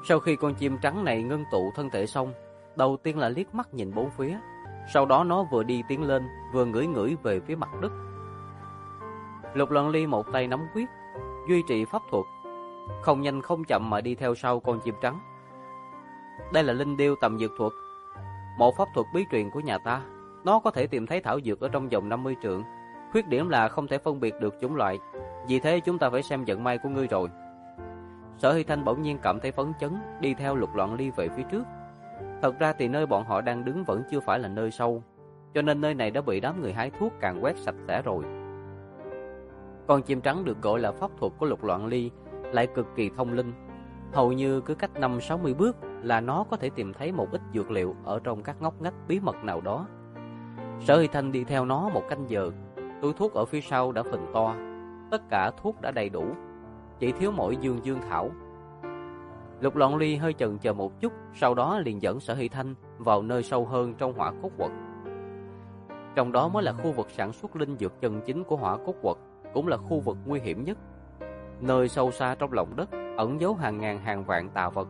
Sau khi con chim trắng này ngưng tụ thân thể xong, đầu tiên là liếc mắt nhìn bốn phía, sau đó nó vừa đi tiến lên, vừa ngửi ngửi về phía mặt đất. Lục Loan Ly một tay nắm quyết, duy trì pháp thuật, không nhanh không chậm mà đi theo sau con chim trắng. Đây là linh điêu tầm dược thuật, một pháp thuật bí truyền của nhà ta. Nó có thể tìm thấy thảo dược ở trong vòng 50 trượng. Khuyết điểm là không thể phân biệt được chủng loại. Vì thế chúng ta phải xem vận may của ngươi rồi. Sở Hy Thanh bỗng nhiên cảm thấy phấn chấn, đi theo Lục Loan Ly về phía trước. Thật ra thì nơi bọn họ đang đứng vẫn chưa phải là nơi sâu, cho nên nơi này đã bị đám người hái thuốc càn quét sạch sẽ rồi. Con chim trắng được gọi là pháp thuật của Lục Loan Ly lại cực kỳ thông linh. Hầu như cứ cách 50-60 bước là nó có thể tìm thấy một ít dược liệu ở trong các ngóc ngách bí mật nào đó. Sở Hy Thanh đi theo nó một canh giờ, túi thuốc ở phía sau đã phình to, tất cả thuốc đã đầy đủ, chỉ thiếu mỗi dương dương thảo. Lục Loan Ly hơi chần chờ một chút, sau đó liền dẫn Sở Hy Thanh vào nơi sâu hơn trong hỏa cốt quật. Trong đó mới là khu vực sản xuất linh dược chân chính của hỏa cốt quật, cũng là khu vực nguy hiểm nhất. Nơi sâu xa trong lòng đất ẩn giấu hàng ngàn hàng vạn tà vật.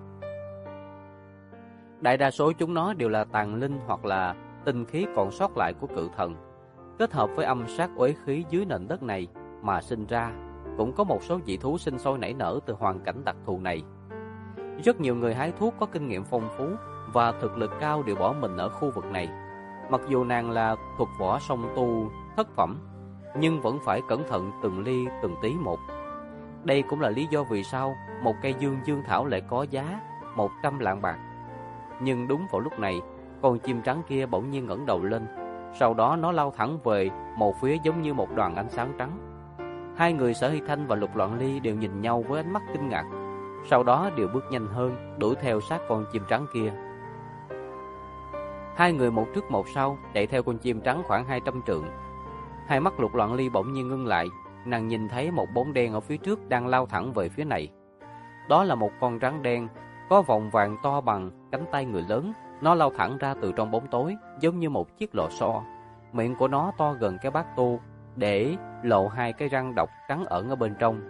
Đại đa số chúng nó đều là tàn linh hoặc là tinh khí còn sót lại của cự thần, kết hợp với âm sát uế khí dưới nền đất này mà sinh ra. Cũng có một số dị thú sinh sôi nảy nở từ hoàn cảnh đặc thù này. Rất nhiều người hái thuốc có kinh nghiệm phong phú và thực lực cao đều bỏ mình ở khu vực này. Mặc dù nàng là thuật võ song tu thất phẩm, nhưng vẫn phải cẩn thận từng ly từng tí một. Đây cũng là lý do vì sao một cây dương dương thảo lại có giá 100 lạng bạc. Nhưng đúng vào lúc này, con chim trắng kia bỗng nhiên ngẩng đầu lên, sau đó nó lao thẳng về một phía giống như một đoàn ánh sáng trắng. Hai người Sở Hy Thanh và Lục Loan Ly đều nhìn nhau với ánh mắt kinh ngạc, sau đó đều bước nhanh hơn, đuổi theo sát con chim trắng kia. Hai người một trước một sau chạy theo con chim trắng khoảng 200 trượng. Hai mắt Lục Loan Ly bỗng nhiên ngưng lại, nàng nhìn thấy một bóng đen ở phía trước đang lao thẳng về phía này. Đó là một con rắn đen, có vòng vàng to bằng cánh tay người lớn. Nó lao thẳng ra từ trong bóng tối, giống như một chiếc lò xo. Miệng của nó to gần cái bát tô, để lộ hai cái răng độc trắng ẩn ở bên trong.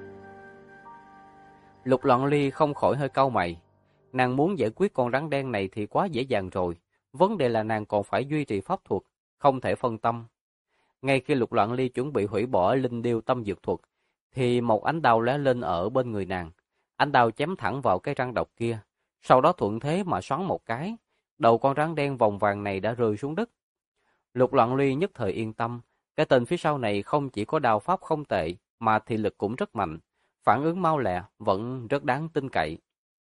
Lục Loan Ly không khỏi hơi cau mày. Nàng muốn giải quyết con rắn đen này thì quá dễ dàng rồi. Vấn đề là nàng còn phải duy trì pháp thuật, không thể phân tâm. Ngay khi Lục Loan Ly chuẩn bị hủy bỏ linh điêu tâm dược thuật, thì một ánh đao lóe lên ở bên người nàng. Ánh đao chém thẳng vào cái răng độc kia, sau đó thuận thế mà xoắn một cái. Đầu con rắn đen vòng vàng này đã rơi xuống đất. Lục Loan Ly nhất thời yên tâm. Cái tên phía sau này không chỉ có đao pháp không tệ, mà thị lực cũng rất mạnh, phản ứng mau lẹ, vẫn rất đáng tin cậy.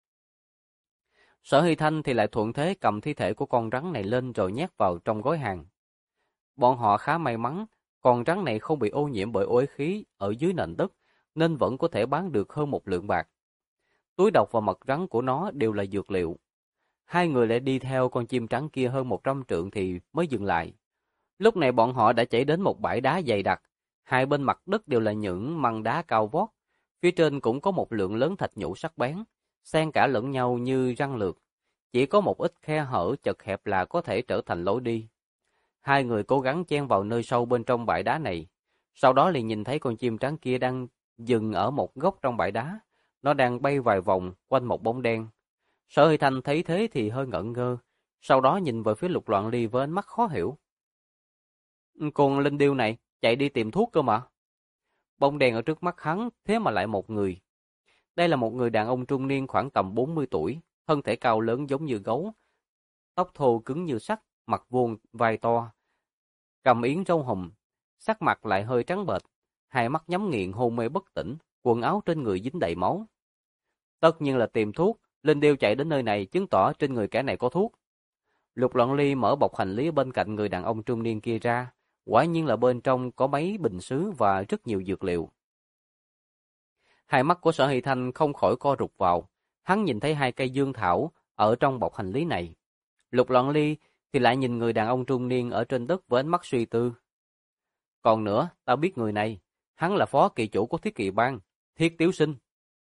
Sở Hy Thanh thì lại thuận thế cầm thi thể của con rắn này lên rồi nhét vào trong gói hàng. Bọn họ khá may mắn, con rắn này không bị ô nhiễm bởi uế khí ở dưới nền đất, nên vẫn có thể bán được hơn 1 lượng bạc. Túi độc và mật rắn của nó đều là dược liệu. Hai người lại đi theo con chim trắng kia hơn 100 trượng thì mới dừng lại. Lúc này bọn họ đã chạy đến một bãi đá dày đặc, hai bên mặt đất đều là những măng đá cao vót, phía trên cũng có một lượng lớn thạch nhũ sắc bén, xen cả lẫn nhau như răng lược, chỉ có một ít khe hở chật hẹp là có thể trở thành lối đi. Hai người cố gắng chen vào nơi sâu bên trong bãi đá này, sau đó liền nhìn thấy con chim trắng kia đang dừng ở một góc trong bãi đá, nó đang bay vài vòng quanh một bóng đen. Sở Hy Thanh thấy thế thì hơi ngẩn ngơ, sau đó nhìn về phía Lục Loan Ly với ánh mắt khó hiểu. Con linh điêu này chạy đi tìm thuốc cơ mà. Bóng đèn ở trước mắt hắn, thế mà lại một người. Đây là một người đàn ông trung niên khoảng tầm 40 tuổi, thân thể cao lớn giống như gấu, tóc thô cứng như sắt, mặt vuông, vai to, cầm yếm râu hùm, sắc mặt lại hơi trắng bệch, hai mắt nhắm nghiền hôn mê bất tỉnh, quần áo trên người dính đầy máu. Tất nhiên là tìm thuốc, linh điêu chạy đến nơi này chứng tỏ trên người kẻ này có thuốc. Lục Loan Ly mở bọc hành lý bên cạnh người đàn ông trung niên kia ra, quả nhiên là bên trong có mấy bình sứ và rất nhiều dược liệu. Hai mắt của Sở Hy Thanh không khỏi co rụt vào, hắn nhìn thấy hai cây dương thảo ở trong bọc hành lý này. Lục Loan Ly thì lại nhìn người đàn ông trung niên ở trên đất với ánh mắt suy tư. Còn nữa, tao biết người này, hắn là phó kỳ chủ của Thiết Kỵ Bang, Thiết Tiếu Sinh.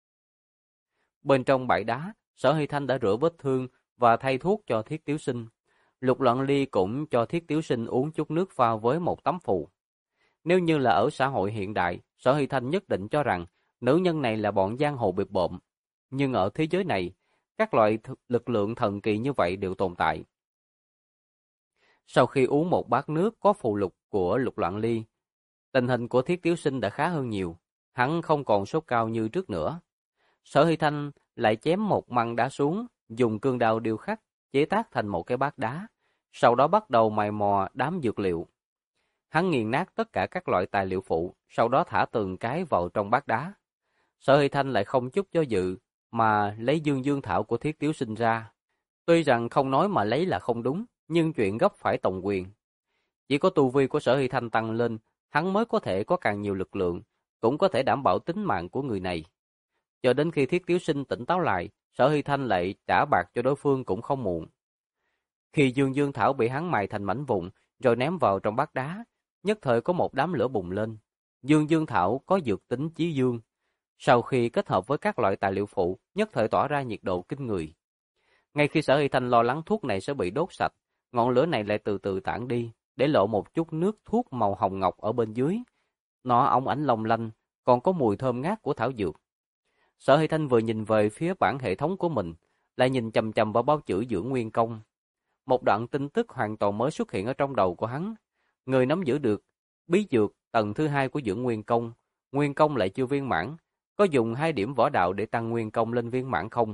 Bên trong bãi đá, Sở Hy Thanh đã rửa vết thương và thay thuốc cho Thiết Tiếu Sinh. Lục Loan Ly cũng cho Thiết Tiếu Sinh uống chút nước pha với một tấm phù. Nếu như là ở xã hội hiện đại, Sở Hy Thanh nhất định cho rằng nữ nhân này là bọn giang hồ bịp bợm. Nhưng ở thế giới này, các loại lực lượng thần kỳ như vậy đều tồn tại. Sau khi uống một bát nước có phụ lục của Lục Loạn Ly, tình hình của Thiết Tiếu Sinh đã khá hơn nhiều, hắn không còn sốt cao như trước nữa. Sở Hy Thanh lại chém một măng đá xuống, dùng cương đao điêu khắc, chế tác thành một cái bát đá, sau đó bắt đầu mài mò đám dược liệu. Hắn nghiền nát tất cả các loại tài liệu phụ, sau đó thả từng cái vào trong bát đá. Sở Hy Thanh lại không chút do dự, mà lấy dương dương thảo của Thiết Tiếu Sinh ra. Tuy rằng không nói mà lấy là không đúng, nhưng chuyện gấp phải tòng quyền. Chỉ có tu vi của Sở Hy Thanh tăng lên, hắn mới có thể có càng nhiều lực lượng, cũng có thể đảm bảo tính mạng của người này. Cho đến khi Thiết Tiếu Sinh tỉnh táo lại, Sở Hy Thanh lại trả bạc cho đối phương cũng không muộn. Khi dương dương thảo bị hắn mài thành mảnh vụn, rồi ném vào trong bát đá, nhất thời có một đám lửa bùng lên. Dương dương thảo có dược tính chí dương. Sau khi kết hợp với các loại tài liệu phụ, nhất thời tỏa ra nhiệt độ kinh người. Ngay khi Sở Hy Thanh lo lắng thuốc này sẽ bị đốt sạch, ngọn lửa này lại từ từ tản đi, để lộ một chút nước thuốc màu hồng ngọc ở bên dưới. Nó óng ánh long lanh, còn có mùi thơm ngát của thảo dược. Sở Hy Thanh vừa nhìn về phía bản hệ thống của mình, lại nhìn chằm chằm vào bao chữ Dưỡng Nguyên Công. Một đoạn tin tức hoàn toàn mới xuất hiện ở trong đầu của hắn. Người nắm giữ được bí dược tầng thứ 2 của Dưỡng Nguyên Công lại chưa viên mãn, có dùng 2 điểm võ đạo để tăng Nguyên Công lên viên mãn không?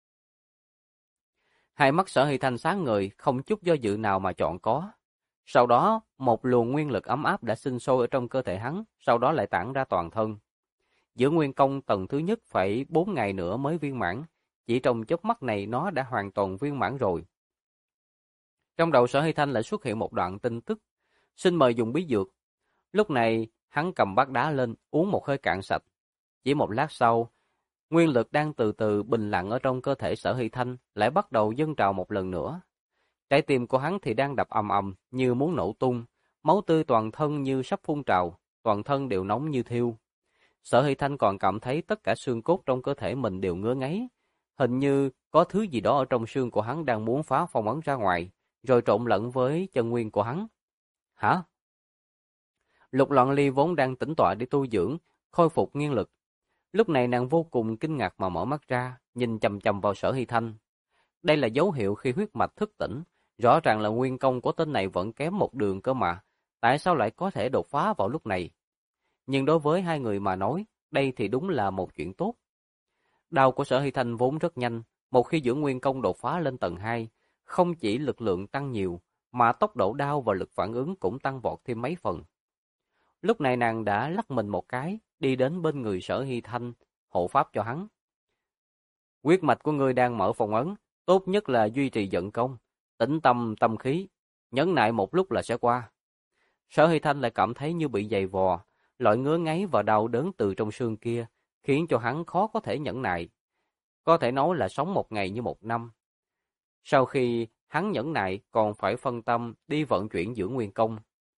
Hai mắt Sở Hy Thanh sáng ngời, không chút do dự nào mà chọn có. Sau đó, một luồng nguyên lực ấm áp đã sinh sôi ở trong cơ thể hắn, sau đó lại tản ra toàn thân. Dưỡng Nguyên Công tầng thứ nhất phải 4 ngày nữa mới viên mãn, chỉ trong chớp mắt này nó đã hoàn toàn viên mãn rồi. Trong đầu Sở Hy Thanh lại xuất hiện một đoạn tin tức, xin mời dùng bí dược. Lúc này, hắn cầm bát đá lên, uống một hơi cạn sạch. Chỉ một lát sau, nguyên lực đang từ từ bình lặng ở trong cơ thể Sở Hy Thanh lại bắt đầu dâng trào một lần nữa. Trái tim của hắn thì đang đập ầm ầm như muốn nổ tung, máu tươi toàn thân như sắp phun trào, toàn thân đều nóng như thiêu. Sở Hy Thanh còn cảm thấy tất cả xương cốt trong cơ thể mình đều ngứa ngáy, hình như có thứ gì đó ở trong xương của hắn đang muốn phá phong ấn ra ngoài, rồi trộn lẫn với chân nguyên của hắn. Hả? Lục Loạn Ly vốn đang tĩnh tọa để tu dưỡng, khôi phục nguyên lực. Lúc này nàng vô cùng kinh ngạc mà mở mắt ra, nhìn chằm chằm vào Sở Hy Thanh. Đây là dấu hiệu khi huyết mạch thức tỉnh, rõ ràng là nguyên công của tên này vẫn kém một đường cơ mà, tại sao lại có thể đột phá vào lúc này? Nhưng đối với hai người mà nói, đây thì đúng là một chuyện tốt. Đao của Sở Hy Thanh vốn rất nhanh, một khi Dưỡng Nguyên Công đột phá lên tầng 2, không chỉ lực lượng tăng nhiều, mà tốc độ đao và lực phản ứng cũng tăng vọt thêm mấy phần. Lúc này nàng đã lắc mình một cái, đi đến bên người Sở Hy Thanh, hộ pháp cho hắn. Huyết mạch của ngươi đang mở phong ấn, tốt nhất là duy trì vận công, tĩnh tâm tâm khí, nhẫn nại một lúc là sẽ qua. Sở Hy Thanh lại cảm thấy như bị dày vò, loại ngứa ngáy và đau đớn từ trong xương kia, khiến cho hắn khó có thể nhẫn nại. Có thể nói là sống một ngày như một năm. Sau khi hắn nhẫn nại còn phải phân tâm đi vận chuyển Dưỡng Nguyên Công.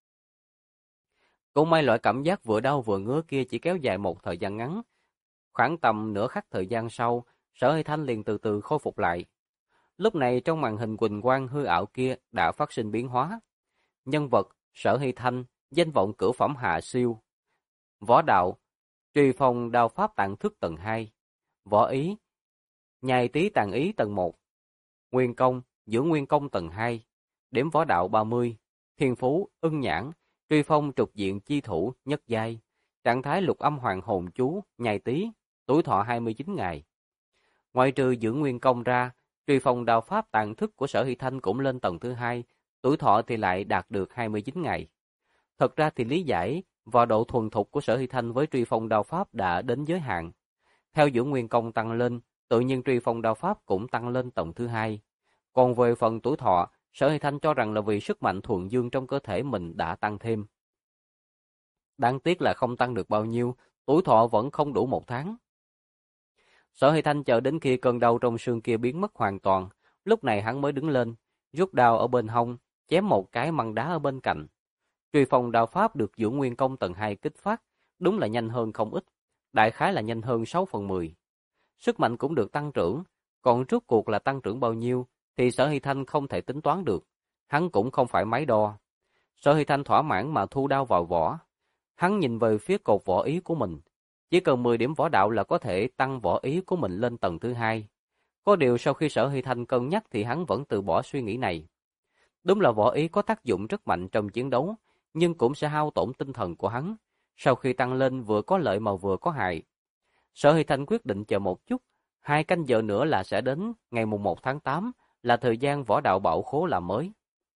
Cũng may loại cảm giác vừa đau vừa ngứa kia chỉ kéo dài một thời gian ngắn. Khoảng tầm nửa khắc thời gian sau, Sở Hy Thanh liền từ từ khôi phục lại. Lúc này trong màn hình quỳnh quang hư ảo kia đã phát sinh biến hóa. Nhân vật Sở Hy Thanh, danh vọng cửu phẩm hạ siêu. Võ đạo, Truy Phong đao pháp tạng thức tầng 2. Võ ý, Nhai tí tàn ý tầng 1. Nguyên công, Dưỡng Nguyên Công tầng 2. Điểm võ đạo 30. Thiên phú, ưng nhãn, Truy Phong trục diện chi thủ, nhất giai. Trạng thái lục âm hoàng hồn chú, nhai tí, tuổi thọ 29 ngày. Ngoài trừ Dưỡng Nguyên Công ra, Truy Phong đao pháp tạng thức của Sở Hy Thanh cũng lên tầng thứ 2, tuổi thọ thì lại đạt được 29 ngày. Thật ra thì lý giải và độ thuần thục của Sở Hy Thanh với Truy Phong đao pháp đã đến giới hạn. Theo Dưỡng Nguyên Công tăng lên, tự nhiên Truy Phong đao pháp cũng tăng lên tầng thứ 2. Còn về phần tuổi thọ, Sở Hy Thanh cho rằng là vì sức mạnh thuần dương trong cơ thể mình đã tăng thêm. Đáng tiếc là không tăng được bao nhiêu, tuổi thọ vẫn không đủ 1 tháng. Sở Hy Thanh chờ đến khi cơn đau trong xương kia biến mất hoàn toàn, lúc này hắn mới đứng lên, rút đao ở bên hông, chém một cái măng đá ở bên cạnh. Truy Phong đao pháp được Dưỡng Nguyên Công tầng 2 kích phát, đúng là nhanh hơn không ít, đại khái là nhanh hơn 6/10. Sức mạnh cũng được tăng trưởng, còn rốt cuộc là tăng trưởng bao nhiêu thì Sở Hy Thanh không thể tính toán được, hắn cũng không phải máy đo. Sở Hy Thanh thỏa mãn mà thu đao vào vỏ. Hắn nhìn về phía cột võ ý của mình, chỉ cần 10 điểm võ đạo là có thể tăng võ ý của mình lên tầng thứ 2. Có điều sau khi Sở Hy Thanh cân nhắc thì hắn vẫn từ bỏ suy nghĩ này. Đúng là võ ý có tác dụng rất mạnh trong chiến đấu, nhưng cũng sẽ hao tổn tinh thần của hắn. Sau khi tăng lên vừa có lợi mà vừa có hại. Sở Hy Thanh quyết định chờ một chút, 2 canh giờ nữa là sẽ đến ngày mùng 1 tháng 8, là thời gian võ đạo bạo khố làm mới.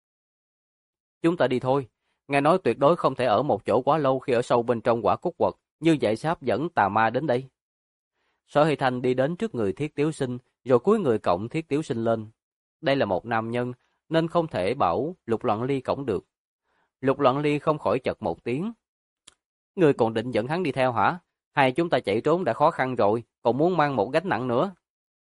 Chúng ta đi thôi, nghe nói tuyệt đối không thể ở một chỗ quá lâu khi ở sâu bên trong quả cốt quật, như vậy sẽ hấp dẫn tà ma đến đây. Sở Hy Thanh đi đến trước người Thiết Tiếu Sinh, rồi cúi người cõng Thiết Tiếu Sinh lên. Đây là một nam nhân, nên không thể bảo Lục Loạn Ly cõng được. Lục Loạn Ly không khỏi chật một tiếng. Ngươi còn định dẫn hắn đi theo hả? Hai chúng ta chạy trốn đã khó khăn rồi, còn muốn mang một gánh nặng nữa.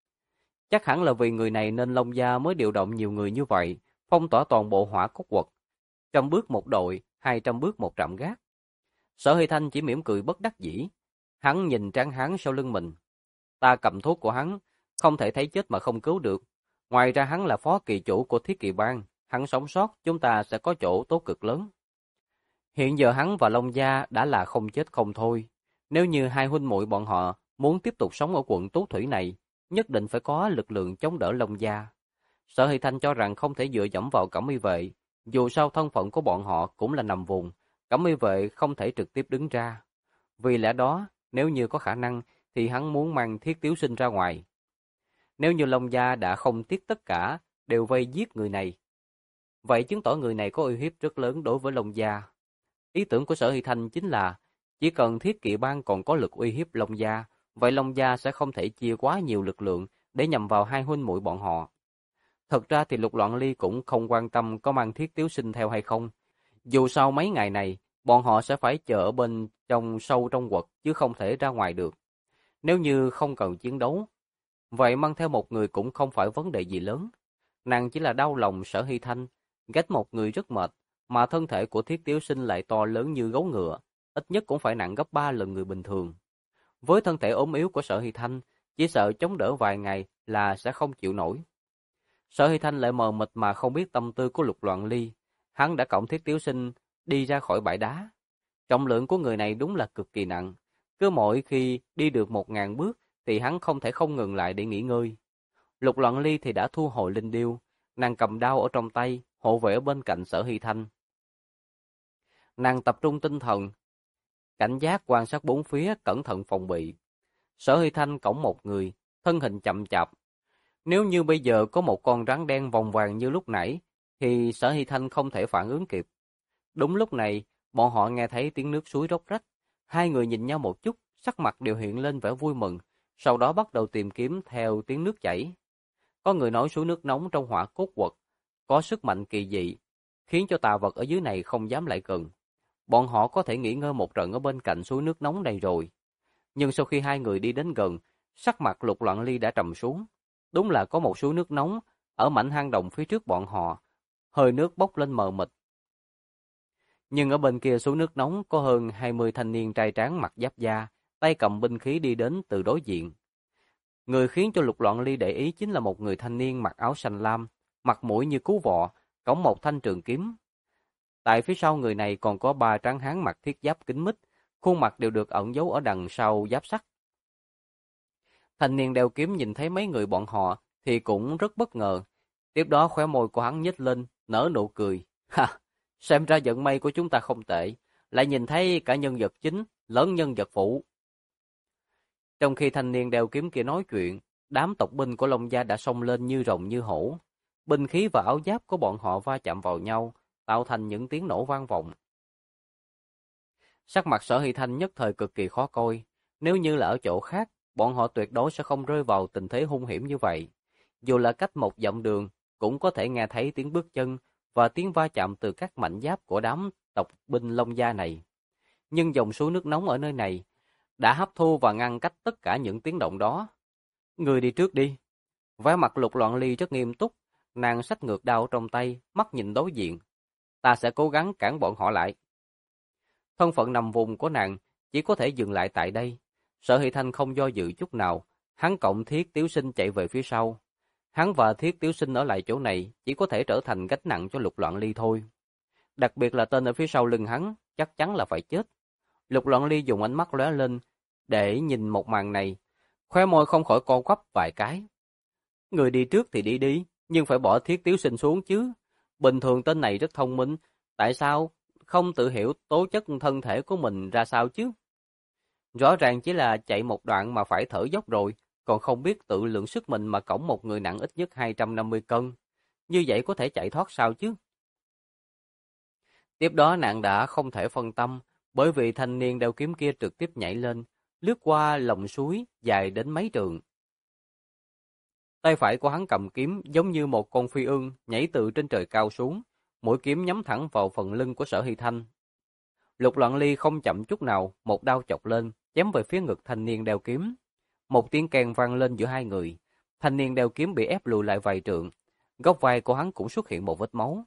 Chắc hẳn là vì người này nên Long Gia mới điều động nhiều người như vậy, phong tỏa toàn bộ hỏa cốt quật. 100 bước một đội, 200 bước một trạm gác. Sở Hy Thanh chỉ mỉm cười bất đắc dĩ. Hắn nhìn tráng hán sau lưng mình. Ta cầm thuốc của hắn, không thể thấy chết mà không cứu được. Ngoài ra hắn là phó kỳ chủ của Thiết Kỵ Bang, hắn sống sót chúng ta sẽ có chỗ tốt cực lớn. Hiện giờ hắn và Long Gia đã là không chết không thôi. Nếu như hai huynh muội bọn họ muốn tiếp tục sống ở quận Tú Thủy này, nhất định phải có lực lượng chống đỡ Long Gia. Sở Hy Thanh cho rằng không thể dựa dẫm vào Cẩm Y Vệ, dù sao thân phận của bọn họ cũng là nằm vùng, Cẩm Y Vệ không thể trực tiếp đứng ra. Vì lẽ đó, nếu như có khả năng, thì hắn muốn mang Thiết Tiếu Sinh ra ngoài. Nếu như Long Gia đã không tiếc tất cả, đều vây giết người này, vậy chứng tỏ người này có uy hiếp rất lớn đối với Long Gia. Ý tưởng của Sở Hy Thanh chính là, chỉ cần Thiết Kỵ Bang còn có lực uy hiếp Long Gia, vậy Long Gia sẽ không thể chia quá nhiều lực lượng để nhằm vào hai huynh muội bọn họ. Thật ra thì Lục Loạn Ly cũng không quan tâm có mang Thiết Tiếu Sinh theo hay không. Dù sao mấy ngày này, bọn họ sẽ phải chờ ở bên trong sâu trong quật chứ không thể ra ngoài được. Nếu như không cần chiến đấu, vậy mang theo một người cũng không phải vấn đề gì lớn. Nàng chỉ là đau lòng Sở Hy Thanh, gánh một người rất mệt, mà thân thể của Thiết Tiếu Sinh lại to lớn như gấu ngựa, ít nhất cũng phải nặng gấp 3 lần người bình thường. Với thân thể ốm yếu của Sở Hy Thanh, chỉ sợ chống đỡ vài ngày là sẽ không chịu nổi. Sở Hy Thanh lại mờ mịt mà không biết tâm tư của Lục Loạn Ly. Hắn đã cõng Thiết Tiếu Sinh đi ra khỏi bãi đá. Trọng lượng của người này đúng là cực kỳ nặng. Cứ mỗi khi đi được 1000 bước thì hắn không thể không ngừng lại để nghỉ ngơi. Lục Loạn Ly thì đã thu hồi linh điêu. Nàng cầm đao ở trong tay, hộ vệ ở bên cạnh Sở Hy Thanh. Nàng tập trung tinh thần, cảnh giác quan sát bốn phía, cẩn thận phòng bị. Sở Hy Thanh cõng một người, thân hình chậm chạp. Nếu như bây giờ có một con rắn đen vòng vàng như lúc nãy, thì Sở Hy Thanh không thể phản ứng kịp. Đúng lúc này, bọn họ nghe thấy tiếng nước suối róc rách. Hai người nhìn nhau một chút, sắc mặt đều hiện lên vẻ vui mừng, sau đó bắt đầu tìm kiếm theo tiếng nước chảy. Có người nói suối nước nóng trong hỏa cốt quật có sức mạnh kỳ dị, khiến cho tà vật ở dưới này không dám lại gần. Bọn họ có thể nghỉ ngơi một trận ở bên cạnh suối nước nóng này rồi. Nhưng sau khi hai người đi đến gần, sắc mặt Lục Loạn Ly đã trầm xuống. Đúng là có một suối nước nóng ở mảnh hang động phía trước bọn họ, hơi nước bốc lên mờ mịt. Nhưng ở bên kia suối nước nóng có hơn 20 thanh niên trai tráng mặc giáp da, tay cầm binh khí đi đến từ đối diện. Người khiến cho Lục Loạn Ly để ý chính là một người thanh niên mặc áo xanh lam, mặt mũi như cú vọ, cõng một thanh trường kiếm. Tại phía sau người này còn có 3 tráng hán mặc thiết giáp kín mít, khuôn mặt đều được ẩn giấu ở đằng sau giáp sắt. Thanh niên đeo kiếm nhìn thấy mấy người bọn họ thì cũng rất bất ngờ. Tiếp đó khóe môi của hắn nhếch lên, nở nụ cười. Ha, xem ra vận may của chúng ta không tệ, lại nhìn thấy cả nhân vật chính, lớn nhân vật phụ. Trong khi thanh niên đeo kiếm kia nói chuyện, đám tộc binh của Long Gia đã xông lên như rồng như hổ. Binh khí và áo giáp của bọn họ va chạm vào nhau, tạo thành những tiếng nổ vang vọng. Sắc mặt Sở Hy Thanh nhất thời cực kỳ khó coi. Nếu như là ở chỗ khác, bọn họ tuyệt đối sẽ không rơi vào tình thế hung hiểm như vậy. Dù là cách một dặm đường, cũng có thể nghe thấy tiếng bước chân và tiếng va chạm từ các mảnh giáp của đám tộc binh Long Gia này. Nhưng dòng suối nước nóng ở nơi này đã hấp thu và ngăn cách tất cả những tiếng động đó. Người đi trước đi. Vẻ mặt Lục Loạn Ly rất nghiêm túc, nàng xách ngược đao trong tay, mắt nhìn đối diện. Ta sẽ cố gắng cản bọn họ lại. Thân phận nằm vùng của nàng chỉ có thể dừng lại tại đây. Sở Hy Thanh không do dự chút nào, hắn cộng Thiết Tiếu Sinh chạy về phía sau. Hắn và Thiết Tiếu Sinh ở lại chỗ này chỉ có thể trở thành gánh nặng cho Lục Loạn Ly thôi. Đặc biệt là tên ở phía sau lưng hắn, chắc chắn là phải chết. Lục Loạn Ly dùng ánh mắt lóe lên để nhìn một màn này, khóe môi không khỏi co quắp vài cái. Người đi trước thì đi đi, nhưng phải bỏ Thiết Tiếu Sinh xuống chứ. Bình thường tên này rất thông minh, tại sao không tự hiểu tố chất thân thể của mình ra sao chứ? Rõ ràng chỉ là chạy một đoạn mà phải thở dốc rồi, còn không biết tự lượng sức mình mà cõng một người nặng ít nhất 250 cân. Như vậy có thể chạy thoát sao chứ? Tiếp đó nàng đã không thể phân tâm, bởi vì thanh niên đeo kiếm kia trực tiếp nhảy lên, lướt qua lòng suối dài đến mấy trượng. Tay phải của hắn cầm kiếm giống như một con phi ưng nhảy từ trên trời cao xuống, mũi kiếm nhắm thẳng vào phần lưng của Sở Hy Thanh. Lục Loạn Ly không chậm chút nào, một đao chọc lên, chém về phía ngực thanh niên đeo kiếm. Một tiếng kèn vang lên giữa hai người, thanh niên đeo kiếm bị ép lùi lại vài trượng, góc vai của hắn cũng xuất hiện một vết máu.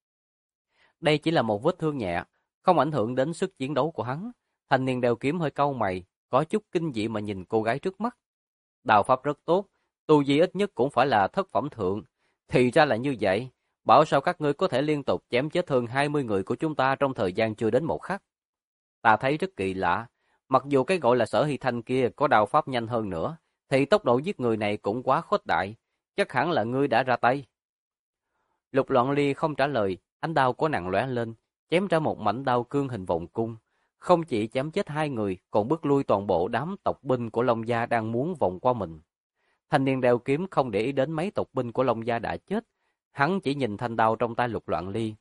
Đây chỉ là một vết thương nhẹ, không ảnh hưởng đến sức chiến đấu của hắn. Thanh niên đeo kiếm hơi cau mày, có chút kinh dị mà nhìn cô gái trước mắt. Đao pháp rất tốt, tu vi ít nhất cũng phải là thất phẩm thượng. Thì ra là như vậy, bảo sao các ngươi có thể liên tục chém chết hơn 20 người của chúng ta trong thời gian chưa đến một khắc. Ta thấy rất kỳ lạ, mặc dù cái gọi là Sở Hy Thanh kia có đao pháp nhanh hơn nữa, thì tốc độ giết người này cũng quá khuếch đại, chắc hẳn là ngươi đã ra tay. Lục Loạn Ly không trả lời, ánh đao của nàng lóe lên, chém ra một mảnh đao cương hình vòng cung. Không chỉ chém chết hai người, còn bước lui toàn bộ đám tộc binh của Long Gia đang muốn vòng qua mình. Thanh niên đeo kiếm không để ý đến mấy tộc binh của Long Gia đã chết, hắn chỉ nhìn thanh đao trong tay Lục Loạn Ly.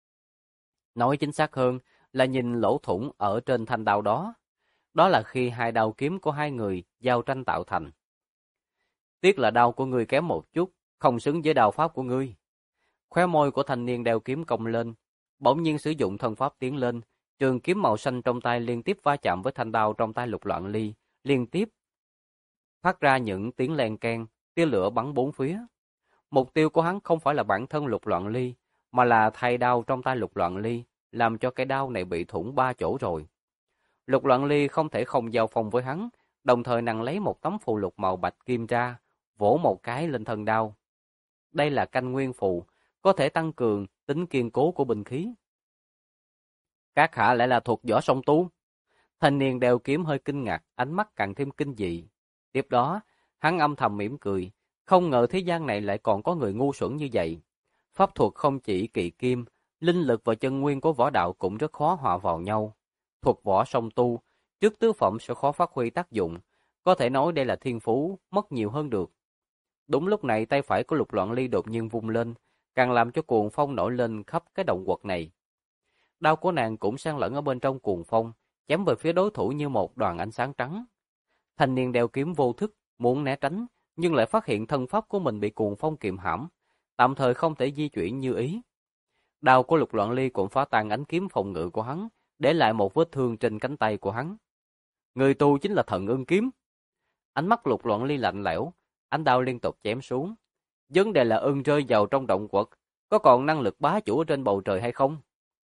Nói chính xác hơn là nhìn lỗ thủng ở trên thanh đao đó. Đó là khi hai đao kiếm của hai người giao tranh tạo thành. Tiếc là đao của ngươi kém một chút, không xứng với đao pháp của ngươi. Khóe môi của thanh niên đeo kiếm cong lên, bỗng nhiên sử dụng thân pháp tiến lên, trường kiếm màu xanh trong tay liên tiếp va chạm với thanh đao trong tay Lục Loạn Ly, liên tiếp phát ra những tiếng len keng, tia lửa bắn bốn phía. Mục tiêu của hắn không phải là bản thân Lục Loạn Ly, mà là thay đao trong tay Lục Loạn Ly, làm cho cái đao này bị thủng ba chỗ rồi. Lục Loạn Ly không thể không giao phong với hắn, đồng thời nàng lấy một tấm phù lục màu bạch kim ra, vỗ một cái lên thân đao. Đây là canh nguyên phù, có thể tăng cường tính kiên cố của binh khí. Các hạ lại là thuộc võ song tu. Thanh niên đeo kiếm hơi kinh ngạc, ánh mắt càng thêm kinh dị. Tiếp đó, hắn âm thầm mỉm cười, không ngờ thế gian này lại còn có người ngu xuẩn như vậy. Pháp thuật không chỉ kỵ kim, linh lực và chân nguyên của võ đạo cũng rất khó hòa vào nhau. Thuật võ song tu, trước tứ phẩm sẽ khó phát huy tác dụng, có thể nói đây là thiên phú, mất nhiều hơn được. Đúng lúc này tay phải của Lục Loạn Ly đột nhiên vung lên, càng làm cho cuồng phong nổi lên khắp cái động quật này. Đao của nàng cũng xen lẫn ở bên trong cuồng phong, chém về phía đối thủ như một đoàn ánh sáng trắng. Thanh niên đeo kiếm vô thức, muốn né tránh, nhưng lại phát hiện thân pháp của mình bị cuồng phong kiềm hãm, tạm thời không thể di chuyển như ý. Đao của Lục Loạn Ly cũng phá tan ánh kiếm phòng ngự của hắn, để lại một vết thương trên cánh tay của hắn. Người tu chính là Thần Ưng kiếm. Ánh mắt Lục Loạn Ly lạnh lẽo, ánh đao liên tục chém xuống. Vấn đề là ưng rơi vào trong động quật, có còn năng lực bá chủ ở trên bầu trời hay không?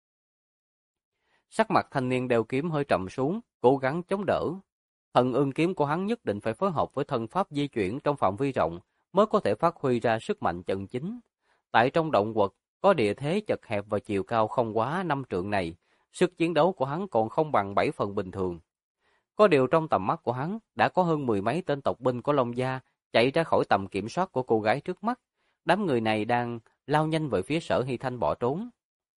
Sắc mặt thanh niên đeo kiếm hơi trầm xuống, cố gắng chống đỡ. Thần Ưng kiếm của hắn nhất định phải phối hợp với thân pháp di chuyển trong phạm vi rộng mới có thể phát huy ra sức mạnh chân chính. Tại trong động quật, có địa thế chật hẹp và chiều cao không quá 5 trượng này, sức chiến đấu của hắn còn không bằng 7 phần bình thường. Có điều trong tầm mắt của hắn đã có hơn 10 mấy tên tộc binh của Long Gia chạy ra khỏi tầm kiểm soát của cô gái trước mắt. Đám người này đang lao nhanh về phía Sở Hy Thanh bỏ trốn.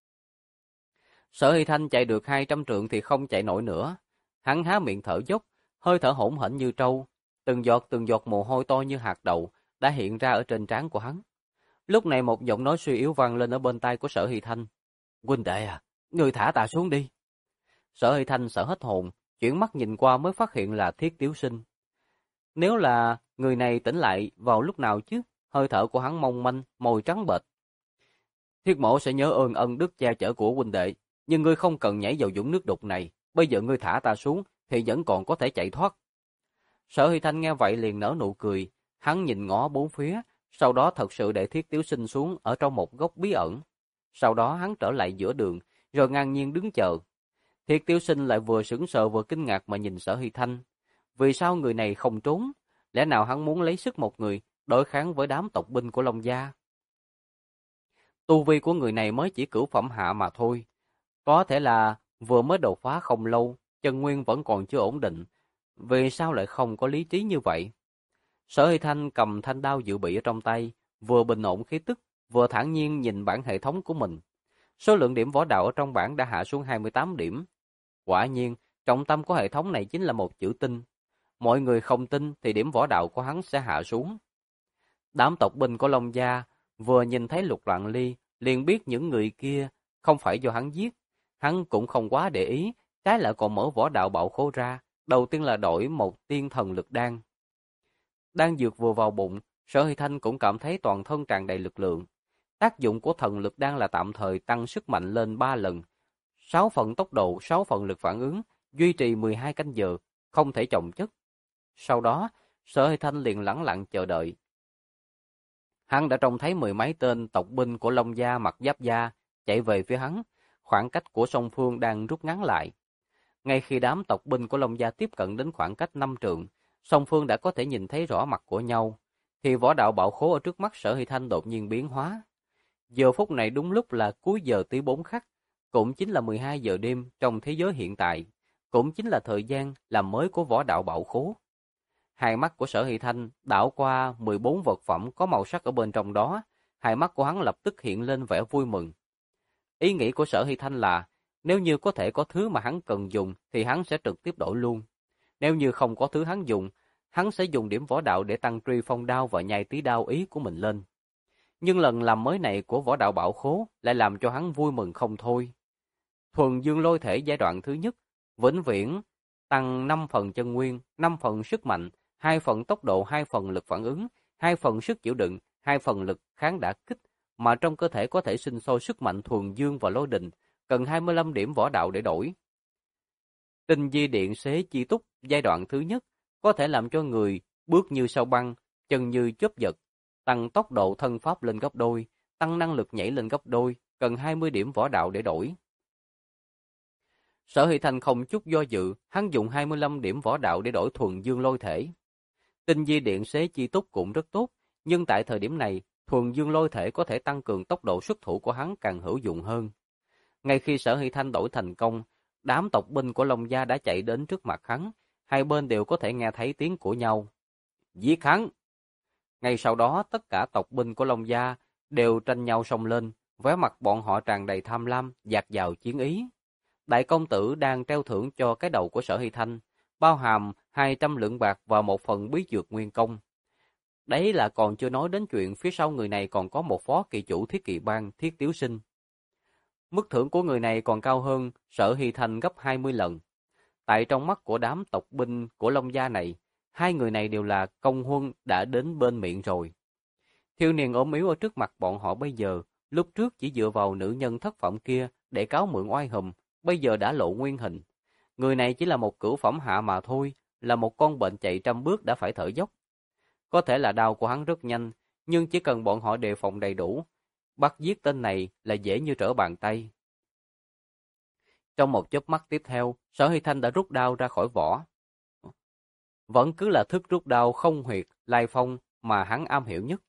Sở Hy Thanh chạy được 200 trượng thì không chạy nổi nữa. Hắn há miệng thở dốc, hơi thở hỗn hển như trâu, từng giọt mồ hôi to như hạt đậu đã hiện ra ở trên trán của hắn. Lúc này một giọng nói suy yếu vang lên ở bên tai của Sở Hy Thanh. Huynh đệ à, người thả ta xuống đi. Sở Hy Thanh sợ hết hồn, chuyển mắt nhìn qua mới phát hiện là Thiết Tiếu Sinh. Nếu là người này tỉnh lại vào lúc nào chứ? Hơi thở của hắn mong manh, môi trắng bệch. Thiết mổ sẽ nhớ ơn ân đức che chở của huynh đệ, nhưng ngươi không cần nhảy vào vũng nước đục này. Bây giờ ngươi thả ta xuống thì vẫn còn có thể chạy thoát. Sở Hy Thanh nghe vậy liền nở nụ cười, hắn nhìn ngó bốn phía, sau đó thật sự để Thiết Tiếu Sinh xuống ở trong một góc bí ẩn. Sau đó hắn trở lại giữa đường, rồi ngang nhiên đứng chờ. Thiết Tiếu Sinh lại vừa sững sờ vừa kinh ngạc mà nhìn Sở Hy Thanh. Vì sao người này không trốn? Lẽ nào hắn muốn lấy sức một người đối kháng với đám tộc binh của Long Gia? Tu vi của người này mới chỉ cửu phẩm hạ mà thôi. Có thể là vừa mới đột phá không lâu, chân nguyên vẫn còn chưa ổn định. Vì sao lại không có lý trí như vậy? Sở Hy Thanh cầm thanh đao dự bị ở trong tay, vừa bình ổn khí tức, vừa thản nhiên nhìn bảng hệ thống của mình. Số lượng điểm võ đạo ở trong bảng đã hạ xuống 28 điểm. Quả nhiên, trọng tâm của hệ thống này chính là một chữ tinh. Mọi người không tin thì điểm võ đạo của hắn sẽ hạ xuống. Đám tộc binh của Long Gia vừa nhìn thấy Lục Loạn Ly, liền biết những người kia không phải do hắn giết. Hắn cũng không quá để ý, trái lại còn mở võ đạo bảo khố ra, đầu tiên là đổi một tiên thần lực đan. Đan dược vừa vào bụng, Sở Hy Thanh cũng cảm thấy toàn thân tràn đầy lực lượng. Tác dụng của thần lực đan là tạm thời tăng sức mạnh lên 3 lần, 6 phần tốc độ, 6 phần lực phản ứng, duy trì 12 canh giờ, không thể chồng chất. Sau đó, Sở Hy Thanh liền lẳng lặng chờ đợi. Hắn đã trông thấy mười mấy tên tộc binh của Long Gia mặc giáp da chạy về phía hắn, khoảng cách của song phương đang rút ngắn lại. Ngay khi đám tộc binh của Long Gia tiếp cận đến khoảng cách 5 trượng, song phương đã có thể nhìn thấy rõ mặt của nhau, thì võ đạo bảo khố ở trước mắt Sở Hy Thanh đột nhiên biến hóa. Giờ phút này đúng lúc là cuối giờ tí 4 khắc, cũng chính là 12 giờ đêm trong thế giới hiện tại, cũng chính là thời gian làm mới của võ đạo bảo khố. Hai mắt của Sở Hy Thanh đảo qua 14 vật phẩm có màu sắc ở bên trong đó, hai mắt của hắn lập tức hiện lên vẻ vui mừng. Ý nghĩ của Sở Hy Thanh là, nếu như có thể có thứ mà hắn cần dùng thì hắn sẽ trực tiếp đổi luôn. Nếu như không có thứ hắn dùng, hắn sẽ dùng điểm võ đạo để tăng truy phong đao và nhai tí đao ý của mình lên. Nhưng lần làm mới này của võ đạo bảo khố lại làm cho hắn vui mừng không thôi. Thuần dương lôi thể giai đoạn thứ nhất, vĩnh viễn, tăng 5 phần chân nguyên, 5 phần sức mạnh, 2 phần tốc độ, 2 phần lực phản ứng, 2 phần sức chịu đựng, 2 phần lực kháng đả kích, mà trong cơ thể có thể sinh sôi sức mạnh thuần dương và lôi đình, cần 25 điểm võ đạo để đổi. Tinh di điện xế chi túc giai đoạn thứ nhất, có thể làm cho người bước như sao băng, chân như chớp giật, tăng tốc độ thân pháp lên gấp đôi, tăng năng lực nhảy lên gấp đôi, cần 20 điểm võ đạo để đổi. Sở Hy Thanh không chút do dự, hắn dùng 25 điểm võ đạo để đổi thuần dương lôi thể. Tinh di điện xế chi túc cũng rất tốt, nhưng tại thời điểm này, thuần dương lôi thể có thể tăng cường tốc độ xuất thủ của hắn càng hữu dụng hơn. Ngay khi Sở Hy Thanh đổi thành công, đám tộc binh của Long Gia đã chạy đến trước mặt hắn, hai bên đều có thể nghe thấy tiếng của nhau. Giết hắn! Ngay sau đó, tất cả tộc binh của Long Gia đều tranh nhau xông lên, vẻ mặt bọn họ tràn đầy tham lam, dạt dào chiến ý. Đại công tử đang treo thưởng cho cái đầu của Sở Hy Thanh, bao hàm 200 lượng bạc và một phần bí dược nguyên công. Đấy là còn chưa nói đến chuyện phía sau người này còn có một phó kỳ chủ Thiết Kỵ Bang Thiết Tiếu Sinh. Mức thưởng của người này còn cao hơn Sở Hy Thanh gấp 20 lần. Tại trong mắt của đám tộc binh của Long Gia này, hai người này đều là công huân đã đến bên miệng rồi. Thiếu niên ốm yếu ở trước mặt bọn họ bây giờ, lúc trước chỉ dựa vào nữ nhân thất phẩm kia để cáo mượn oai hùm, bây giờ đã lộ nguyên hình. Người này chỉ là một cửu phẩm hạ mà thôi, là một con bệnh chạy trăm bước đã phải thở dốc. Có thể là đao của hắn rất nhanh, nhưng chỉ cần bọn họ đề phòng đầy đủ, bắt giết tên này là dễ như trở bàn tay. Trong một chớp mắt tiếp theo, Sở Hy Thanh đã rút đao ra khỏi vỏ. Vẫn cứ là thức rút đao không huyệt, lai phong mà hắn am hiểu nhất.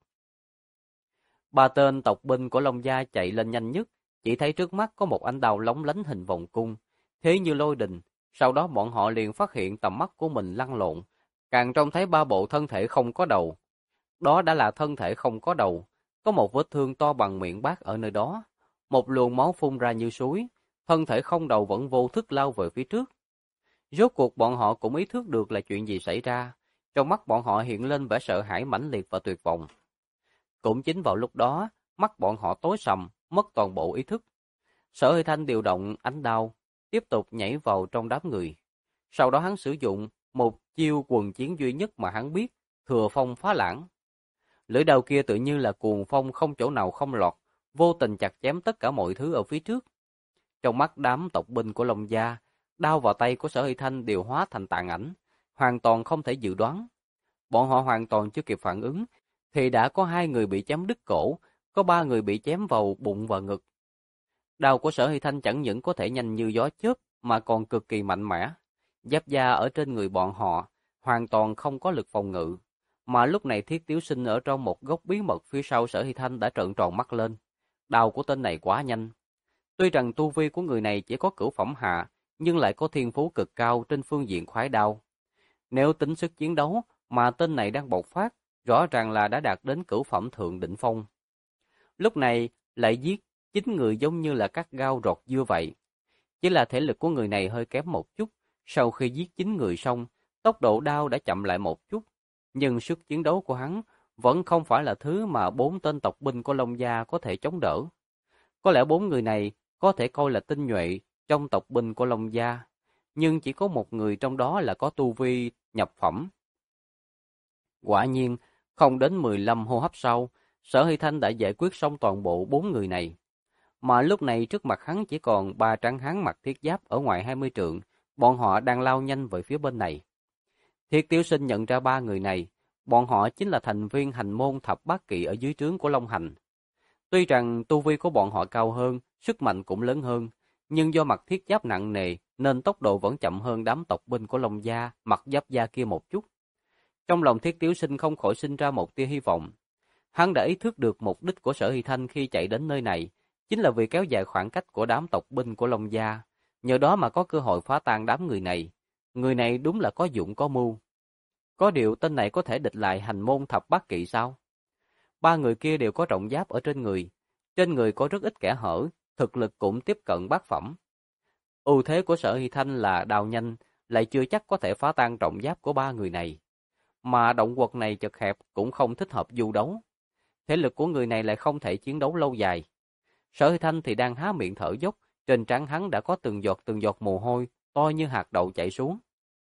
Ba tên tộc binh của Long Gia chạy lên nhanh nhất, chỉ thấy trước mắt có một ánh đao lóng lánh hình vòng cung, thế như lôi đình. Sau đó bọn họ liền phát hiện tầm mắt của mình lăn lộn, càng trông thấy ba bộ thân thể không có đầu. Đó đã là thân thể không có đầu, có một vết thương to bằng miệng bát ở nơi đó, một luồng máu phun ra như suối, thân thể không đầu vẫn vô thức lao về phía trước. Rốt cuộc bọn họ cũng ý thức được là chuyện gì xảy ra, trong mắt bọn họ hiện lên vẻ sợ hãi mãnh liệt và tuyệt vọng. Cũng chính vào lúc đó, mắt bọn họ tối sầm, mất toàn bộ ý thức. Sở Hy Thanh điều động ánh đao, tiếp tục nhảy vào trong đám người. Sau đó hắn sử dụng một chiêu quần chiến duy nhất mà hắn biết, thừa phong phá lãng. Lưỡi đao kia tự như là cuồng phong không chỗ nào không lọt, vô tình chặt chém tất cả mọi thứ ở phía trước. Trong mắt đám tộc binh của Long Gia, đao vào tay của Sở Hy Thanh đều hóa thành tàn ảnh, hoàn toàn không thể dự đoán. Bọn họ hoàn toàn chưa kịp phản ứng, thì đã có 2 người bị chém đứt cổ, có 3 người bị chém vào bụng và ngực. Đao của Sở Hy Thanh chẳng những có thể nhanh như gió chớp, mà còn cực kỳ mạnh mẽ. Giáp da ở trên người bọn họ, hoàn toàn không có lực phòng ngự. Mà lúc này Thiết Tiếu Sinh ở trong một góc bí mật phía sau Sở Hy Thanh đã trợn tròn mắt lên. Đao của tên này quá nhanh. Tuy rằng tu vi của người này chỉ có cửu phẩm hạ, nhưng lại có thiên phú cực cao trên phương diện khoái đao. Nếu tính sức chiến đấu, mà tên này đang bộc phát, rõ ràng là đã đạt đến cửu phẩm thượng đỉnh phong. Lúc này lại giết 9 người giống như là cắt gao rọt dưa vậy. Chỉ là thể lực của người này hơi kém một chút, sau khi giết 9 người xong, tốc độ đao đã chậm lại một chút, nhưng sức chiến đấu của hắn vẫn không phải là thứ mà 4 tên tộc binh của Long Gia có thể chống đỡ. Có lẽ 4 người này có thể coi là tinh nhuệ trong tộc binh của Long Gia, nhưng chỉ có một người trong đó là có tu vi nhập phẩm. Quả nhiên, không đến 15 hô hấp sau, Sở Hy Thanh đã giải quyết xong toàn bộ 4 người này. Mà lúc này trước mặt hắn chỉ còn 3 tráng hán mặc thiết giáp ở ngoài 20 trượng, bọn họ đang lao nhanh về phía bên này. Thiết Tiểu Sinh nhận ra 3 người này, bọn họ chính là thành viên hành môn thập bát kỵ ở dưới trướng của Long Hành. Tuy rằng tu vi của bọn họ cao hơn, sức mạnh cũng lớn hơn, nhưng do mặc thiết giáp nặng nề nên tốc độ vẫn chậm hơn đám tộc binh của Long Gia mặc giáp da kia một chút. Trong lòng Thiết Tiểu Sinh không khỏi sinh ra một tia hy vọng. Hắn đã ý thức được mục đích của Sở Hy Thanh khi chạy đến nơi này, chính là vì kéo dài khoảng cách của đám tộc binh của Long Gia, nhờ đó mà có cơ hội phá tan đám người này. Người này đúng là có dụng có mưu. Có điều tên này có thể địch lại hành môn thập bát kỵ sao? 3 người kia đều có trọng giáp ở trên người có rất ít kẽ hở, thực lực cũng tiếp cận bát phẩm. Ưu thế của Sở Hy Thanh là đào nhanh, lại chưa chắc có thể phá tan trọng giáp của 3 người này. Mà động quật này chật hẹp cũng không thích hợp du đấu. Thể lực của người này lại không thể chiến đấu lâu dài. Sở Hy Thanh thì đang há miệng thở dốc, trên trán hắn đã có từng giọt mồ hôi, to như hạt đậu chảy xuống.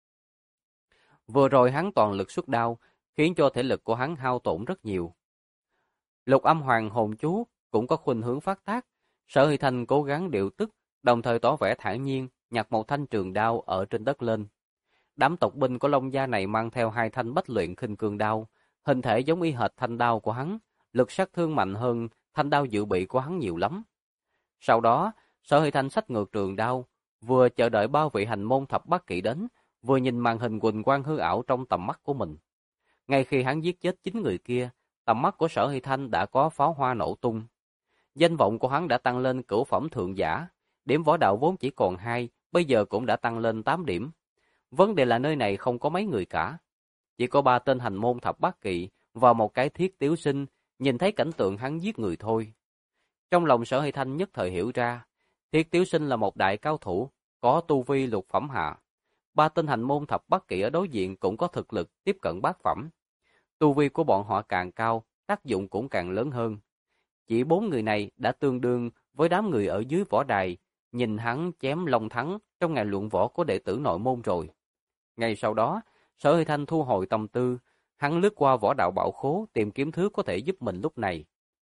Vừa rồi hắn toàn lực xuất đao, khiến cho thể lực của hắn hao tổn rất nhiều. Lục Âm Hoàng hồn chú cũng có khuynh hướng phát tác, Sở Hy Thanh cố gắng điều tức, đồng thời tỏ vẻ thản nhiên, nhặt một thanh trường đao ở trên đất lên. Đám tộc binh của Long Gia này mang theo 2 thanh bách luyện khinh cương đao, hình thể giống y hệt thanh đao của hắn, lực sát thương mạnh hơn thanh đao dự bị của hắn nhiều lắm. Sau đó, Sở Hy Thanh xách ngược trường đao, vừa chờ đợi bao vị hành môn thập bát kỵ đến, vừa nhìn màn hình quỳnh quang hư ảo trong tầm mắt của mình. Ngay khi hắn giết chết 9 người kia, tầm mắt của Sở Hy Thanh đã có pháo hoa nổ tung. Danh vọng của hắn đã tăng lên cửu phẩm thượng giả, điểm võ đạo vốn chỉ còn 2, bây giờ cũng đã tăng lên 8 điểm. Vấn đề là nơi này không có mấy người cả. Chỉ có 3 tên hành môn thập bát kỵ và một cái Thiết Tiểu Sinh nhìn thấy cảnh tượng hắn giết người thôi. Trong lòng Sở Hy Thanh nhất thời hiểu ra, Thiết Tiểu Sinh là một đại cao thủ, có tu vi lục phẩm hạ. 3 tên hành môn thập bát kỵ ở đối diện cũng có thực lực tiếp cận bát phẩm. Tu vi của bọn họ càng cao, tác dụng cũng càng lớn hơn. Chỉ 4 người này đã tương đương với đám người ở dưới võ đài, nhìn hắn chém Long Thắng trong ngày luận võ của đệ tử nội môn rồi. Ngay sau đó, Sở Hy Thanh thu hồi tâm tư, hắn lướt qua võ đạo bảo khố tìm kiếm thứ có thể giúp mình lúc này.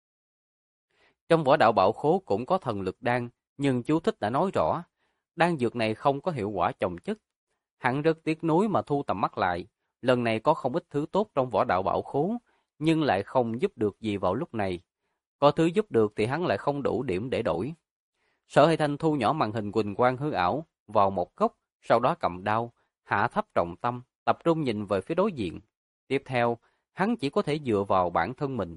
Trong võ đạo bảo khố cũng có thần lực đan, nhưng chú thích đã nói rõ, đan dược này không có hiệu quả chồng chất. Hắn rất tiếc nuối mà thu tầm mắt lại, lần này có không ít thứ tốt trong võ đạo bảo khố, nhưng lại không giúp được gì vào lúc này. Có thứ giúp được thì hắn lại không đủ điểm để đổi. Sở Hy Thanh thu nhỏ màn hình quỳnh quang hư ảo vào một góc, sau đó cầm đao, hạ thấp trọng tâm, tập trung nhìn về phía đối diện. Tiếp theo, hắn chỉ có thể dựa vào bản thân mình.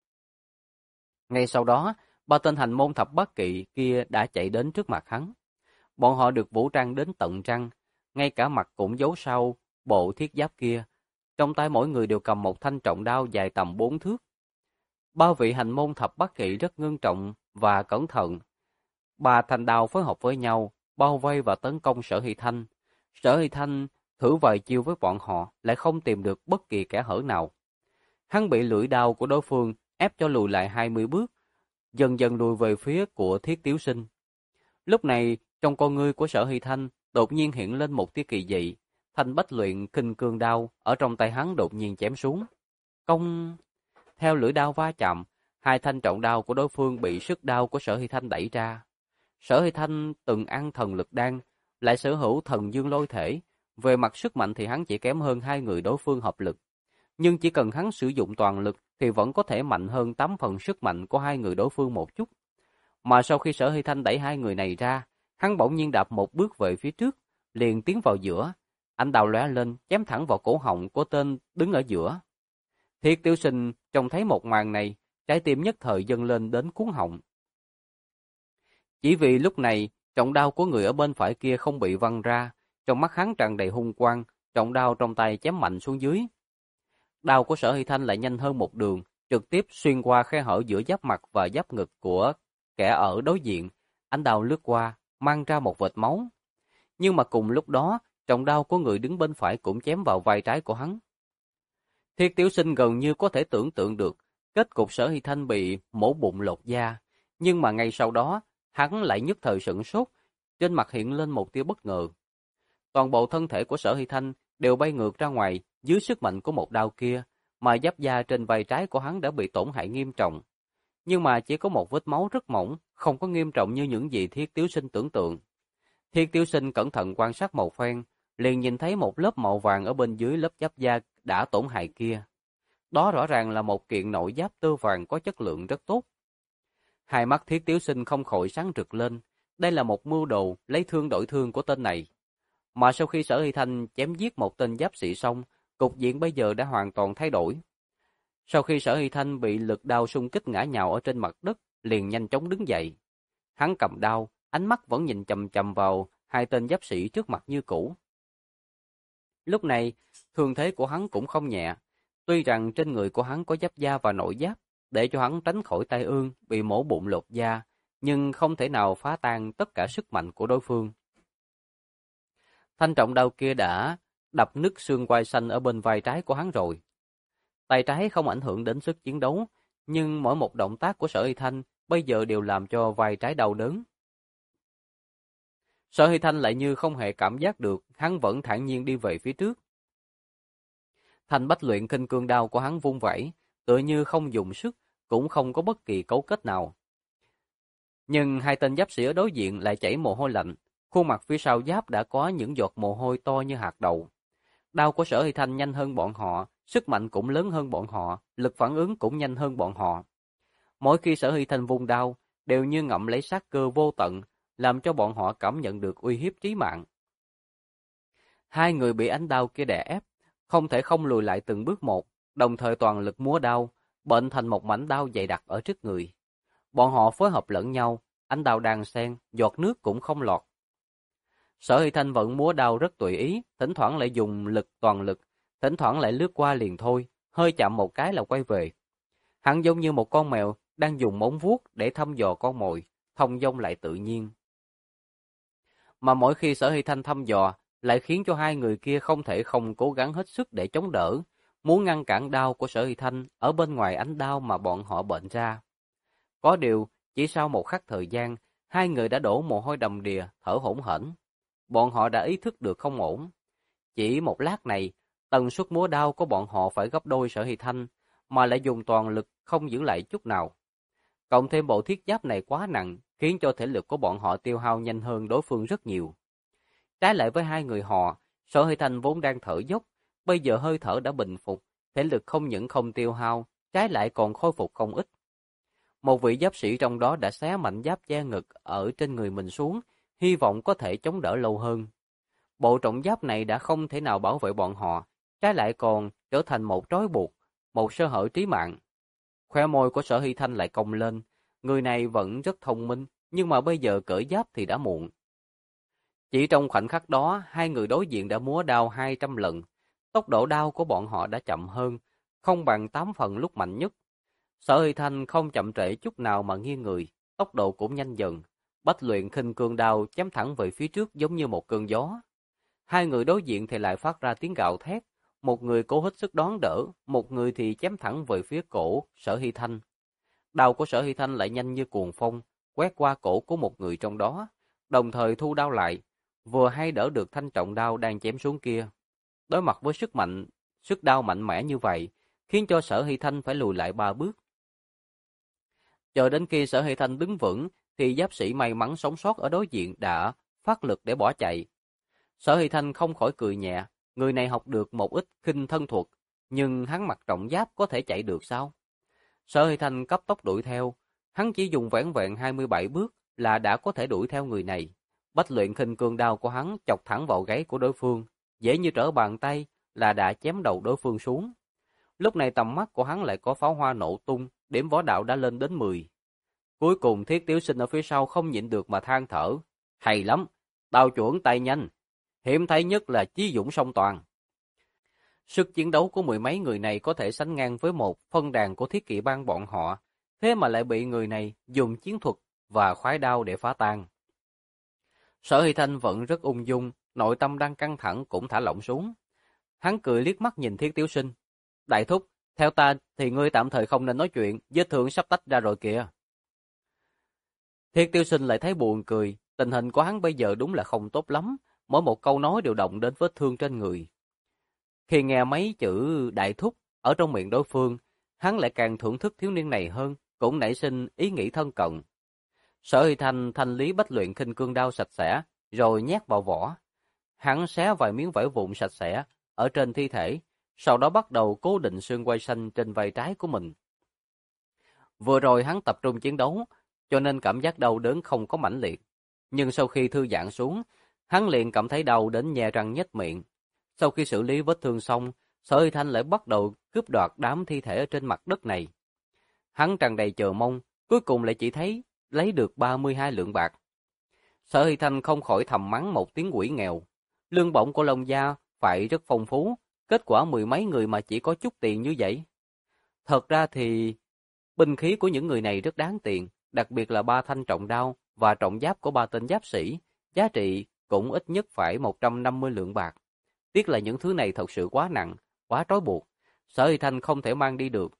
Ngay sau đó, 3 tên hành môn thập bát kỵ kia đã chạy đến trước mặt hắn. Bọn họ được vũ trang đến tận răng, ngay cả mặt cũng giấu sau bộ thiết giáp kia. Trong tay mỗi người đều cầm một thanh trọng đao dài tầm 4 thước. 3 vị hành môn thập bát kỵ rất ngưng trọng và cẩn thận. 3 thanh đao phối hợp với nhau, bao vây và tấn công Sở Hy Thanh. Sở Hy Thanh thử vài chiêu với bọn họ, lại không tìm được bất kỳ kẽ hở nào. Hắn bị lưỡi đao của đối phương ép cho lùi lại 20 bước, dần dần lùi về phía của Thiết Tiểu Sinh. Lúc này, trong con ngươi của Sở Hy Thanh đột nhiên hiện lên một tia kỳ dị, thanh bách luyện khinh cương đao ở trong tay hắn đột nhiên chém xuống. Công! Theo lưỡi đao va chạm, 2 thanh trọng đao của đối phương bị sức đao của Sở Hy Thanh đẩy ra. Sở Hy Thanh từng ăn thần lực đan, lại sở hữu thần dương lôi thể, về mặt sức mạnh thì hắn chỉ kém hơn 2 người đối phương hợp lực. Nhưng chỉ cần hắn sử dụng toàn lực thì vẫn có thể mạnh hơn 8 phần sức mạnh của 2 người đối phương một chút. Mà sau khi Sở Hy Thanh đẩy 2 người này ra, hắn bỗng nhiên đạp một bước về phía trước, liền tiến vào giữa. Ánh đao lóe lên, chém thẳng vào cổ họng của tên đứng ở giữa. Thiết Tiểu Sinh trông thấy một màn này, trái tim nhất thời dâng lên đến cuống họng. Chỉ vì lúc này, trọng đao của người ở bên phải kia không bị văng ra, trong mắt hắn tràn đầy hung quang, trọng đao trong tay chém mạnh xuống dưới. Đao của Sở Hy Thanh lại nhanh hơn một đường, trực tiếp xuyên qua khe hở giữa giáp mặt và giáp ngực của kẻ ở đối diện. Ánh đao lướt qua, mang ra một vệt máu. Nhưng mà cùng lúc đó, trọng đao của người đứng bên phải cũng chém vào vai trái của hắn. Thiết Tiểu Sinh gần như có thể tưởng tượng được kết cục Sở Hy Thanh bị mổ bụng lột da, nhưng mà ngay sau đó, hắn lại nhất thời sửng sốt, trên mặt hiện lên một tia bất ngờ. Toàn bộ thân thể của Sở Hy Thanh đều bay ngược ra ngoài dưới sức mạnh của một đao kia, mà giáp da trên vai trái của hắn đã bị tổn hại nghiêm trọng. Nhưng mà chỉ có một vết máu rất mỏng, không có nghiêm trọng như những gì Thiết Tiểu Sinh tưởng tượng. Thiết Tiểu Sinh cẩn thận quan sát một phen, liền nhìn thấy một lớp màu vàng ở bên dưới lớp giáp da đã tổn hại kia. Đó rõ ràng là một kiện nội giáp tơ vàng có chất lượng rất tốt. Hai mắt Thiết Tiểu Sinh không khỏi sáng rực lên, đây là một mưu đồ lấy thương đổi thương của tên này. Mà sau khi Sở Hy Thanh chém giết một tên giáp sĩ xong, cục diện bây giờ đã hoàn toàn thay đổi. Sau khi Sở Hy Thanh bị lực đao xung kích ngã nhào ở trên mặt đất, liền nhanh chóng đứng dậy. Hắn cầm đao, ánh mắt vẫn nhìn chằm chằm vào hai tên giáp sĩ trước mặt như cũ. Lúc này, thương thế của hắn cũng không nhẹ. Tuy rằng trên người của hắn có giáp da và nội giáp, để cho hắn tránh khỏi tai ương bị mổ bụng lột da, nhưng không thể nào phá tan tất cả sức mạnh của đối phương. Thanh trọng đao kia đã đập nứt xương quai xanh ở bên vai trái của hắn rồi. Tay trái không ảnh hưởng đến sức chiến đấu, nhưng mỗi một động tác của Sở Hy Thanh bây giờ đều làm cho vai trái đau đớn. Sở Hy Thanh lại như không hề cảm giác được, hắn vẫn thản nhiên đi về phía trước. Thanh bách luyện kinh cương đao của hắn vung vẩy, tựa như không dùng sức, cũng không có bất kỳ cấu kết nào. Nhưng hai tên giáp sĩ ở đối diện lại chảy mồ hôi lạnh, khuôn mặt phía sau giáp đã có những giọt mồ hôi to như hạt đậu. Đao của Sở Hy Thanh nhanh hơn bọn họ, sức mạnh cũng lớn hơn bọn họ, lực phản ứng cũng nhanh hơn bọn họ. Mỗi khi Sở Hy Thanh vung đao, đều như ngậm lấy sát cơ vô tận, làm cho bọn họ cảm nhận được uy hiếp chí mạng. Hai người bị ánh đao kia đè ép, không thể không lùi lại từng bước một, đồng thời toàn lực múa đao, bệnh thành một mảnh đao dày đặc ở trước người. Bọn họ phối hợp lẫn nhau, ánh đao đan xen, giọt nước cũng không lọt. Sở Hy Thanh vẫn múa đao rất tùy ý, thỉnh thoảng lại dùng lực toàn lực, thỉnh thoảng lại lướt qua liền thôi, hơi chạm một cái là quay về. Hắn giống như một con mèo đang dùng móng vuốt để thăm dò con mồi, thông dong lại tự nhiên. Mà mỗi khi Sở Hy Thanh thăm dò, lại khiến cho hai người kia không thể không cố gắng hết sức để chống đỡ, muốn ngăn cản đao của Sở Hy Thanh ở bên ngoài ánh đao mà bọn họ bệnh ra. Có điều, chỉ sau một khắc thời gian, hai người đã đổ mồ hôi đầm đìa, thở hổn hển. Bọn họ đã ý thức được không ổn. Chỉ một lát này, tần suất múa đao của bọn họ phải gấp đôi Sở Hy Thanh, mà lại dùng toàn lực không giữ lại chút nào. Cộng thêm bộ thiết giáp này quá nặng, khiến cho thể lực của bọn họ tiêu hao nhanh hơn đối phương rất nhiều. Trái lại với hai người họ, Sở Hy Thanh vốn đang thở dốc, bây giờ hơi thở đã bình phục, thể lực không những không tiêu hao, trái lại còn khôi phục không ít. Một vị giáp sĩ trong đó đã xé mảnh giáp che ngực ở trên người mình xuống, hy vọng có thể chống đỡ lâu hơn. Bộ trọng giáp này đã không thể nào bảo vệ bọn họ, trái lại còn trở thành một trói buộc, một sơ hở trí mạng. Khóe môi của Sở Hy Thanh lại cong lên, người này vẫn rất thông minh, nhưng mà bây giờ cởi giáp thì đã muộn. Chỉ trong khoảnh khắc đó, hai người đối diện đã múa đao 200 lần, tốc độ đao của bọn họ đã chậm hơn, không bằng 8 phần lúc mạnh nhất. Sở Hy Thanh không chậm trễ chút nào mà nghiêng người, tốc độ cũng nhanh dần. Bách luyện khinh cương đao chém thẳng về phía trước giống như một cơn gió. Hai người đối diện thì lại phát ra tiếng gào thét, một người cố hết sức đón đỡ, một người thì chém thẳng về phía cổ Sở Hy Thanh. Đao của Sở Hy Thanh lại nhanh như cuồng phong, quét qua cổ của một người trong đó, đồng thời thu đao lại, vừa hay đỡ được thanh trọng đao đang chém xuống kia. Đối mặt với sức đao mạnh mẽ như vậy, khiến cho Sở Hy Thanh phải lùi lại 3 bước. Chờ đến khi Sở Hy Thanh đứng vững, thì giáp sĩ may mắn sống sót ở đối diện đã phát lực để bỏ chạy. Sở Hy Thanh không khỏi cười nhẹ, người này học được một ít khinh thân thuật, nhưng hắn mặc trọng giáp có thể chạy được sao? Sở Hy Thanh cấp tốc đuổi theo, hắn chỉ dùng vẻn vẹn 27 bước là đã có thể đuổi theo người này. Bách luyện khinh cương đao của hắn chọc thẳng vào gáy của đối phương, dễ như trở bàn tay là đã chém đầu đối phương xuống. Lúc này tầm mắt của hắn lại có pháo hoa nổ tung, điểm võ đạo đã lên đến 10. Cuối cùng Thiết Tiểu Sinh ở phía sau không nhịn được mà than thở. Hay lắm, đao chuẩn tay nhanh. Hiểm thấy nhất là chí dũng song toàn. Sức chiến đấu của mười mấy người này có thể sánh ngang với một phân đàn của thiết kỵ bang bọn họ, thế mà lại bị người này dùng chiến thuật và khoái đao để phá tan. Sở Hy Thanh vẫn rất ung dung, nội tâm đang căng thẳng cũng thả lỏng xuống. Hắn cười liếc mắt nhìn Thiết Tiếu Sinh. Đại thúc, theo ta thì ngươi tạm thời không nên nói chuyện, vết thương sắp tách ra rồi kìa. Thiết Tiếu Sinh lại thấy buồn cười, tình hình của hắn bây giờ đúng là không tốt lắm, mỗi một câu nói đều động đến vết thương trên người. Khi nghe mấy chữ đại thúc ở trong miệng đối phương, hắn lại càng thưởng thức thiếu niên này hơn, cũng nảy sinh ý nghĩ thân cận. Sở Hy Thanh thanh lý bách luyện khinh cương đao sạch sẽ, rồi nhét vào vỏ. Hắn xé vài miếng vải vụn sạch sẽ ở trên thi thể, sau đó bắt đầu cố định xương quai xanh trên vai trái của mình. Vừa rồi hắn tập trung chiến đấu, cho nên cảm giác đau đớn không có mãnh liệt. Nhưng sau khi thư giãn xuống, hắn liền cảm thấy đau đến nhe răng nhếch miệng. Sau khi xử lý vết thương xong, Sở Hy Thanh lại bắt đầu cướp đoạt đám thi thể ở trên mặt đất này. Hắn tràn đầy chờ mong, cuối cùng lại chỉ thấy lấy được 32 lượng bạc. Sở Hy Thanh không khỏi thầm mắng một tiếng quỷ nghèo. Lương bổng của Long Gia phải rất phong phú, kết quả mười mấy người mà chỉ có chút tiền như vậy. Thật ra thì binh khí của những người này rất đáng tiền, đặc biệt là 3 thanh trọng đao và trọng giáp của 3 tên giáp sĩ, giá trị cũng ít nhất phải 150 lượng bạc. Tiếc là những thứ này thật sự quá nặng, quá trói buộc, Sở Hy Thanh không thể mang đi được.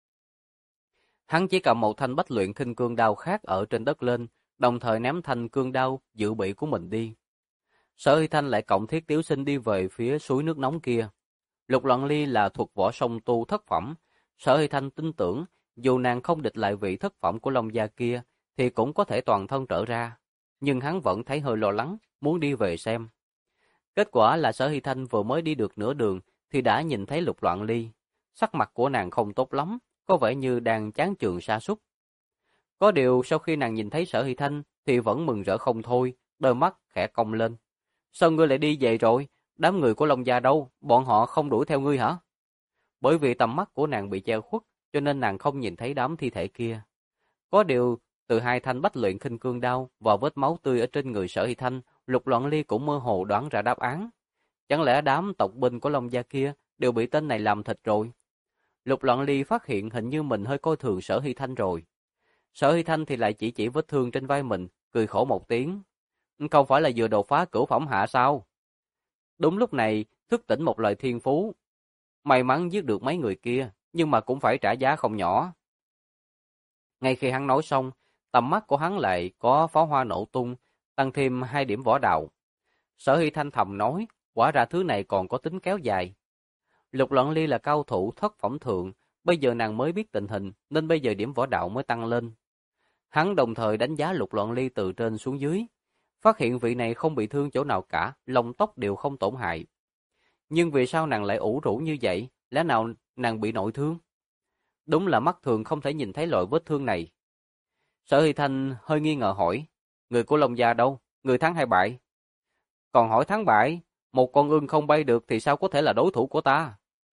Hắn chỉ cầm một thanh bách luyện khinh cương đao khác ở trên đất lên, đồng thời ném thanh cương đao dự bị của mình đi. Sở Hy Thanh lại cộng Thiết Tiếu Sinh đi về phía suối nước nóng kia. Lục Loạn Ly là thuộc võ song tu thất phẩm, Sở Hy Thanh tin tưởng dù nàng không địch lại vị thất phẩm của Long Gia kia thì cũng có thể toàn thân trở ra, nhưng hắn vẫn thấy hơi lo lắng, muốn đi về xem. Kết quả là Sở Hy Thanh vừa mới đi được nửa đường thì đã nhìn thấy Lục Loạn Ly. Sắc mặt của nàng không tốt lắm, có vẻ như đang chán chường sa sút. Có điều sau khi nàng nhìn thấy Sở Hy Thanh thì vẫn mừng rỡ không thôi, đôi mắt khẽ cong lên. Sao ngươi lại đi về rồi? Đám người của Long Gia đâu? Bọn họ không đuổi theo ngươi hả? Bởi vì tầm mắt của nàng bị che khuất, cho nên nàng không nhìn thấy đám thi thể kia. Có điều, từ 2 thanh bách luyện khinh cương đao và vết máu tươi ở trên người Sở Hy Thanh, Lục Loạn Ly cũng mơ hồ đoán ra đáp án. Chẳng lẽ đám tộc binh của Long Gia kia đều bị tên này làm thịt rồi? Lục Loạn Ly phát hiện hình như mình hơi coi thường Sở Hy Thanh rồi. Sở Hy Thanh thì lại chỉ vết thương trên vai mình, cười khổ một tiếng. Không phải là vừa đột phá cửu phẩm hạ sao? Đúng lúc này, thức tỉnh một lời thiên phú. May mắn giết được mấy người kia, nhưng mà cũng phải trả giá không nhỏ. Ngay khi hắn nói xong, tầm mắt của hắn lại có pháo hoa nổ tung, tăng thêm 2 điểm võ đạo. Sở Hy Thanh thầm nói, quả ra thứ này còn có tính kéo dài. Lục Loạn Ly là cao thủ thất phẩm thượng, bây giờ nàng mới biết tình hình, nên bây giờ điểm võ đạo mới tăng lên. Hắn đồng thời đánh giá Lục Loạn Ly từ trên xuống dưới, phát hiện vị này không bị thương chỗ nào cả, lông tóc đều không tổn hại. Nhưng vì sao nàng lại ủ rũ như vậy? Lẽ nào nàng bị nội thương? Đúng là mắt thường không thể nhìn thấy loại vết thương này. Sở Hy Thanh hơi nghi ngờ hỏi, người của Long Gia đâu? Người thắng hay bại? Còn hỏi thắng bại, một con ưng không bay được thì sao có thể là đối thủ của ta?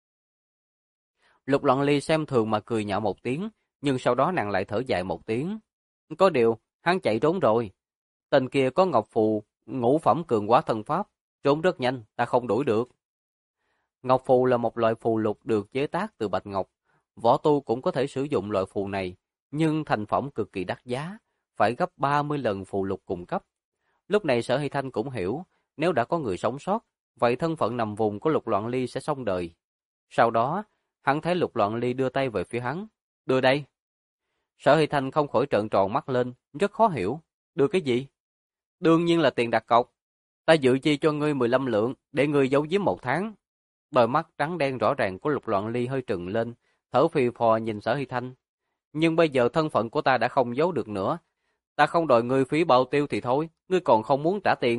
Lục Loạn Ly xem thường mà cười nhạo một tiếng, nhưng sau đó nàng lại thở dài một tiếng. Có điều, hắn chạy trốn rồi. Tên kia có ngọc phù, ngũ phẩm cường hóa thân pháp, trốn rất nhanh, ta không đuổi được. Ngọc phù là một loại phù lục được chế tác từ bạch ngọc. Võ tu cũng có thể sử dụng loại phù này, nhưng thành phẩm cực kỳ đắt giá, phải gấp 30 lần phù lục cùng cấp. Lúc này Sở Hy Thanh cũng hiểu, nếu đã có người sống sót, vậy thân phận nằm vùng của Lục Loạn Ly sẽ xong đời. Sau đó, hắn thấy Lục Loạn Ly đưa tay về phía hắn. Đưa đây. Sở Hy Thanh không khỏi trợn tròn mắt lên, rất khó hiểu. Đưa cái gì? Đương nhiên là tiền đặt cọc. Ta dự chi cho ngươi 15 lượng, để ngươi giấu giếm 1 tháng. Đôi mắt trắng đen rõ ràng của Lục Loạn Ly hơi trừng lên, thở phì phò nhìn Sở Hy Thanh. Nhưng bây giờ thân phận của ta đã không giấu được nữa. Ta không đòi ngươi phí bao tiêu thì thôi, ngươi còn không muốn trả tiền.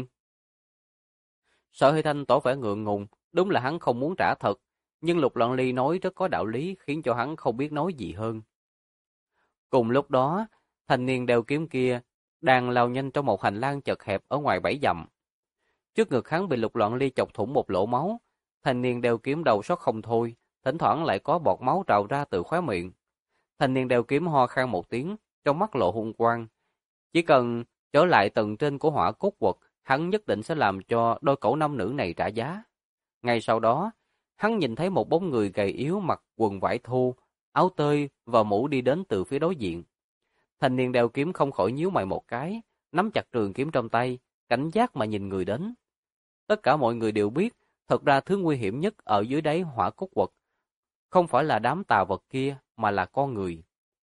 Sở Hy Thanh tỏ vẻ ngượng ngùng, đúng là hắn không muốn trả thật, nhưng Lục Loạn Ly nói rất có đạo lý khiến cho hắn không biết nói gì hơn. Cùng lúc đó, thanh niên đeo kiếm kia đang lao nhanh trong một hành lang chật hẹp ở ngoài 7 dặm. Trước ngực hắn bị Lục Loạn Ly chọc thủng một lỗ máu, thanh niên đeo kiếm đầu sót không thôi, thỉnh thoảng lại có bọt máu trào ra từ khóe miệng. Thanh niên đeo kiếm ho khan một tiếng, trong mắt lộ hung quang. Chỉ cần trở lại tầng trên của Hỏa Cốt Quật, hắn nhất định sẽ làm cho đôi cẩu nam nữ này trả giá. Ngay sau đó, hắn nhìn thấy một bóng người gầy yếu mặc quần vải thô, áo tơi và mũ đi đến từ phía đối diện. Thanh niên đeo kiếm không khỏi nhíu mày một cái, nắm chặt trường kiếm trong tay, cảnh giác mà nhìn người đến. Tất cả mọi người đều biết, thật ra thứ nguy hiểm nhất ở dưới đáy hỏa cốt quật không phải là đám tà vật kia, mà là con người.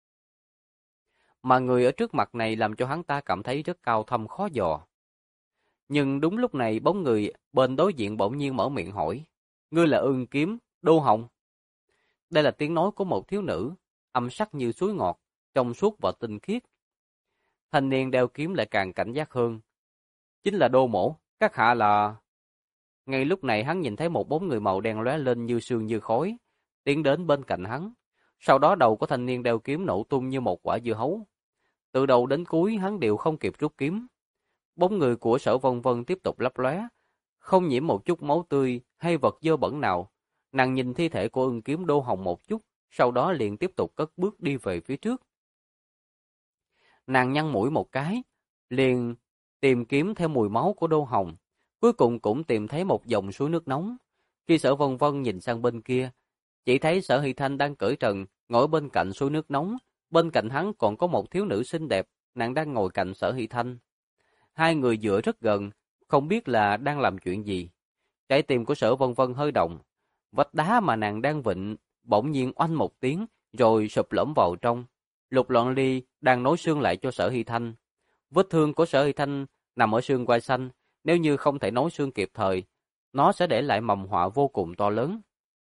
Mà người ở trước mặt này làm cho hắn ta cảm thấy rất cao thâm khó dò. Nhưng đúng lúc này bóng người bên đối diện bỗng nhiên mở miệng hỏi, ngươi là Ưng Kiếm, Đô Hồng? Đây là tiếng nói của một thiếu nữ, âm sắc như suối ngọt, trong suốt và tinh khiết. Thanh niên đeo kiếm lại càng cảnh giác hơn. Chính là Đô Mỗ, các hạ là... Ngay lúc này hắn nhìn thấy một bóng người màu đen lóe lên như sương như khói, tiến đến bên cạnh hắn. Sau đó đầu của thanh niên đeo kiếm nổ tung như một quả dưa hấu. Từ đầu đến cuối hắn đều không kịp rút kiếm. Bóng người của Sở Vân Vân tiếp tục lấp lóe, không nhiễm một chút máu tươi hay vật dơ bẩn nào. Nàng nhìn thi thể của Ưng Kiếm Đô Hồng một chút, sau đó liền tiếp tục cất bước đi về phía trước. Nàng nhăn mũi một cái, liền tìm kiếm theo mùi máu của Đô Hồng, cuối cùng cũng tìm thấy một dòng suối nước nóng. Khi Sở Vân Vân nhìn sang bên kia, chỉ thấy Sở Hy Thanh đang cởi trần, ngồi bên cạnh suối nước nóng, bên cạnh hắn còn có một thiếu nữ xinh đẹp, nàng đang ngồi cạnh Sở Hy Thanh. Hai người dựa rất gần, không biết là đang làm chuyện gì. Trái tim của Sở Vân Vân hơi động, vách đá mà nàng đang vịn bỗng nhiên oanh một tiếng, rồi sụp lõm vào trong. Lục Loan Ly đang nối xương lại cho Sở Hy Thanh. Vết thương của Sở Hy Thanh nằm ở xương quai xanh, nếu như không thể nối xương kịp thời, nó sẽ để lại mầm họa vô cùng to lớn.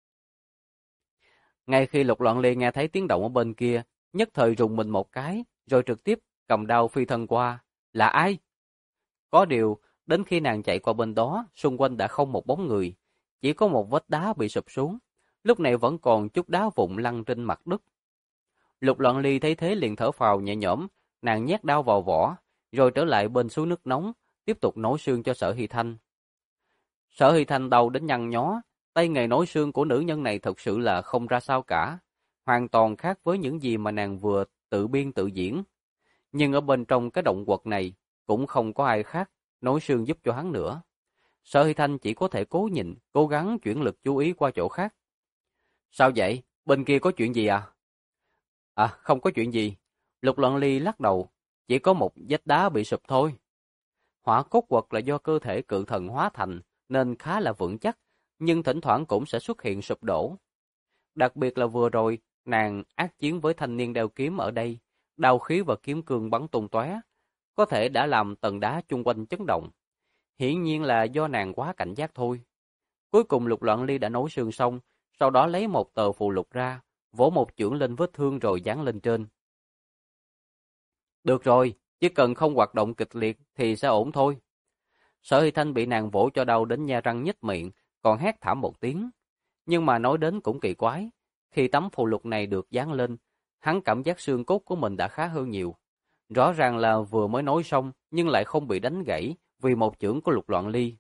Ngay khi Lục Loan Ly nghe thấy tiếng động ở bên kia, nhất thời rùng mình một cái, rồi trực tiếp cầm đao phi thân qua. Là ai? Có điều, đến khi nàng chạy qua bên đó, xung quanh đã không một bóng người, chỉ có một vách đá bị sụp xuống, lúc này vẫn còn chút đá vụn lăn trên mặt đất. Lục Loan Ly thấy thế liền thở phào nhẹ nhõm, nàng nhét đao vào vỏ, rồi trở lại bên suối nước nóng, tiếp tục nối xương cho Sở Hy Thanh. Sở Hy Thanh đau đến nhăn nhó, tay nghề nối xương của nữ nhân này thật sự là không ra sao cả, hoàn toàn khác với những gì mà nàng vừa tự biên tự diễn. Nhưng ở bên trong cái động quật này, cũng không có ai khác nối xương giúp cho hắn nữa. Sở Hy Thanh chỉ có thể cố nhìn, cố gắng chuyển lực chú ý qua chỗ khác. Sao vậy? Bên kia có chuyện gì à? À, không có chuyện gì. Lục Loan Ly lắc đầu, chỉ có một vách đá bị sụp thôi. Hỏa cốt quật là do cơ thể cự thần hóa thành, nên khá là vững chắc, nhưng thỉnh thoảng cũng sẽ xuất hiện sụp đổ. Đặc biệt là vừa rồi, nàng ác chiến với thanh niên đeo kiếm ở đây, đao khí và kiếm cương bắn tung tóe, có thể đã làm tầng đá chung quanh chấn động. Hiển nhiên là do nàng quá cảnh giác thôi. Cuối cùng Lục Loan Ly đã nối xương xong, sau đó lấy một tờ phù lục ra, vỗ một chưởng lên vết thương rồi dán lên trên. Được rồi, chỉ cần không hoạt động kịch liệt thì sẽ ổn thôi. Sở Hy Thanh bị nàng vỗ cho đau đến nhe răng nhếch miệng, còn hét thảm một tiếng. Nhưng mà nói đến cũng kỳ quái, khi tấm phù lục này được dán lên, hắn cảm giác xương cốt của mình đã khá hơn nhiều. Rõ ràng là vừa mới nói xong nhưng lại không bị đánh gãy vì một chưởng của Lục Loan Ly.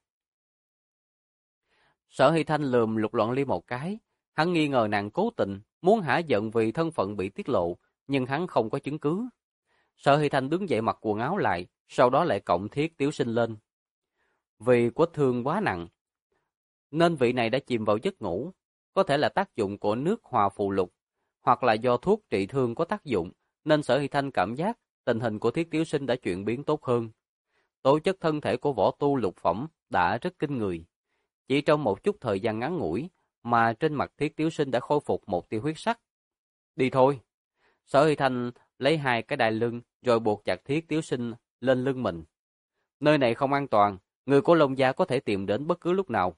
Sở Hy Thanh lườm Lục Loan Ly một cái, hắn nghi ngờ nàng cố tình muốn hả giận vì thân phận bị tiết lộ, nhưng hắn không có chứng cứ. Sở Hy Thanh đứng dậy mặc quần áo lại, sau đó lại cộng Thiết Tiếu Sinh lên. Vì quất thương quá nặng, nên vị này đã chìm vào giấc ngủ, có thể là tác dụng của nước hòa phù lục, hoặc là do thuốc trị thương có tác dụng, nên Sở Hy Thanh cảm giác tình hình của Thiết Tiếu Sinh đã chuyển biến tốt hơn. Tố chất thân thể của võ tu lục phẩm đã rất kinh người. Chỉ trong một chút thời gian ngắn ngủi mà trên mặt Thiết Tiếu Sinh đã khôi phục một tia huyết sắc. Đi thôi. Sở Hy Thanh lấy hai cái đai lưng rồi buộc chặt Thiết Tiếu Sinh lên lưng mình. Nơi này không an toàn, người của Long Gia có thể tìm đến bất cứ lúc nào.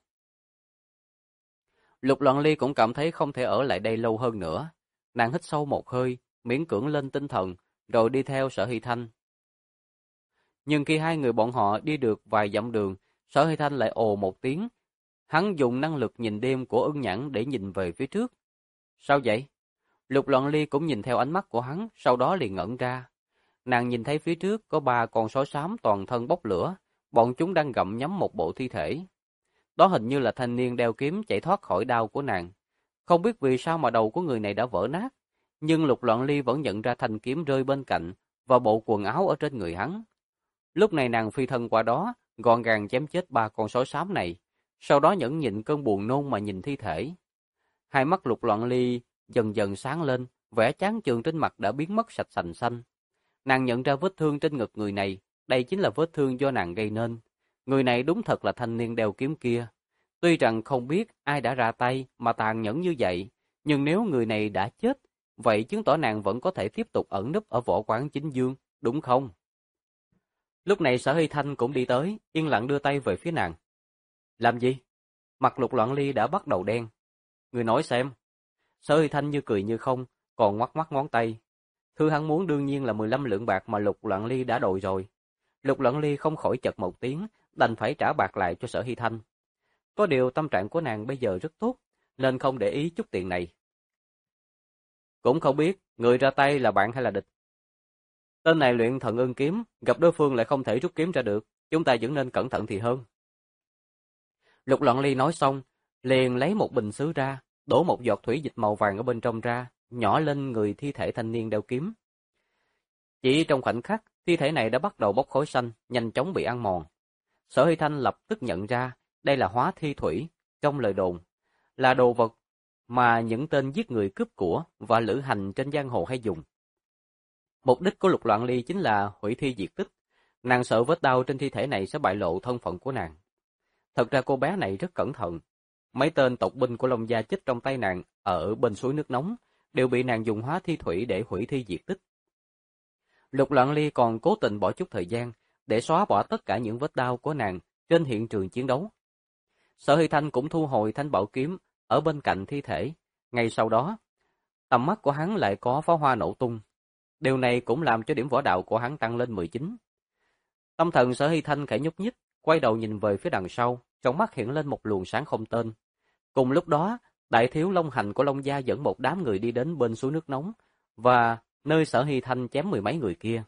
Lục Loan Ly cũng cảm thấy không thể ở lại đây lâu hơn nữa. Nàng hít sâu một hơi, miễn cưỡng lên tinh thần, rồi đi theo Sở Hy Thanh. Nhưng khi hai người bọn họ đi được vài dặm đường, Sở Hy Thanh lại ồ một tiếng. Hắn dùng năng lực nhìn đêm của Ưng Nhãn để nhìn về phía trước. Sao vậy? Lục Loan Ly cũng nhìn theo ánh mắt của hắn, sau đó liền ngẩn ra. Nàng nhìn thấy phía trước có 3 con sói xám toàn thân bốc lửa, bọn chúng đang gặm nhấm một bộ thi thể. Đó hình như là thanh niên đeo kiếm chạy thoát khỏi đao của nàng. Không biết vì sao mà đầu của người này đã vỡ nát, nhưng Lục Loan Ly vẫn nhận ra thanh kiếm rơi bên cạnh và bộ quần áo ở trên người hắn. Lúc này nàng phi thân qua đó, gọn gàng chém chết 3 con sói xám này, sau đó nhẫn nhịn cơn buồn nôn mà nhìn thi thể. Hai mắt Lục Loạn Ly dần dần sáng lên, vẻ chán chường trên mặt đã biến mất sạch sành xanh. Nàng nhận ra vết thương trên ngực người này, đây chính là vết thương do nàng gây nên. Người này đúng thật là thanh niên đeo kiếm kia. Tuy rằng không biết ai đã ra tay mà tàn nhẫn như vậy, nhưng nếu người này đã chết, vậy chứng tỏ nàng vẫn có thể tiếp tục ẩn núp ở võ quán chính dương, đúng không? Lúc này Sở Hy Thanh cũng đi tới, yên lặng đưa tay về phía nàng. Làm gì? Mặt Lục Loạn Ly đã bắt đầu đen. Người nói xem. Sở Hy Thanh như cười như không, còn ngoắc ngoắc ngón tay. Thứ hắn muốn đương nhiên là 15 lượng bạc mà Lục Loạn Ly đã đội rồi. Lục Loạn Ly không khỏi chật một tiếng, đành phải trả bạc lại cho Sở Hy Thanh. Có điều tâm trạng của nàng bây giờ rất tốt, nên không để ý chút tiền này. Cũng không biết, người ra tay là bạn hay là địch. Tên này luyện Thần Ưng kiếm, gặp đối phương lại không thể rút kiếm ra được, chúng ta vẫn nên cẩn thận thì hơn. Lục Loạn Ly nói xong, liền lấy một bình sứ ra, đổ một giọt thủy dịch màu vàng ở bên trong ra, nhỏ lên người thi thể thanh niên đeo kiếm. Chỉ trong khoảnh khắc, thi thể này đã bắt đầu bốc khói xanh, nhanh chóng bị ăn mòn. Sở Hy Thanh lập tức nhận ra, đây là hóa thi thủy, trong lời đồn, là đồ vật mà những tên giết người cướp của và lữ hành trên giang hồ hay dùng. Mục đích của Lục Loạn Ly chính là hủy thi diệt tích, nàng sợ vết đau trên thi thể này sẽ bại lộ thân phận của nàng. Thật ra cô bé này rất cẩn thận, mấy tên tộc binh của Long Gia chết trong tay nàng ở bên suối nước nóng, đều bị nàng dùng hóa thi thủy để hủy thi diệt tích. Lục Loạn Ly còn cố tình bỏ chút thời gian để xóa bỏ tất cả những vết đau của nàng trên hiện trường chiến đấu. Sở Hy Thanh cũng thu hồi thanh bảo kiếm ở bên cạnh thi thể. Ngay sau đó, tầm mắt của hắn lại có pháo hoa nổ tung. Điều này cũng làm cho điểm võ đạo của hắn tăng lên 19. Tâm thần Sở Hy Thanh khẽ nhúc nhích, quay đầu nhìn về phía đằng sau, trong mắt hiện lên một luồng sáng không tên. Cùng lúc đó, đại thiếu Long Hành của Long Gia dẫn một đám người đi đến bên suối nước nóng, và nơi Sở Hy Thanh chém 10 mấy người kia.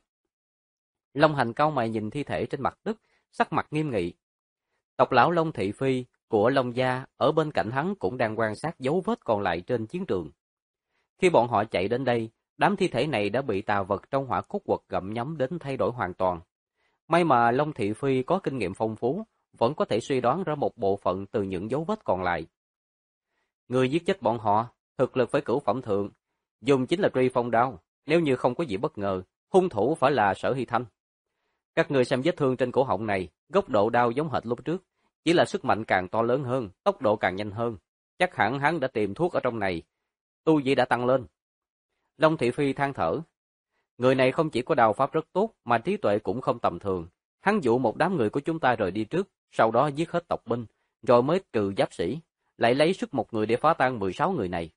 Long Hành cau mày nhìn thi thể trên mặt đất, sắc mặt nghiêm nghị. Tộc lão Long Thị Phi của Long Gia ở bên cạnh hắn cũng đang quan sát dấu vết còn lại trên chiến trường. Khi bọn họ chạy đến đây, đám thi thể này đã bị tà vật trong hỏa cốt quật gặm nhấm đến thay đổi hoàn toàn. May mà Long Thị Phi có kinh nghiệm phong phú, vẫn có thể suy đoán ra một bộ phận từ những dấu vết còn lại. Người giết chết bọn họ, thực lực phải cửu phẩm thượng, dùng chính là truy phong đao, nếu như không có gì bất ngờ, hung thủ phải là Sở Hy Thanh. Các người xem vết thương trên cổ họng này, góc độ đao giống hệt lúc trước, chỉ là sức mạnh càng to lớn hơn, tốc độ càng nhanh hơn. Chắc hẳn hắn đã tìm thuốc ở trong này, tu vi đã tăng lên. Long Thị Phi than thở. Người này không chỉ có đao pháp rất tốt, mà trí tuệ cũng không tầm thường. Hắn dụ một đám người của chúng ta rời đi trước, sau đó giết hết tộc binh, rồi mới trừ giáp sĩ, lại lấy sức một người để phá tan 16 người này.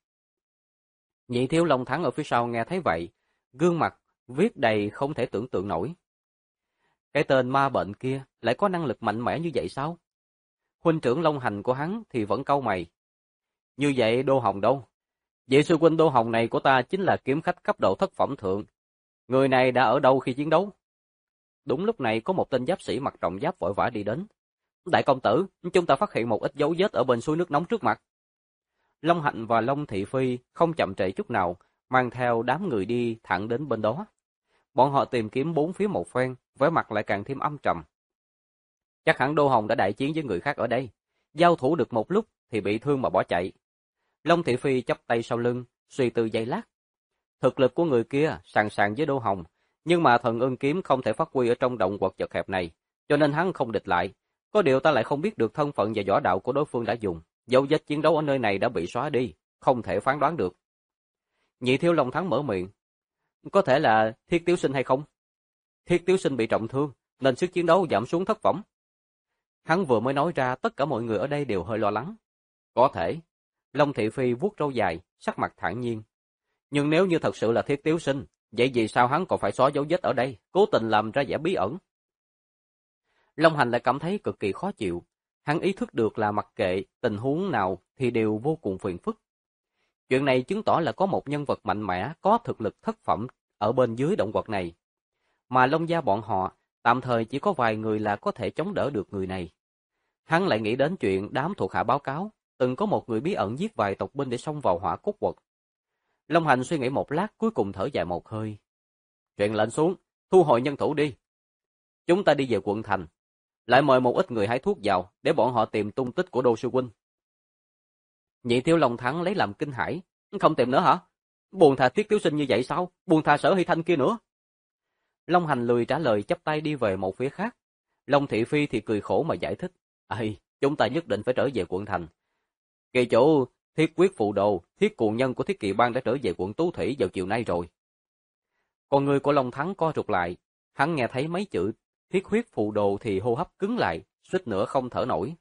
Nhị thiếu Long Thắng ở phía sau nghe thấy vậy, gương mặt viết đầy không thể tưởng tượng nổi. Cái tên ma bệnh kia lại có năng lực mạnh mẽ như vậy sao? Huynh trưởng Long Hành của hắn thì vẫn cau mày. Như vậy Đô Hồng đâu? Vậy sư huynh Đô Hồng này của ta chính là kiếm khách cấp độ thất phẩm thượng. Người này đã ở đâu khi chiến đấu? Đúng lúc này có một tên giáp sĩ mặc trọng giáp vội vã đi đến. Đại công tử, chúng ta phát hiện một ít dấu vết ở bên suối nước nóng trước mặt. Long Hạnh và Long Thị Phi không chậm trễ chút nào, mang theo đám người đi thẳng đến bên đó. Bọn họ tìm kiếm bốn phía một phen, vẻ mặt lại càng thêm âm trầm. Chắc hẳn Đô Hồng đã đại chiến với người khác ở đây, giao thủ được một lúc thì bị thương mà bỏ chạy. Long Thị Phi chắp tay sau lưng, suy tư giây lát. Thực lực của người kia sàn sàn với Đô Hồng, nhưng mà Thần Ưng kiếm không thể phát huy ở trong động quật chật hẹp này, cho nên hắn không địch lại. Có điều ta lại không biết được thân phận và võ đạo của đối phương đã dùng, dấu vết chiến đấu ở nơi này đã bị xóa đi, không thể phán đoán được. Nhị thiếu Long Thắng mở miệng. Có thể là Thiết Tiếu Sinh hay không? Thiết Tiếu Sinh bị trọng thương, nên sức chiến đấu giảm xuống thất phẩm. Hắn vừa mới nói ra, tất cả mọi người ở đây đều hơi lo lắng. Có thể. Long Thị Phi vuốt râu dài, sắc mặt thản nhiên. Nhưng nếu như thật sự là Thiết Tiếu Sinh, vậy vì sao hắn còn phải xóa dấu vết ở đây, cố tình làm ra vẻ bí ẩn? Long Hành lại cảm thấy cực kỳ khó chịu. Hắn ý thức được là mặc kệ tình huống nào thì đều vô cùng phiền phức. Chuyện này chứng tỏ là có một nhân vật mạnh mẽ, có thực lực thất phẩm ở bên dưới động quật này. Mà Long Gia bọn họ, tạm thời chỉ có vài người là có thể chống đỡ được người này. Hắn lại nghĩ đến chuyện đám thuộc hạ báo cáo, từng có một người bí ẩn giết vài tộc binh để xông vào hỏa cốt quật. Long Hành suy nghĩ một lát, cuối cùng thở dài một hơi. Truyền lệnh xuống, thu hồi nhân thủ đi. Chúng ta đi về quận thành. lại mời một ít người hái thuốc vào, để bọn họ tìm tung tích của Đô sư huynh. Nhị Thiếu Long Thắng lấy làm kinh hãi, không tìm nữa hả? Buồn thà Thiết Tiểu Sinh như vậy sao? Buồn thà Sở Hy Thanh kia nữa. Long Hành lười trả lời, chắp tay đi về một phía khác. Long Thị Phi thì cười khổ mà giải thích. Ây, chúng ta nhất định phải trở về quận thành. Kỳ chủ, Thiết Quyết Phụ Đồ, Thiết Cuồng Nhân của Thiết Kỵ Bang đã trở về quận Tú Thủy vào chiều nay rồi. Con người của Long Thắng co rụt lại, hắn nghe thấy mấy chữ Thiết Huyết Phụ Đồ thì hô hấp cứng lại, suýt nữa không thở nổi.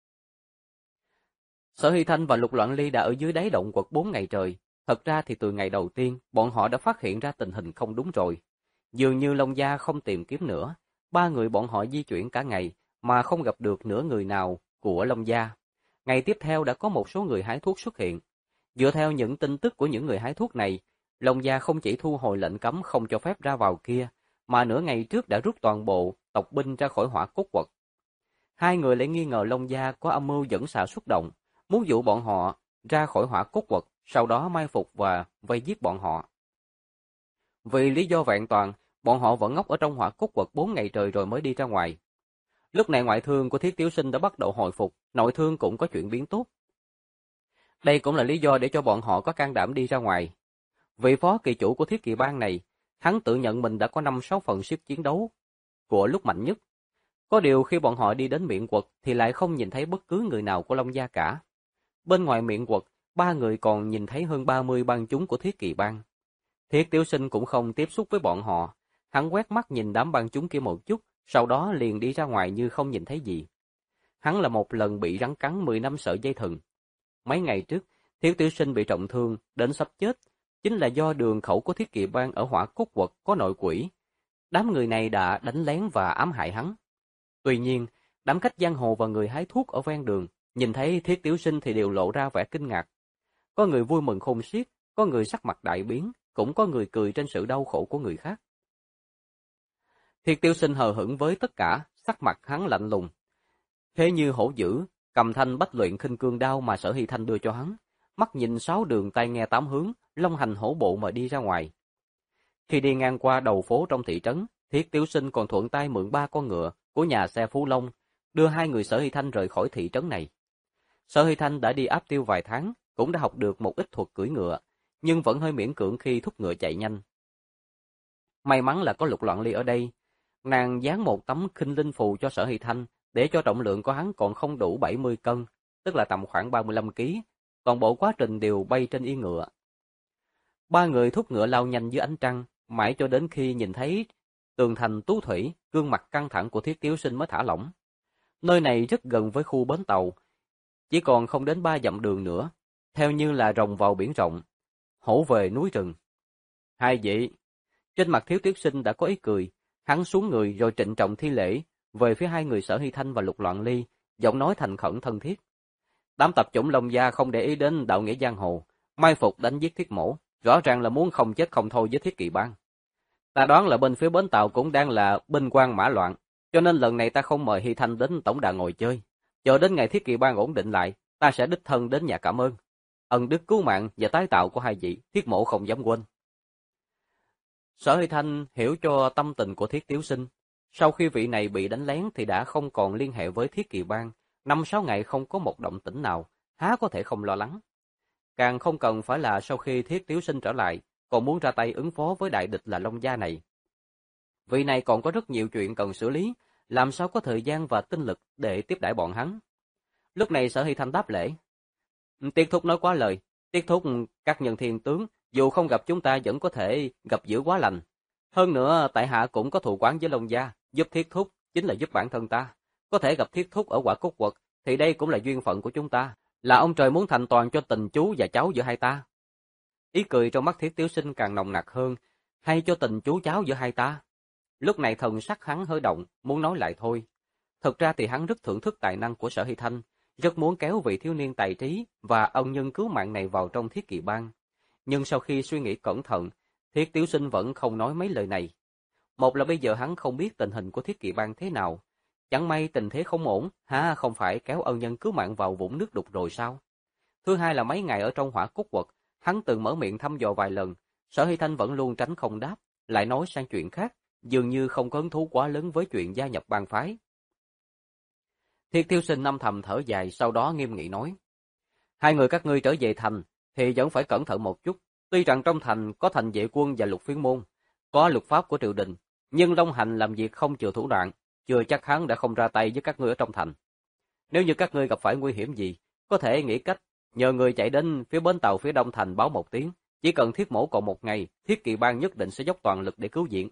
Sở Hy Thanh và Lục Loạn Ly đã ở dưới đáy động quật 4 ngày trời. Thật ra thì từ ngày đầu tiên, bọn họ đã phát hiện ra tình hình không đúng rồi. Dường như Long Gia không tìm kiếm nữa, 3 người bọn họ di chuyển cả ngày mà không gặp được nửa người nào của Long Gia. Ngày tiếp theo đã có một số người hái thuốc xuất hiện. Dựa theo những tin tức của những người hái thuốc này, Long Gia không chỉ thu hồi lệnh cấm không cho phép ra vào kia, mà nửa ngày trước đã rút toàn bộ tộc binh ra khỏi Hỏa Cốt quật. Hai người lại nghi ngờ Long Gia có âm mưu dẫn xạ xuất động, muốn dụ bọn họ ra khỏi Hỏa Cốt quật, sau đó mai phục và vây giết bọn họ. Vì lý do vẹn toàn, bọn họ vẫn ngốc ở trong Hỏa Cốt quật 4 ngày trời rồi mới đi ra ngoài. Lúc này ngoại thương của Thiết Tiểu Sinh đã bắt đầu hồi phục, nội thương cũng có chuyển biến tốt. Đây cũng là lý do để cho bọn họ có can đảm đi ra ngoài. Vị phó kỳ chủ của Thiết Kỵ Bang này, hắn tự nhận mình đã có 5-6 phần sức chiến đấu của lúc mạnh nhất. Có điều khi bọn họ đi đến miệng quật thì lại không nhìn thấy bất cứ người nào của Long Gia cả. Bên ngoài miệng quật, 3 người còn nhìn thấy hơn 30 bang chúng của Thiết Kỵ Bang. Thiết Tiểu Sinh cũng không tiếp xúc với bọn họ, hắn quét mắt nhìn đám bang chúng kia một chút, sau đó liền đi ra ngoài như không nhìn thấy gì. Hắn là một lần bị rắn cắn 10 năm sợi dây thừng. Mấy ngày trước, Thiết Tiểu Sinh bị trọng thương, đến sắp chết, chính là do đường khẩu của Thiết Kỵ Bang ở Hỏa Cốt quật có nội quỷ. Đám người này đã đánh lén và ám hại hắn. Tuy nhiên, đám khách giang hồ và người hái thuốc ở ven đường, nhìn thấy Thiết Tiểu Sinh thì đều lộ ra vẻ kinh ngạc. Có người vui mừng khôn xiết, có người sắc mặt đại biến, cũng có người cười trên sự đau khổ của người khác. Thiết Tiểu Sinh hờ hững với tất cả, sắc mặt hắn lạnh lùng. Thế như hổ dữ, cầm thanh bách luyện khinh cương đao mà Sở Hy Thanh đưa cho hắn, mắt nhìn 6 đường tay nghe 8 hướng, long hành hổ bộ mà đi ra ngoài. Khi đi ngang qua đầu phố trong thị trấn, Thiết Tiểu Sinh còn thuận tay mượn 3 con ngựa của nhà xe Phú Long, đưa 2 người Sở Hy Thanh rời khỏi thị trấn này. Sở Hy Thanh đã đi áp tiêu vài tháng, cũng đã học được một ít thuật cưỡi ngựa, nhưng vẫn hơi miễn cưỡng khi thúc ngựa chạy nhanh. May mắn là có Lục Loạn Ly ở đây, nàng dán một tấm khinh linh phù cho Sở Hy Thanh, để cho trọng lượng của hắn còn không đủ 70 cân, tức là tầm khoảng 35 kg, toàn bộ quá trình đều bay trên yên ngựa. 3 người thúc ngựa lao nhanh dưới ánh trăng, mãi cho đến khi nhìn thấy tường thành Tú Thủy, gương mặt căng thẳng của Thiết Tiểu Sinh mới thả lỏng. Nơi này rất gần với khu bến tàu, chỉ còn không đến 3 dặm đường nữa, theo như là rồng vào biển rộng, hổ về núi rừng. Hai vị, trên mặt Thiếu Tiểu Sinh đã có ý cười, hắn xuống người rồi trịnh trọng thi lễ về phía 2 người Sở Hy Thanh và Lục Loạn Ly, giọng nói thành khẩn thân thiết. Đám tập chủng Long Gia không để ý đến đạo nghĩa giang hồ, mai phục đánh giết Thiết Mổ, rõ ràng là muốn không chết không thôi với Thiết Kỵ Bang. Ta đoán là bên phía bến tàu cũng đang là binh quan mã loạn, cho nên lần này ta không mời Hy Thanh đến tổng đà ngồi chơi. Chờ đến ngày Thiết Kỵ Bang ổn định lại, ta sẽ đích thân đến nhà cảm ơn. Ân đức cứu mạng và tái tạo của hai vị, Thiết Mổ không dám quên. Sở Hy Thanh hiểu cho tâm tình của Thiết Tiểu Sinh. Sau khi vị này bị đánh lén thì đã không còn liên hệ với Thiết Kỵ Bang, 5-6 ngày không có một động tĩnh nào, há có thể không lo lắng. Càng không cần phải là sau khi Thiết Tiểu Sinh trở lại, còn muốn ra tay ứng phó với đại địch là Long Gia này. Vị này còn có rất nhiều chuyện cần xử lý, làm sao có thời gian và tinh lực để tiếp đãi bọn hắn. Lúc này Sở Hy Thanh đáp lễ. Tiết thúc nói quá lời, Tiết thúc các nhân thiên tướng, dù không gặp chúng ta vẫn có thể gặp giữ quá lành. Hơn nữa, tại hạ cũng có thù oán với Long Gia, giúp Thiết thúc chính là giúp bản thân ta. Có thể gặp Thiết thúc ở Hỏa Cốt quật, thì đây cũng là duyên phận của chúng ta, là ông trời muốn thành toàn cho tình chú và cháu giữa hai ta. Ý cười trong mắt Thiết Tiểu Sinh càng nồng nặc hơn, hay cho tình chú cháu giữa hai ta. Lúc này thần sắc hắn hơi động, muốn nói lại thôi. Thực ra thì hắn rất thưởng thức tài năng của Sở Hy Thanh, rất muốn kéo vị thiếu niên tài trí và ân nhân cứu mạng này vào trong Thiết Kỵ Bang. Nhưng sau khi suy nghĩ cẩn thận, Thiết Tiểu Sinh vẫn không nói mấy lời này. Một là bây giờ hắn không biết tình hình của Thiết Kỵ Bang thế nào. Chẳng may tình thế không ổn, không phải kéo ân nhân cứu mạng vào vũng nước đục rồi sao? Thứ hai là mấy ngày ở trong Hỏa Cốt quật, hắn từng mở miệng thăm dò vài lần, Sở Hy Thanh vẫn luôn tránh không đáp, lại nói sang chuyện khác, dường như không có hứng thú quá lớn với chuyện gia nhập bang phái. Thiết Thiếu Sinh âm thầm thở dài, sau đó nghiêm nghị nói: hai người các ngươi trở về thành thì vẫn phải cẩn thận một chút. Tuy rằng trong thành có thành vệ quân và lục phiến môn, có luật pháp của triều đình, nhưng Long Hành làm việc không chừa thủ đoạn, chưa chắc hắn đã không ra tay với các ngươi ở trong thành. Nếu như các ngươi gặp phải nguy hiểm gì, có thể nghĩ cách nhờ người chạy đến phía bến tàu phía đông thành báo một tiếng, chỉ cần Thiết Mỗ còn một ngày, Thiết Kỵ bang nhất định sẽ dốc toàn lực để cứu viện.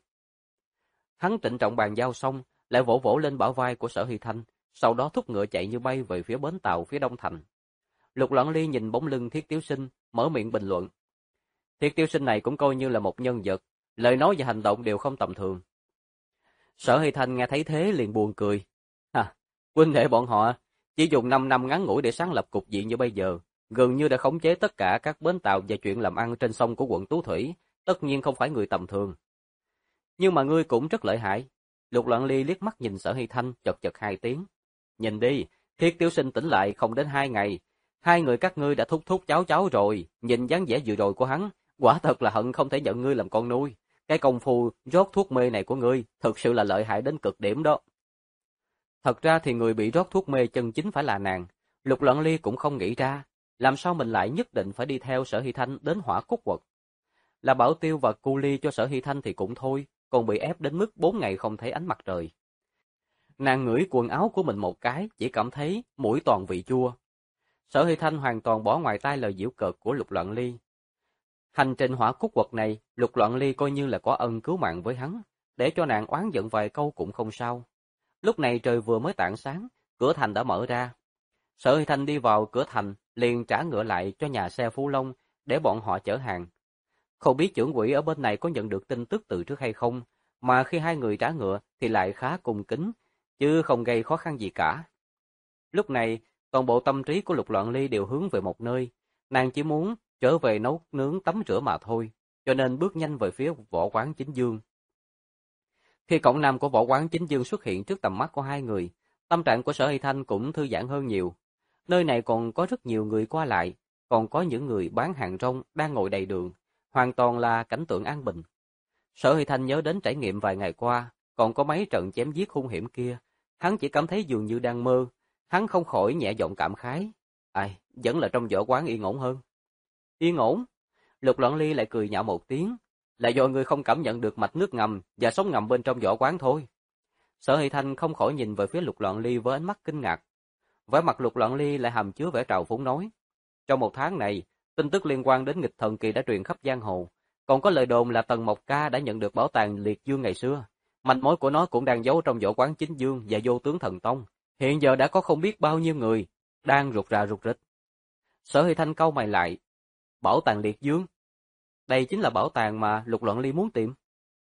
Hắn trịnh trọng bàn giao xong, lại vỗ vỗ lên bả vai của Sở Hy Thanh, sau đó thúc ngựa chạy như bay về phía bến tàu phía đông thành. Lục Loạn Ly nhìn bóng lưng Thiết Tiếu Sinh, mở miệng bình luận: Thiết Tiếu Sinh này cũng coi như là một nhân vật, lời nói và hành động đều không tầm thường. Sở Hy Thanh nghe thấy thế liền buồn cười: huynh đệ bọn họ chỉ dùng 5 năm ngắn ngủi để sáng lập cục diện như bây giờ, gần như đã khống chế tất cả các bến tàu và chuyện làm ăn trên sông của quận Tú Thủy, tất nhiên không phải người tầm thường. Nhưng mà ngươi cũng rất lợi hại. Lục Loạn Ly liếc mắt nhìn Sở Hy Thanh, chật chật 2 tiếng. Nhìn đi, Thiết Tiếu Sinh tỉnh lại không đến 2 ngày, hai người các ngươi đã thúc thúc cháu cháu rồi, nhìn dáng vẻ vừa rồi của hắn, quả thật là hận không thể nhận ngươi làm con nuôi. Cái công phu rót thuốc mê này của ngươi, thực sự là lợi hại đến cực điểm đó. Thật ra thì người bị rót thuốc mê chân chính phải là nàng. Lục Loạn Ly cũng không nghĩ ra, làm sao mình lại nhất định phải đi theo Sở Hy Thanh đến Hỏa Cúc Quật. Là bảo tiêu và cu ly cho Sở Hy Thanh thì cũng thôi, còn bị ép đến mức 4 ngày không thấy ánh mặt trời. Nàng ngửi quần áo của mình một cái, chỉ cảm thấy mũi toàn vị chua. Sở Hy Thanh hoàn toàn bỏ ngoài tai lời giễu cợt của Lục Loạn Ly. Hành trình Hỏa Cúc Quật này, Lục Loạn Ly coi như là có ân cứu mạng với hắn, để cho nàng oán giận vài câu cũng không sao. Lúc này trời vừa mới tảng sáng, cửa thành đã mở ra. Sở Hy Thanh đi vào cửa thành, liền trả ngựa lại cho nhà xe Phú Long để bọn họ chở hàng. Không biết trưởng quỹ ở bên này có nhận được tin tức từ trước hay không, mà khi hai người trả ngựa thì lại khá cung kính, chứ không gây khó khăn gì cả. Lúc này, toàn bộ tâm trí của Lục Loạn Ly đều hướng về một nơi, nàng chỉ muốn trở về nấu nướng tắm rửa mà thôi, cho nên bước nhanh về phía võ quán Chính Dương. Khi cổng nam của võ quán Chính Dương xuất hiện trước tầm mắt của hai người, tâm trạng của Sở Hy Thanh cũng thư giãn hơn nhiều. Nơi này còn có rất nhiều người qua lại, còn có những người bán hàng rong đang ngồi đầy đường, hoàn toàn là cảnh tượng an bình. Sở Hy Thanh nhớ đến trải nghiệm vài ngày qua, còn có mấy trận chém giết hung hiểm kia, hắn chỉ cảm thấy dường như đang mơ, hắn không khỏi nhẹ giọng cảm khái. Ai, vẫn là trong võ quán yên ổn hơn. Yên ổn? Lục Loạn Ly lại cười nhạo một tiếng, là do người không cảm nhận được mạch nước ngầm và sóng ngầm bên trong võ quán thôi. Sở Hy Thanh không khỏi nhìn về phía Lục Loạn Ly với ánh mắt kinh ngạc. Vẻ mặt Lục Loạn Ly lại hàm chứa vẻ trào phúng nói: trong một tháng này, tin tức liên quan đến nghịch thần kỳ đã truyền khắp giang hồ, còn có lời đồn là Tần Mộc Ca đã nhận được bảo tàng liệt dương ngày xưa, manh mối của nó cũng đang giấu trong võ quán Chính Dương và Vô Tướng Thần Tông. Hiện giờ đã có không biết bao nhiêu người đang rụt rà rụt rịch. Sở Hy Thanh cau mày lại: bảo tàng liệt dương? Đây chính là bảo tàng mà Lục Loạn Ly muốn tìm.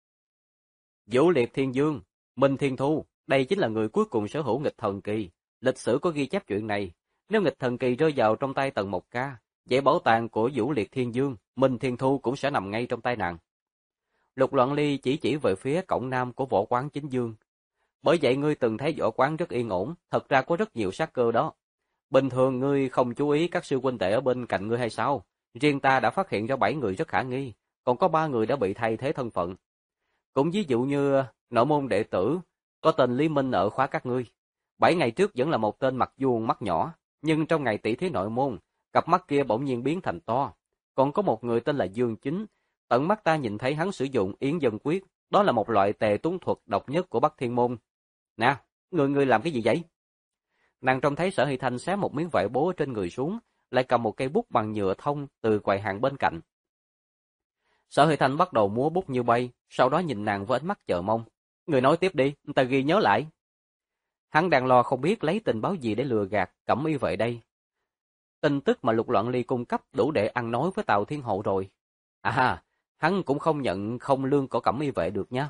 Vũ Liệt Thiên Dương, Minh Thiên Thu, đây chính là người cuối cùng sở hữu nghịch thần kỳ. Lịch sử có ghi chép chuyện này. Nếu nghịch thần kỳ rơi vào trong tay Tần Mộc Ca, vậy bảo tàng của Vũ Liệt Thiên Dương, Minh Thiên Thu cũng sẽ nằm ngay trong tay nàng. Lục Loạn Ly chỉ về phía cổng nam của võ quán Chính Dương. Bởi vậy ngươi từng thấy võ quán rất yên ổn, thật ra có rất nhiều sát cơ đó. Bình thường ngươi không chú ý các sư huynh đệ ở bên cạnh ngươi hay sao? Riêng ta đã phát hiện ra 7 người rất khả nghi, còn có 3 người đã bị thay thế thân phận. Cũng ví dụ như nội môn đệ tử có tên Lý Minh ở khóa các ngươi. 7 ngày trước vẫn là một tên mặt vuông mắt nhỏ, nhưng trong ngày tỷ thí nội môn, cặp mắt kia bỗng nhiên biến thành to. Còn có một người tên là Dương Chính, tận mắt ta nhìn thấy hắn sử dụng Yến Dân Quyết, đó là một loại tề tuấn thuật độc nhất của Bắc Thiên Môn. Nè, ngươi làm cái gì vậy? Nàng trông thấy Sở Hy Thanh xé một miếng vải bố trên người xuống, lại cầm một cây bút bằng nhựa thông từ quầy hàng bên cạnh. Sở Hy Thanh bắt đầu múa bút như bay, sau đó nhìn nàng với ánh mắt chờ mong. Người nói tiếp đi, ta ghi nhớ lại. Hắn đang lo không biết lấy tình báo gì để lừa gạt Cẩm Y Vệ đây. Tin tức mà Lục Loạn Ly cung cấp đủ để ăn nói với Tào Thiên Hộ rồi. Hắn cũng không nhận không lương của Cẩm Y Vệ được nhá.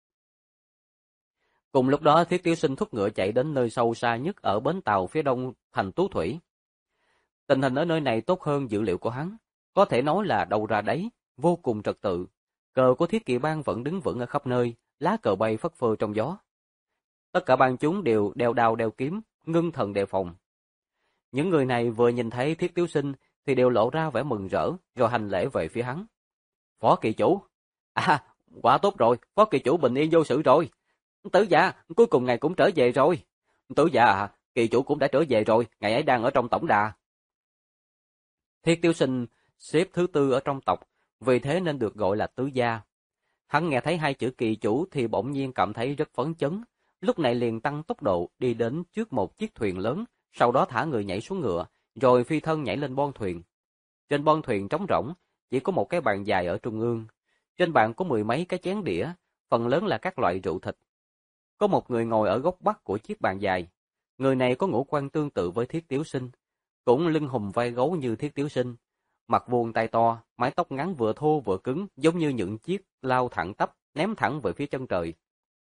Cùng lúc đó Thiết Tiểu Sinh thúc ngựa chạy đến nơi sâu xa nhất ở bến tàu phía đông thành Tú Thủy. Tình hình ở nơi này tốt hơn dữ liệu của hắn, có thể nói là đâu ra đấy, vô cùng trật tự. Cờ của Thiết Kỵ bang vẫn đứng vững ở khắp nơi, lá cờ bay phất phơ trong gió. Tất cả bang chúng đều đeo đao đeo kiếm, ngưng thần đề phòng. Những người này vừa nhìn thấy Thiết Tiểu Sinh thì đều lộ ra vẻ mừng rỡ, rồi hành lễ về phía hắn. Phó kỳ chủ, quá tốt rồi, Phó kỳ chủ bình yên vô sự rồi. Tử dạ, cuối cùng ngài cũng trở về rồi. Tử dạ kỳ chủ cũng đã trở về rồi, ngày ấy đang ở trong tổng đà. Thiết Tiểu Sinh xếp thứ tư ở trong tộc, vì thế nên được gọi là tứ gia. Hắn nghe thấy hai chữ kỳ chủ thì bỗng nhiên cảm thấy rất phấn chấn, lúc này liền tăng tốc độ đi đến trước một chiếc thuyền lớn, sau đó thả người nhảy xuống ngựa, rồi phi thân nhảy lên bon thuyền. Trên bon thuyền trống rỗng, chỉ có một cái bàn dài ở trung ương. Trên bàn có mười mấy cái chén đĩa, phần lớn là các loại rượu thịt. Có một người ngồi ở góc bắc của chiếc bàn dài. Người này có ngũ quan tương tự với Thiết Tiểu Sinh, cũng lưng hùm vai gấu như Thiết Tiểu Sinh, mặt vuông tai to, mái tóc ngắn vừa thô vừa cứng, giống như những chiếc lao thẳng tắp ném thẳng về phía chân trời.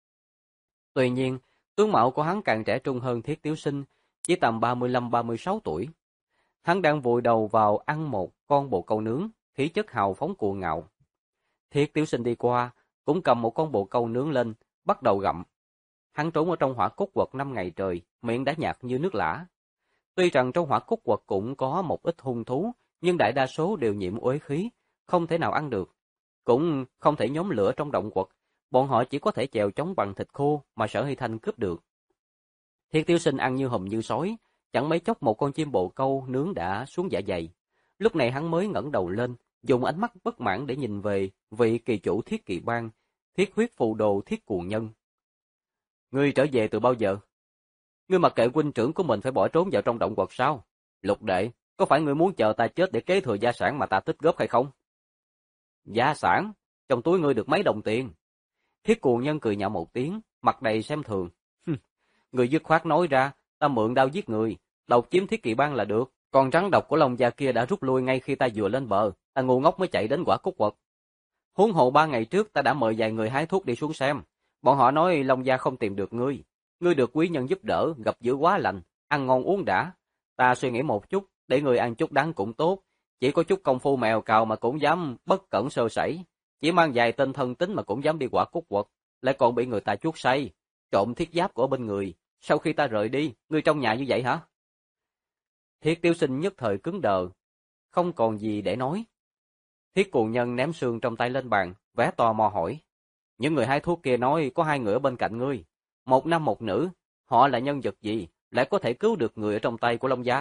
Tuy nhiên, tướng mạo của hắn càng trẻ trung hơn Thiết Tiểu Sinh, chỉ tầm 35-36 tuổi. Hắn đang vùi đầu vào ăn một con bồ câu nướng, khí chất hào phóng cuồng ngạo. Thiết Tiểu Sinh đi qua, cũng cầm một con bồ câu nướng lên, bắt đầu gặm. Hắn trốn ở trong hỏa cốt quật 5 ngày trời, miệng đã nhạt như nước lã. Tuy rằng trong hỏa cốt quật cũng có một ít hung thú, nhưng đại đa số đều nhiễm uế khí, không thể nào ăn được. Cũng không thể nhóm lửa trong động quật, bọn họ chỉ có thể chèo chống bằng thịt khô mà Sở Hy Thanh cướp được. Thiết Tiểu Sinh ăn như hùm như sói, chẳng mấy chốc một con chim bồ câu nướng đã xuống dạ dày. Lúc này hắn mới ngẩng đầu lên, dùng ánh mắt bất mãn để nhìn về vị kỳ chủ Thiết Kỵ Bang, Thiết Huyết Phù Đồ Thiết Cuồng Nhân. Ngươi trở về từ bao giờ? Ngươi mặc kệ huynh trưởng của mình phải bỏ trốn vào trong động quật sao? Lục đệ, có phải ngươi muốn chờ ta chết để kế thừa gia sản mà ta tích góp hay không? Gia sản? Trong túi ngươi được mấy đồng tiền? Thiết Cuồng Nhân cười nhạo một tiếng, mặt đầy xem thường. Ngươi dứt khoát nói ra, ta mượn đao giết người, độc chiếm Thiết Kỵ Bang là được. Con rắn độc của Long Gia kia đã rút lui ngay khi ta vừa lên bờ, ta ngu ngốc mới chạy đến Quả Cốt Quật. Huống hồ 3 ngày trước ta đã mời vài người hái thuốc đi xuống xem, bọn họ nói Long Gia không tìm được ngươi. Ngươi được quý nhân giúp đỡ, gặp dữ quá lành, ăn ngon uống đã. Ta suy nghĩ một chút, để ngươi ăn chút đắng cũng tốt, chỉ có chút công phu mèo cào mà cũng dám bất cẩn sơ sẩy, chỉ mang vài tên thân tín mà cũng dám đi Quả Cốt Quật, lại còn bị người ta chuốc say, trộm thiết giáp của bên người. Sau khi ta rời đi, ngươi trong nhà như vậy hả? Thiết Tiểu Sinh nhất thời cứng đờ, không còn gì để nói. Thiết Cuồng Nhân ném xương trong tay lên bàn, vẻ tò mò hỏi. Những người hái thuốc kia nói có 2 người ở bên cạnh ngươi, một nam một nữ, họ là nhân vật gì, lại có thể cứu được người ở trong tay của Long Gia?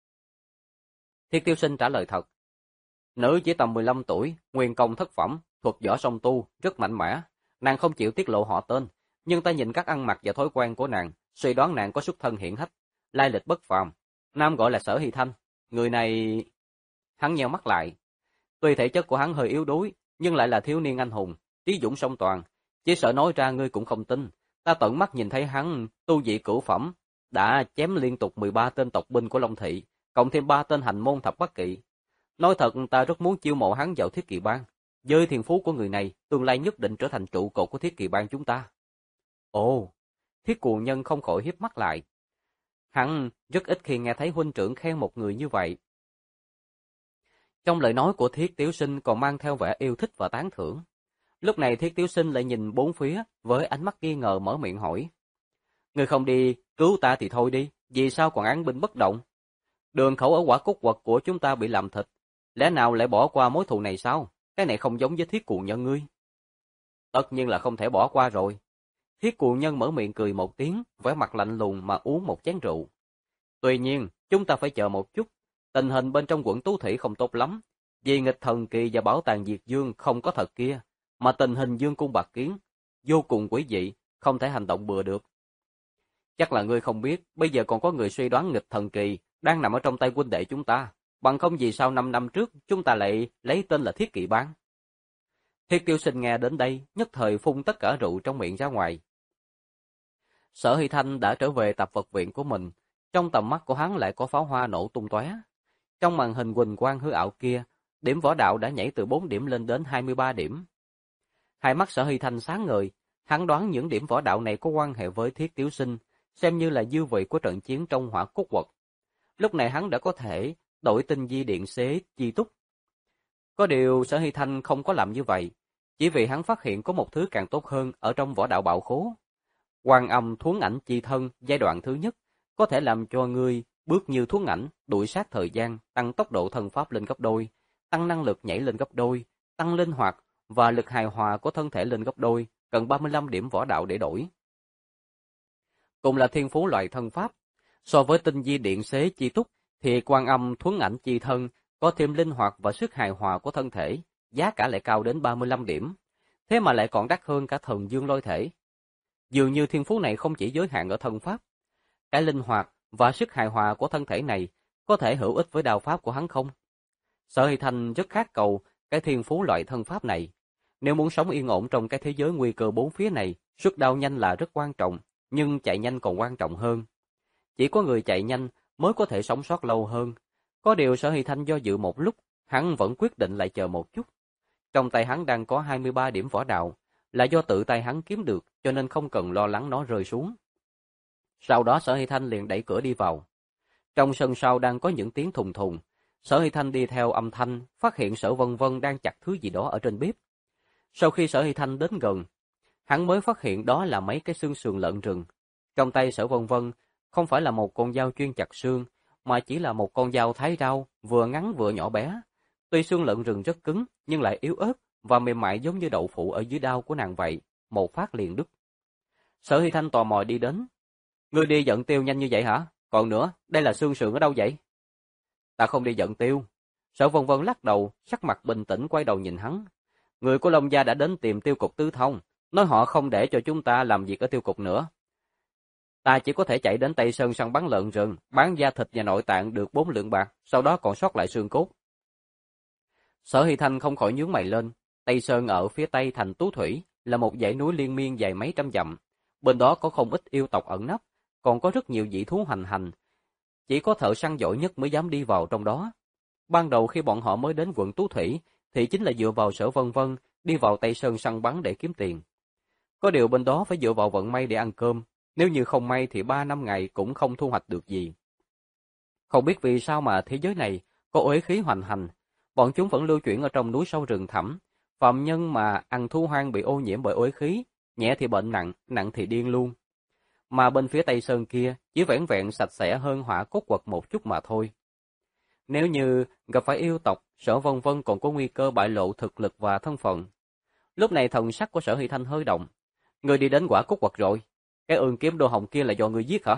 Thiết Tiểu Sinh trả lời thật. Nữ chỉ tầm 15 tuổi, nguyên công thất phẩm, thuật võ song tu, rất mạnh mẽ. Nàng không chịu tiết lộ họ tên, nhưng ta nhìn các ăn mặc và thói quen của nàng, suy đoán nàng có xuất thân hiển hách, lai lịch bất phàm. Nam gọi là Sở Hy Thanh, người này... Hắn nheo mắt lại. Tuy thể chất của hắn hơi yếu đuối, nhưng lại là thiếu niên anh hùng, trí dũng song toàn. Chỉ sợ nói ra ngươi cũng không tin. Ta tận mắt nhìn thấy hắn tu vị cửu phẩm, đã chém liên tục 13 tên tộc binh của Long Thị, cộng thêm 3 tên hành môn thập bát kỵ. Nói thật, ta rất muốn chiêu mộ hắn vào Thiết Kỵ Bang. Với thiên phú của người này, tương lai nhất định trở thành trụ cột của Thiết Kỵ Bang chúng ta. Ồ, Thiết Cuồng Nhân không khỏi hiếp mắt lại. Hắn rất ít khi nghe thấy huynh trưởng khen một người như vậy. Trong lời nói của Thiết Tiểu Sinh còn mang theo vẻ yêu thích và tán thưởng. Lúc này Thiết Tiểu Sinh lại nhìn bốn phía với ánh mắt nghi ngờ mở miệng hỏi. Ngươi không đi cứu ta thì thôi đi, vì sao còn án binh bất động? Đường khẩu ở Quả Cốt Quật của chúng ta bị làm thịt, lẽ nào lại bỏ qua mối thù này sao? Cái này không giống với Thiết Cuồng Nhân ngươi. Tất nhiên là không thể bỏ qua rồi. Thiết Cuồng Nhân mở miệng cười một tiếng, vẻ mặt lạnh lùng mà uống một chén rượu. Tuy nhiên, chúng ta phải chờ một chút. Tình hình bên trong quận Tú Thủy không tốt lắm. Vì nghịch thần kỳ và bảo tàng Diệt Dương không có thật kia, mà tình hình Dương Cung Bạc Kiến vô cùng quỷ dị, không thể hành động bừa được. Chắc là ngươi không biết, bây giờ còn có người suy đoán nghịch thần kỳ đang nằm ở trong tay huynh đệ chúng ta. Bằng không gì sao 5 năm trước chúng ta lại lấy tên là Thiết Kỵ Bang. Thiết Tiểu Sinh nghe đến đây, nhất thời phun tất cả rượu trong miệng ra ngoài. Sở Hy Thanh đã trở về tập vật viện của mình, trong tầm mắt của hắn lại có pháo hoa nổ tung tóe. Trong màn hình huỳnh quang hư ảo kia, điểm võ đạo đã nhảy từ 4 điểm lên đến 23 điểm. Hai mắt Sở Hy Thanh sáng ngời, hắn đoán những điểm võ đạo này có quan hệ với Thiết Tiểu Sinh, xem như là dư vị của trận chiến trong Hỏa Cốt Quật. Lúc này hắn đã có thể đổi tinh di điện xế chi túc. Có điều Sở Hy Thanh không có làm như vậy, chỉ vì hắn phát hiện có một thứ càng tốt hơn ở trong võ đạo bạo khố. Quan Âm Thuấn Ảnh Chi Thân giai đoạn thứ nhất có thể làm cho ngươi bước như thuấn ảnh, đuổi sát thời gian, tăng tốc độ thân pháp lên gấp đôi, tăng năng lực nhảy lên gấp đôi, tăng linh hoạt và lực hài hòa của thân thể lên gấp đôi, cần 35 điểm võ đạo để đổi. Cùng là thiên phú loại thân pháp, So với tinh di điện xế chi túc, thì Quan Âm Thuấn Ảnh chi thân có thêm linh hoạt và sức hài hòa của thân thể, giá cả lại cao đến 35 điểm. Thế mà lại còn đắt hơn cả Thần Dương Lôi Thể. Dường như thiên phú này không chỉ giới hạn ở thân pháp. Cái linh hoạt và sức hài hòa của thân thể này có thể hữu ích với đao pháp của hắn không? Sở Hy Thanh rất khát cầu cái thiên phú loại thân pháp này. Nếu muốn sống yên ổn trong cái thế giới nguy cơ bốn phía này, xuất đao nhanh là rất quan trọng, nhưng chạy nhanh còn quan trọng hơn. Chỉ có người chạy nhanh mới có thể sống sót lâu hơn. Có điều Sở Hy Thanh do dự một lúc, hắn vẫn quyết định lại chờ một chút. Trong tay hắn đang có 23 điểm võ đạo, là do tự tay hắn kiếm được, cho nên không cần lo lắng nó rơi xuống. Sau đó Sở Hy Thanh liền đẩy cửa đi vào. Trong sân sau đang có những tiếng thùng thùng. Sở Hy Thanh đi theo âm thanh, phát hiện Sở Vân Vân đang chặt thứ gì đó ở trên bếp. Sau khi Sở Hy Thanh đến gần, hắn mới phát hiện đó là mấy cái xương sườn lợn rừng. Trong tay Sở Vân Vân không phải là một con dao chuyên chặt xương, mà chỉ là một con dao thái rau, vừa ngắn vừa nhỏ bé. Tuy xương lợn rừng rất cứng, nhưng lại yếu ớt và mềm mại giống như đậu phụ ở dưới đao của nàng vậy, một phát liền đứt. Sở Hy Thanh tò mò đi đến. Ngươi đi dẫn tiêu nhanh như vậy hả? Còn nữa, đây là xương sườn ở đâu vậy? Ta không đi dẫn tiêu. Sở Vân Vân lắc đầu, sắc mặt bình tĩnh quay đầu nhìn hắn. Người của Long Gia đã đến tìm Tiêu Cục Tứ Thông, nói họ không để cho chúng ta làm việc ở Tiêu Cục nữa. Ta chỉ có thể chạy đến Tây Sơn săn bắn lợn rừng, bán da thịt và nội tạng được 4 lượng bạc, sau đó còn sót lại xương cốt. Sở Hy Thanh không khỏi nhướng mày lên. Tây Sơn ở phía tây thành Tú Thủy là một dãy núi liên miên dài mấy trăm dặm. Bên đó có không ít yêu tộc ẩn nấp, còn có rất nhiều dị thú hoành hành. Chỉ có thợ săn giỏi nhất mới dám đi vào trong đó. Ban đầu khi bọn họ mới đến quận Tú Thủy, thì chính là dựa vào Sở Vân Vân đi vào Tây Sơn săn bắn để kiếm tiền. Có điều bên đó phải dựa vào vận may để ăn cơm, nếu như không may thì 3 năm ngày cũng không thu hoạch được gì. Không biết vì sao mà thế giới này có uế khí hoành hành, bọn chúng vẫn lưu chuyển ở trong núi sâu rừng thẳm. Phạm nhân mà ăn thú hoang bị ô nhiễm bởi uế khí, nhẹ thì bệnh nặng, nặng thì điên luôn. Mà bên phía Tây Sơn kia chỉ vẻn vẹn sạch sẽ hơn Hỏa Cốt Quật một chút mà thôi. Nếu như gặp phải yêu tộc, Sở Vân Vân còn có nguy cơ bại lộ thực lực và thân phận. Lúc này thần sắc của Sở Hy Thanh hơi động. Người đi đến Hỏa Cốt Quật rồi, cái ương kiếm đồ hồng kia là do người giết hả?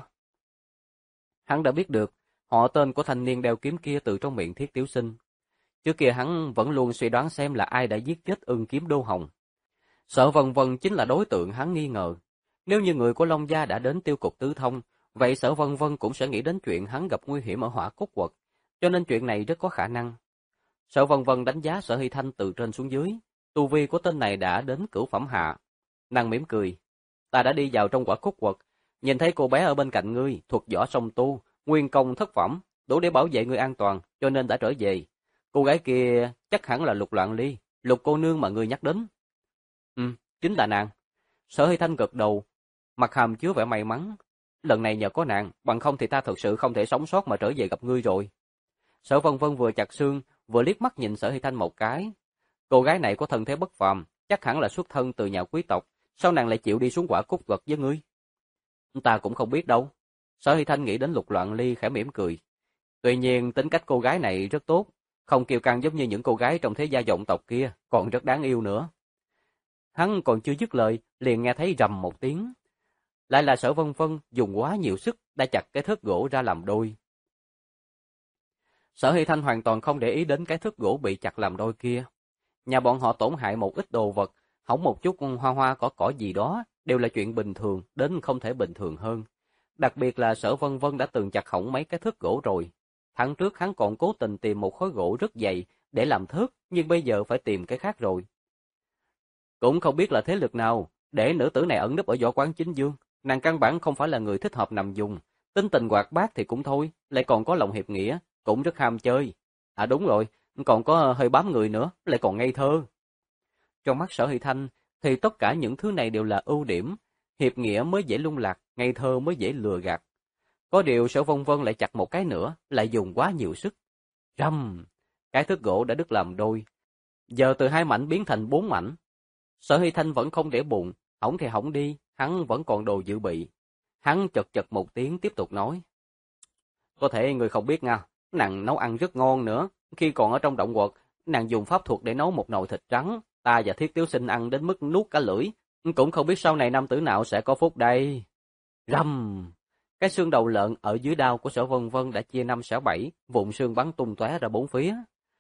Hắn đã biết được họ tên của thanh niên đeo kiếm kia từ trong miệng Thiết Tiểu Sinh. Trước kia hắn vẫn luôn suy đoán xem là ai đã giết chết ương kiếm đô hồng. Sở Vân Vân chính là đối tượng hắn nghi ngờ. Nếu như người của Long Gia đã đến Tiêu Cục Tứ Thông, vậy Sở Vân Vân cũng sẽ nghĩ đến chuyện hắn gặp nguy hiểm ở Hỏa Cốt Quật, cho nên chuyện này rất có khả năng. Sở Vân Vân đánh giá Sở Hy Thanh từ trên xuống dưới, tu vi của tên này đã đến cửu phẩm hạ. Nàng mỉm cười, ta đã đi vào trong Hỏa Cốt Quật, nhìn thấy cô bé ở bên cạnh ngươi, thuật võ song tu, nguyên công thất phẩm, đủ để bảo vệ ngươi an toàn, cho nên đã trở về. Cô gái kia chắc hẳn là Lục Loạn Ly, Lục cô nương mà ngươi nhắc đến. Chính là nàng. Sở Hy Thanh gật đầu, mặt hàm chứa vẻ may mắn. Lần này nhờ có nàng, bằng không thì ta thật sự không thể sống sót mà trở về gặp ngươi rồi. Sở Vân Vân vừa chặt xương, vừa liếc mắt nhìn Sở Hy Thanh một cái. Cô gái này có thân thế bất phàm, chắc hẳn là xuất thân từ nhà quý tộc, sao nàng lại chịu đi xuống Hỏa Cốt Quật với ngươi? Ta cũng không biết đâu. Sở Hy Thanh nghĩ đến Lục Loạn Ly khẽ mỉm cười. Tuy nhiên tính cách cô gái này rất tốt, không kiêu căng giống như những cô gái trong thế gia vọng tộc kia, còn rất đáng yêu nữa. Hắn còn chưa dứt lời, liền nghe thấy rầm một tiếng. Lại là Sở Vân Vân dùng quá nhiều sức đã chặt cái thớt gỗ ra làm đôi. Sở Hy Thanh hoàn toàn không để ý đến cái thớt gỗ bị chặt làm đôi kia. Nhà bọn họ tổn hại một ít đồ vật, hỏng một chút hoa hoa cỏ gì đó, đều là chuyện bình thường, đến không thể bình thường hơn. Đặc biệt là Sở Vân Vân đã từng chặt hỏng mấy cái thớt gỗ rồi. Tháng trước hắn còn cố tình tìm một khối gỗ rất dày để làm thớt, nhưng bây giờ phải tìm cái khác rồi. Cũng không biết là thế lực nào, để nữ tử này ẩn núp ở võ quán Chính Dương. Nàng căn bản không phải là người thích hợp nằm dùng. Tính tình hoạt bát thì cũng thôi, lại còn có lòng hiệp nghĩa, cũng rất ham chơi. À đúng rồi, còn có hơi bám người nữa, lại còn ngây thơ. Trong mắt Sở Hy Thanh, thì tất cả những thứ này đều là ưu điểm. Hiệp nghĩa mới dễ lung lạc, ngây thơ mới dễ lừa gạt. Có điều Sở Vân Vân lại chặt một cái nữa, lại dùng quá nhiều sức. Rầm! Cái thớt gỗ đã đứt làm đôi. Giờ từ 2 mảnh biến thành 4 mảnh. Sở Hy Thanh vẫn không để bụng, hỏng thì hỏng đi, hắn vẫn còn đồ dự bị. Hắn chật chật một tiếng tiếp tục nói. Có thể người không biết nha, nàng nấu ăn rất ngon nữa. Khi còn ở trong động quật, nàng dùng pháp thuật để nấu một nồi thịt trắng. Ta và Thiết Tiểu Sinh ăn đến mức nuốt cả lưỡi. Cũng không biết sau này nam tử nào sẽ có phúc đây. Rầm! Cái xương đầu lợn ở dưới đao của Sở Vân Vân đã chia 5/7, vụn xương bắn tung tóe ra bốn phía.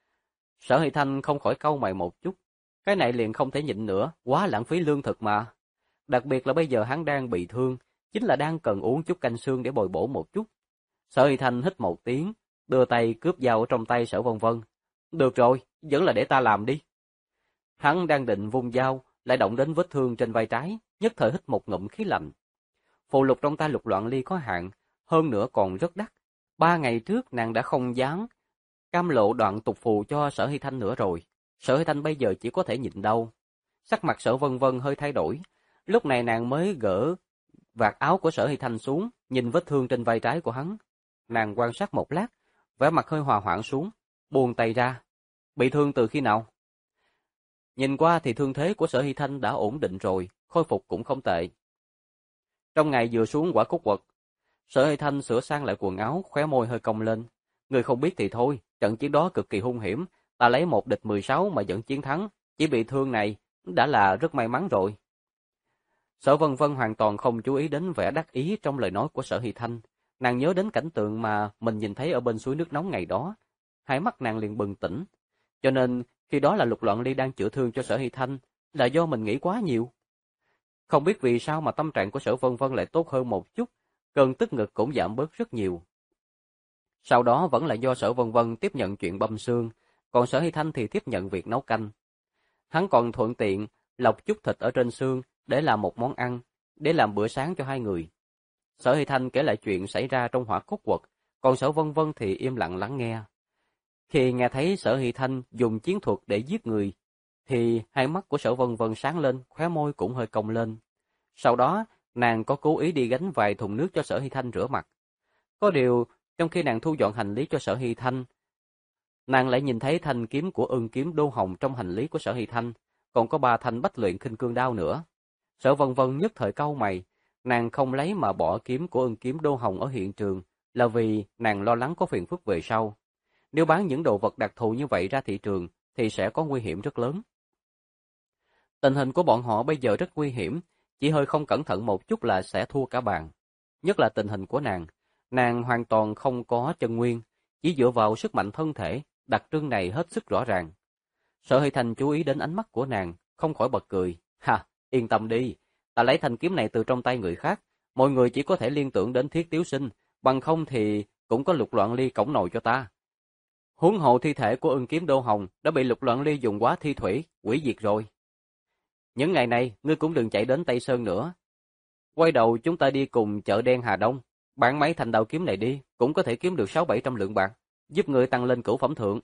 Sở Hy Thanh không khỏi cau mày một chút. Cái này liền không thể nhịn nữa, quá lãng phí lương thực mà. Đặc biệt là bây giờ hắn đang bị thương, chính là đang cần uống chút canh xương để bồi bổ một chút. Sở Hy Thanh hít một tiếng, đưa tay cướp dao ở trong tay Sở Vân Vân. Được rồi, vẫn là để ta làm đi. Hắn đang định vung dao, lại động đến vết thương trên vai trái, nhất thời hít một ngụm khí lạnh. Phù lục trong tay Lục Loạn Ly có hạn, hơn nữa còn rất đắt. 3 ngày trước nàng đã không dám cam lộ đoạn tục phù cho Sở Hy Thanh nữa rồi. Sở Hy Thanh bây giờ chỉ có thể nhịn đau. Sắc mặt Sở Vân Vân hơi thay đổi. Lúc này nàng mới gỡ vạt áo của Sở Hy Thanh xuống, nhìn vết thương trên vai trái của hắn. Nàng quan sát một lát, vẻ mặt hơi hòa hoãn xuống, buông tay ra. Bị thương từ khi nào? Nhìn qua thì thương thế của Sở Hy Thanh đã ổn định rồi, khôi phục cũng không tệ. Trong ngày vừa xuống quả cúc quật, Sở Hy Thanh sửa sang lại quần áo, khóe môi hơi cong lên. Người không biết thì thôi, trận chiến đó cực kỳ hung hiểm, ta lấy 1 địch 16 mà vẫn chiến thắng, chỉ bị thương này đã là rất may mắn rồi. Sở Vân Vân hoàn toàn không chú ý đến vẻ đắc ý trong lời nói của Sở Hy Thanh, nàng nhớ đến cảnh tượng mà mình nhìn thấy ở bên suối nước nóng ngày đó, hai mắt nàng liền bừng tỉnh, cho nên khi đó là Lục Loạn Ly đang chữa thương cho Sở Hy Thanh, là do mình nghĩ quá nhiều. Không biết vì sao mà tâm trạng của Sở Vân Vân lại tốt hơn một chút, cơn tức ngực cũng giảm bớt rất nhiều. Sau đó vẫn là do Sở Vân Vân tiếp nhận chuyện băm xương, còn Sở Hy Thanh thì tiếp nhận việc nấu canh. Hắn còn thuận tiện lọc chút thịt ở trên xương để làm một món ăn, để làm bữa sáng cho hai người. Sở Hy Thanh kể lại chuyện xảy ra trong hỏa cốt quật, còn Sở Vân Vân thì im lặng lắng nghe. Khi nghe thấy Sở Hy Thanh dùng chiến thuật để giết người, thì hai mắt của Sở Vân Vân sáng lên, khóe môi cũng hơi cong lên. Sau đó, nàng có cố ý đi gánh vài thùng nước cho Sở Hy Thanh rửa mặt. Có điều, trong khi nàng thu dọn hành lý cho Sở Hy Thanh, nàng lại nhìn thấy thanh kiếm của Ưng kiếm đô hồng trong hành lý của Sở Hy Thanh, còn có 3 thanh bách luyện khinh cương đao nữa. Sở Vân Vân nhất thời cau mày, nàng không lấy mà bỏ kiếm của Ưng kiếm đô hồng ở hiện trường, là vì nàng lo lắng có phiền phức về sau. Nếu bán những đồ vật đặc thù như vậy ra thị trường, thì sẽ có nguy hiểm rất lớn. Tình hình của bọn họ bây giờ rất nguy hiểm, chỉ hơi không cẩn thận một chút là sẽ thua cả bàn. Nhất là tình hình của nàng hoàn toàn không có chân nguyên, chỉ dựa vào sức mạnh thân thể, đặc trưng này hết sức rõ ràng. Sở Hy Thanh chú ý đến ánh mắt của nàng, không khỏi bật cười. Ha, yên tâm đi, ta lấy thanh kiếm này từ trong tay người khác, mọi người chỉ có thể liên tưởng đến Thiết Tiếu Sinh, bằng không thì cũng có Lục Loạn Ly cõng nồi cho ta. Huống hồ thi thể của Ưng kiếm đô hồng đã bị Lục Loạn Ly dùng quá thi thủy, hủy diệt rồi. Những ngày này, ngươi cũng đừng chạy đến Tây Sơn nữa. Quay đầu chúng ta đi cùng chợ đen Hà Đông, bán mấy thanh đao kiếm này đi, cũng có thể kiếm được 600-700 lượng bạc, giúp ngươi tăng lên cửu phẩm thượng.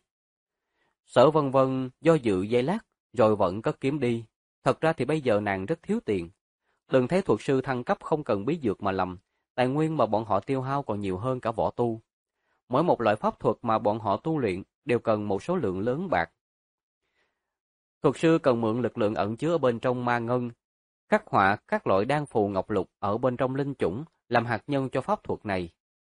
Sở Vân Vân do dự giây lát, rồi vẫn cất kiếm đi. Thật ra thì bây giờ nàng rất thiếu tiền. Đừng thấy thuật sư thăng cấp không cần bí dược mà lầm, tài nguyên mà bọn họ tiêu hao còn nhiều hơn cả võ tu. Mỗi một loại pháp thuật mà bọn họ tu luyện đều cần một số lượng lớn bạc. Thuật sư cần mượn lực lượng ẩn chứa ở bên trong ma ngân, khắc họa các loại đan phù ngọc lục ở bên trong linh chủng làm hạt nhân cho pháp thuật này.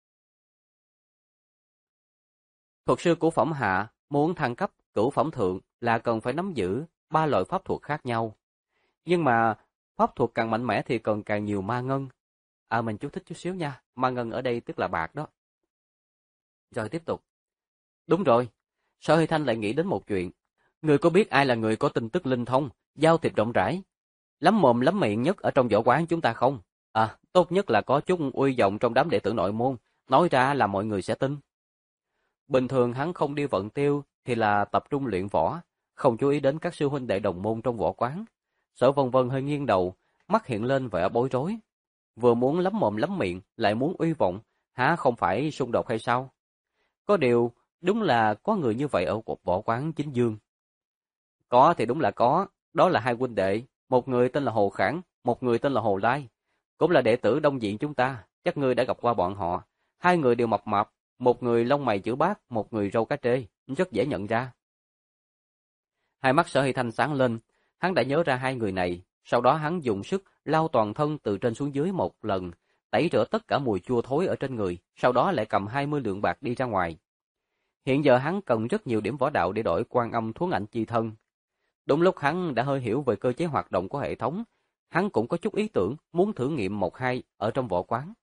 Thuật sư của phẩm hạ muốn thăng cấp cửu phẩm thượng là cần phải nắm giữ 3 loại pháp thuật khác nhau. Nhưng mà pháp thuật càng mạnh mẽ thì cần càng nhiều ma ngân. Mình chú thích chút xíu nha, ma ngân ở đây tức là bạc đó. Rồi tiếp tục. Đúng rồi, Sở Hy Thanh lại nghĩ đến một chuyện. Người có biết ai là người có tin tức linh thông, giao thiệp rộng rãi, lắm mồm lắm miệng nhất ở trong võ quán chúng ta không? Tốt nhất là có chút uy vọng trong đám đệ tử nội môn, nói ra là mọi người sẽ tin. Bình thường hắn không đi vận tiêu thì là tập trung luyện võ, không chú ý đến các sư huynh đệ đồng môn trong võ quán. Sở Vân Vân hơi nghiêng đầu, mắt hiện lên vẻ bối rối. Vừa muốn lắm mồm lắm miệng, lại muốn uy vọng, hả không phải xung đột hay sao? Có điều, đúng là có người như vậy ở cuộc võ quán chính dương. Có thì đúng là có, đó là hai huynh đệ, một người tên là Hồ Khảng, một người tên là Hồ Lai. Cũng là đệ tử Đông Viện chúng ta, chắc ngươi đã gặp qua bọn họ. Hai người đều mập mạp, một người lông mày chữ bát, một người râu cá trê, rất dễ nhận ra. Hai mắt Sở Hy Thanh sáng lên, hắn đã nhớ ra hai người này, sau đó hắn dùng sức lau toàn thân từ trên xuống dưới một lần, tẩy rửa tất cả mùi chua thối ở trên người, sau đó lại cầm 20 lượng bạc đi ra ngoài. Hiện giờ hắn cần rất nhiều điểm võ đạo để đổi Quan Âm Thuấn Ảnh chi thân. Đúng lúc hắn đã hơi hiểu về cơ chế hoạt động của hệ thống, hắn cũng có chút ý tưởng muốn thử nghiệm 1-2 ở trong võ quán.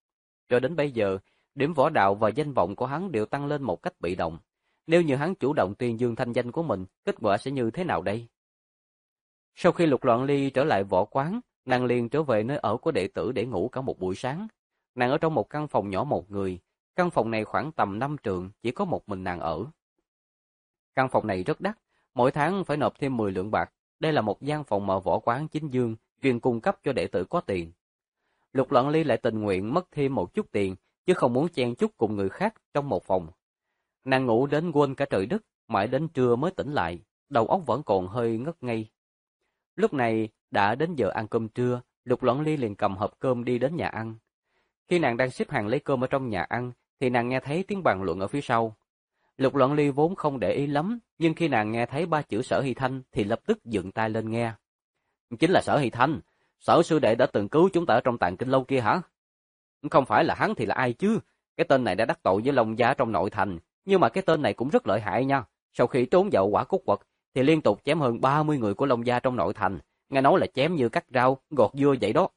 Cho đến bây giờ, điểm võ đạo và danh vọng của hắn đều tăng lên một cách bị động. Nếu như hắn chủ động tuyên dương thanh danh của mình, kết quả sẽ như thế nào đây? Sau khi Lục Loạn Ly trở lại võ quán, nàng liền trở về nơi ở của đệ tử để ngủ cả một buổi sáng. Nàng ở trong một căn phòng nhỏ một người, căn phòng này khoảng tầm 5 trượng, chỉ có một mình nàng ở. Căn phòng này rất đắt, mỗi tháng phải nộp thêm 10 lượng bạc. Đây là một gian phòng mà võ quán chính dương chuyên cung cấp cho đệ tử có tiền. Lục Loạn Ly lại tình nguyện mất thêm một chút tiền, chứ không muốn chen chúc cùng người khác trong một phòng. Nàng ngủ đến quên cả trời đất, mãi đến trưa mới tỉnh lại, đầu óc vẫn còn hơi ngất ngây. Lúc này đã đến giờ ăn cơm trưa, Lục Loạn Ly liền cầm hộp cơm đi đến nhà ăn. Khi nàng đang xếp hàng lấy cơm ở trong nhà ăn, thì nàng nghe thấy tiếng bàn luận ở phía sau. Lục Loạn Ly vốn không để ý lắm, nhưng khi nàng nghe thấy 3 chữ Sở Hy Thanh thì lập tức dựng tai lên nghe. Chính là Sở Hy Thanh, Sở sư đệ đã từng cứu chúng ta ở trong Tàng Kinh Lâu kia hả? Không phải là hắn thì là ai chứ? Cái tên này đã đắc tội với Long gia trong nội thành, nhưng mà cái tên này cũng rất lợi hại nha. Sau khi trốn vào Quả Cốt Quật thì liên tục chém hơn 30 người của Long gia trong nội thành, nghe nói là chém như cắt rau, gọt dưa vậy đó.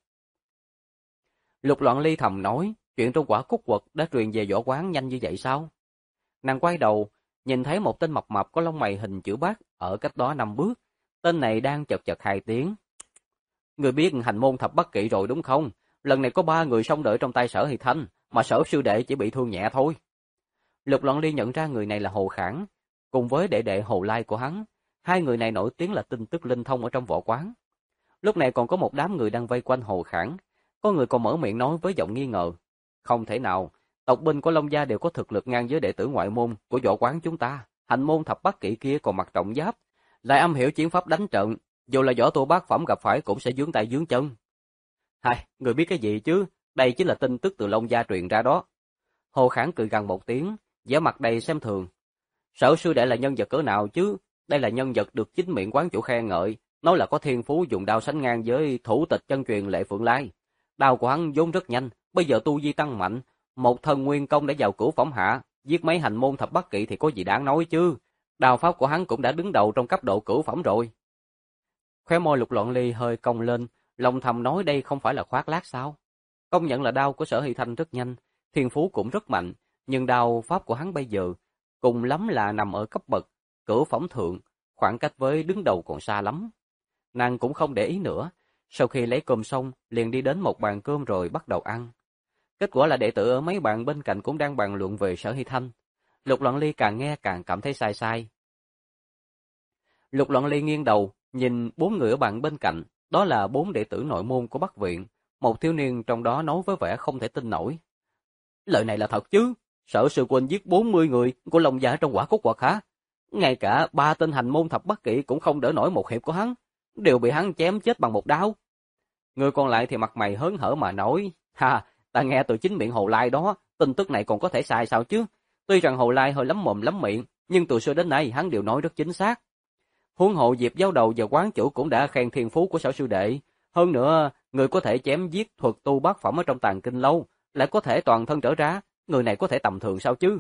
Lục Loạn Ly thầm nói, chuyện trong Quả Cốt Quật đã truyền về võ quán nhanh như vậy sao? Nàng quay đầu, nhìn thấy một tên mập mạp có lông mày hình chữ bát ở cách đó 5 bước. Tên này đang chật chật 2 tiếng. Người biết hành môn thập bất kỵ rồi đúng không? Lần này có 3 người xông đỡ trong tay Sở Hy Thanh, mà Sở sư đệ chỉ bị thương nhẹ thôi. Lục Loạn Ly nhận ra người này là Hồ Khảng, cùng với đệ đệ Hồ Lai của hắn. Hai người này nổi tiếng là tin tức linh thông ở trong võ quán. Lúc này còn có một đám người đang vây quanh Hồ Khảng. Có người còn mở miệng nói với giọng nghi ngờ. Không thể nào, tộc binh của Long gia đều có thực lực ngang với đệ tử ngoại môn của võ quán chúng ta. Hành môn thập bát kỵ kia còn mặc trọng giáp, lại am hiểu chiến pháp đánh trận, dù là võ tu bát phẩm gặp phải cũng sẽ vướng tay vướng chân. Hai, người biết cái gì chứ? Đây chính là tin tức từ Long gia truyền ra đó. Hồ Khảng cười gằn một tiếng, vẻ mặt đầy xem thường. Sở sư đệ là nhân vật cỡ nào chứ? Đây là nhân vật được chính miệng quán chủ khen ngợi, nói là có thiên phú dùng đao sánh ngang với thủ tịch chân truyền Lệ Phượng Lai. Đao của hắn vốn rất nhanh, bây giờ tu vi tăng mạnh, một thần nguyên công đã vào cửu phẩm hạ, giết mấy hành môn thập bát kỵ thì có gì đáng nói chứ? Đao pháp của hắn cũng đã đứng đầu trong cấp độ cửu phẩm rồi. Khóe môi Lục Loạn Ly hơi cong lên, lòng thầm nói đây không phải là khoác lác sao? Công nhận là đao của Sở Hy Thanh rất nhanh, thiên phú cũng rất mạnh, nhưng đao pháp của hắn bây giờ cùng lắm là nằm ở cấp bậc cửu phẩm thượng, khoảng cách với đứng đầu còn xa lắm. Nàng cũng không để ý nữa, sau khi lấy cơm xong, liền đi đến một bàn cơm rồi bắt đầu ăn. Kết quả là đệ tử ở mấy bàn bên cạnh cũng đang bàn luận về Sở Hy Thanh. Lục Loạn Ly càng nghe càng cảm thấy sai sai. Lục Loạn Ly nghiêng đầu, nhìn 4 người ở bàn bên cạnh, đó là 4 đệ tử nội môn của Bắc viện, một thiếu niên trong đó nói với vẻ không thể tin nổi. Lời này là thật chứ? Sở sư huynh giết 40 người của Long gia trong Quả Cốt Quật hả? Ngay cả 3 tên hành môn thập bát kỵ cũng không đỡ nổi một hiệp của hắn, đều bị hắn chém chết bằng một đao. Người còn lại thì mặt mày hớn hở mà nói, ha, ta nghe từ chính miệng Hồ Lai đó, tin tức này còn có thể sai sao chứ? Tuy rằng Hồ Lai hơi lắm mồm lắm miệng, nhưng từ xưa đến nay hắn đều nói rất chính xác. Huống hộ Diệp giáo đầu và quán chủ cũng đã khen thiên phú của Sở sư đệ. Hơn nữa, người có thể chém giết thuật tu bát phẩm ở trong Tàng Kinh Lâu, lại có thể toàn thân trở ra, người này có thể tầm thường sao chứ?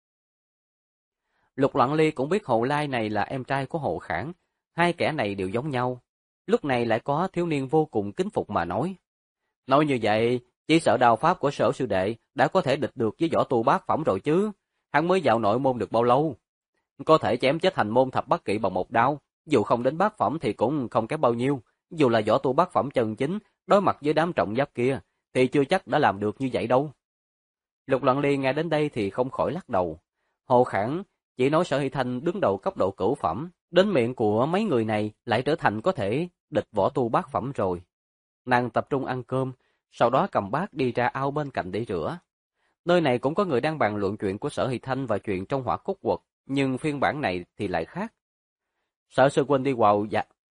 Lục Loạn Ly cũng biết Hồ Lai này là em trai của Hồ Khảng, hai kẻ này đều giống nhau. Lúc này lại có thiếu niên vô cùng kính phục mà nói. Nói như vậy, chỉ sợ đao pháp của Sở sư đệ đã có thể địch được với võ tu bát phẩm rồi chứ. Hắn mới vào nội môn được bao lâu? Có thể chém chết hành môn thập bát kỵ bằng một đao, dù không đến bát phẩm thì cũng không kém bao nhiêu. Dù là võ tu bát phẩm chân chính, đối mặt với đám trọng giáp kia, thì chưa chắc đã làm được như vậy đâu. Lục Loạn Ly nghe đến đây thì không khỏi lắc đầu. Hồ Khảng chỉ nói Sở Hy Thanh đứng đầu cấp độ cửu phẩm, đến miệng của mấy người này lại trở thành có thể địch võ tu bát phẩm rồi. Nàng tập trung ăn cơm, sau đó cầm bát đi ra ao bên cạnh để rửa. Nơi này cũng có người đang bàn luận chuyện của Sở Hy Thanh và chuyện trong Hỏa Cốt Quật, nhưng phiên bản này thì lại khác. Sở sư huynh đi vào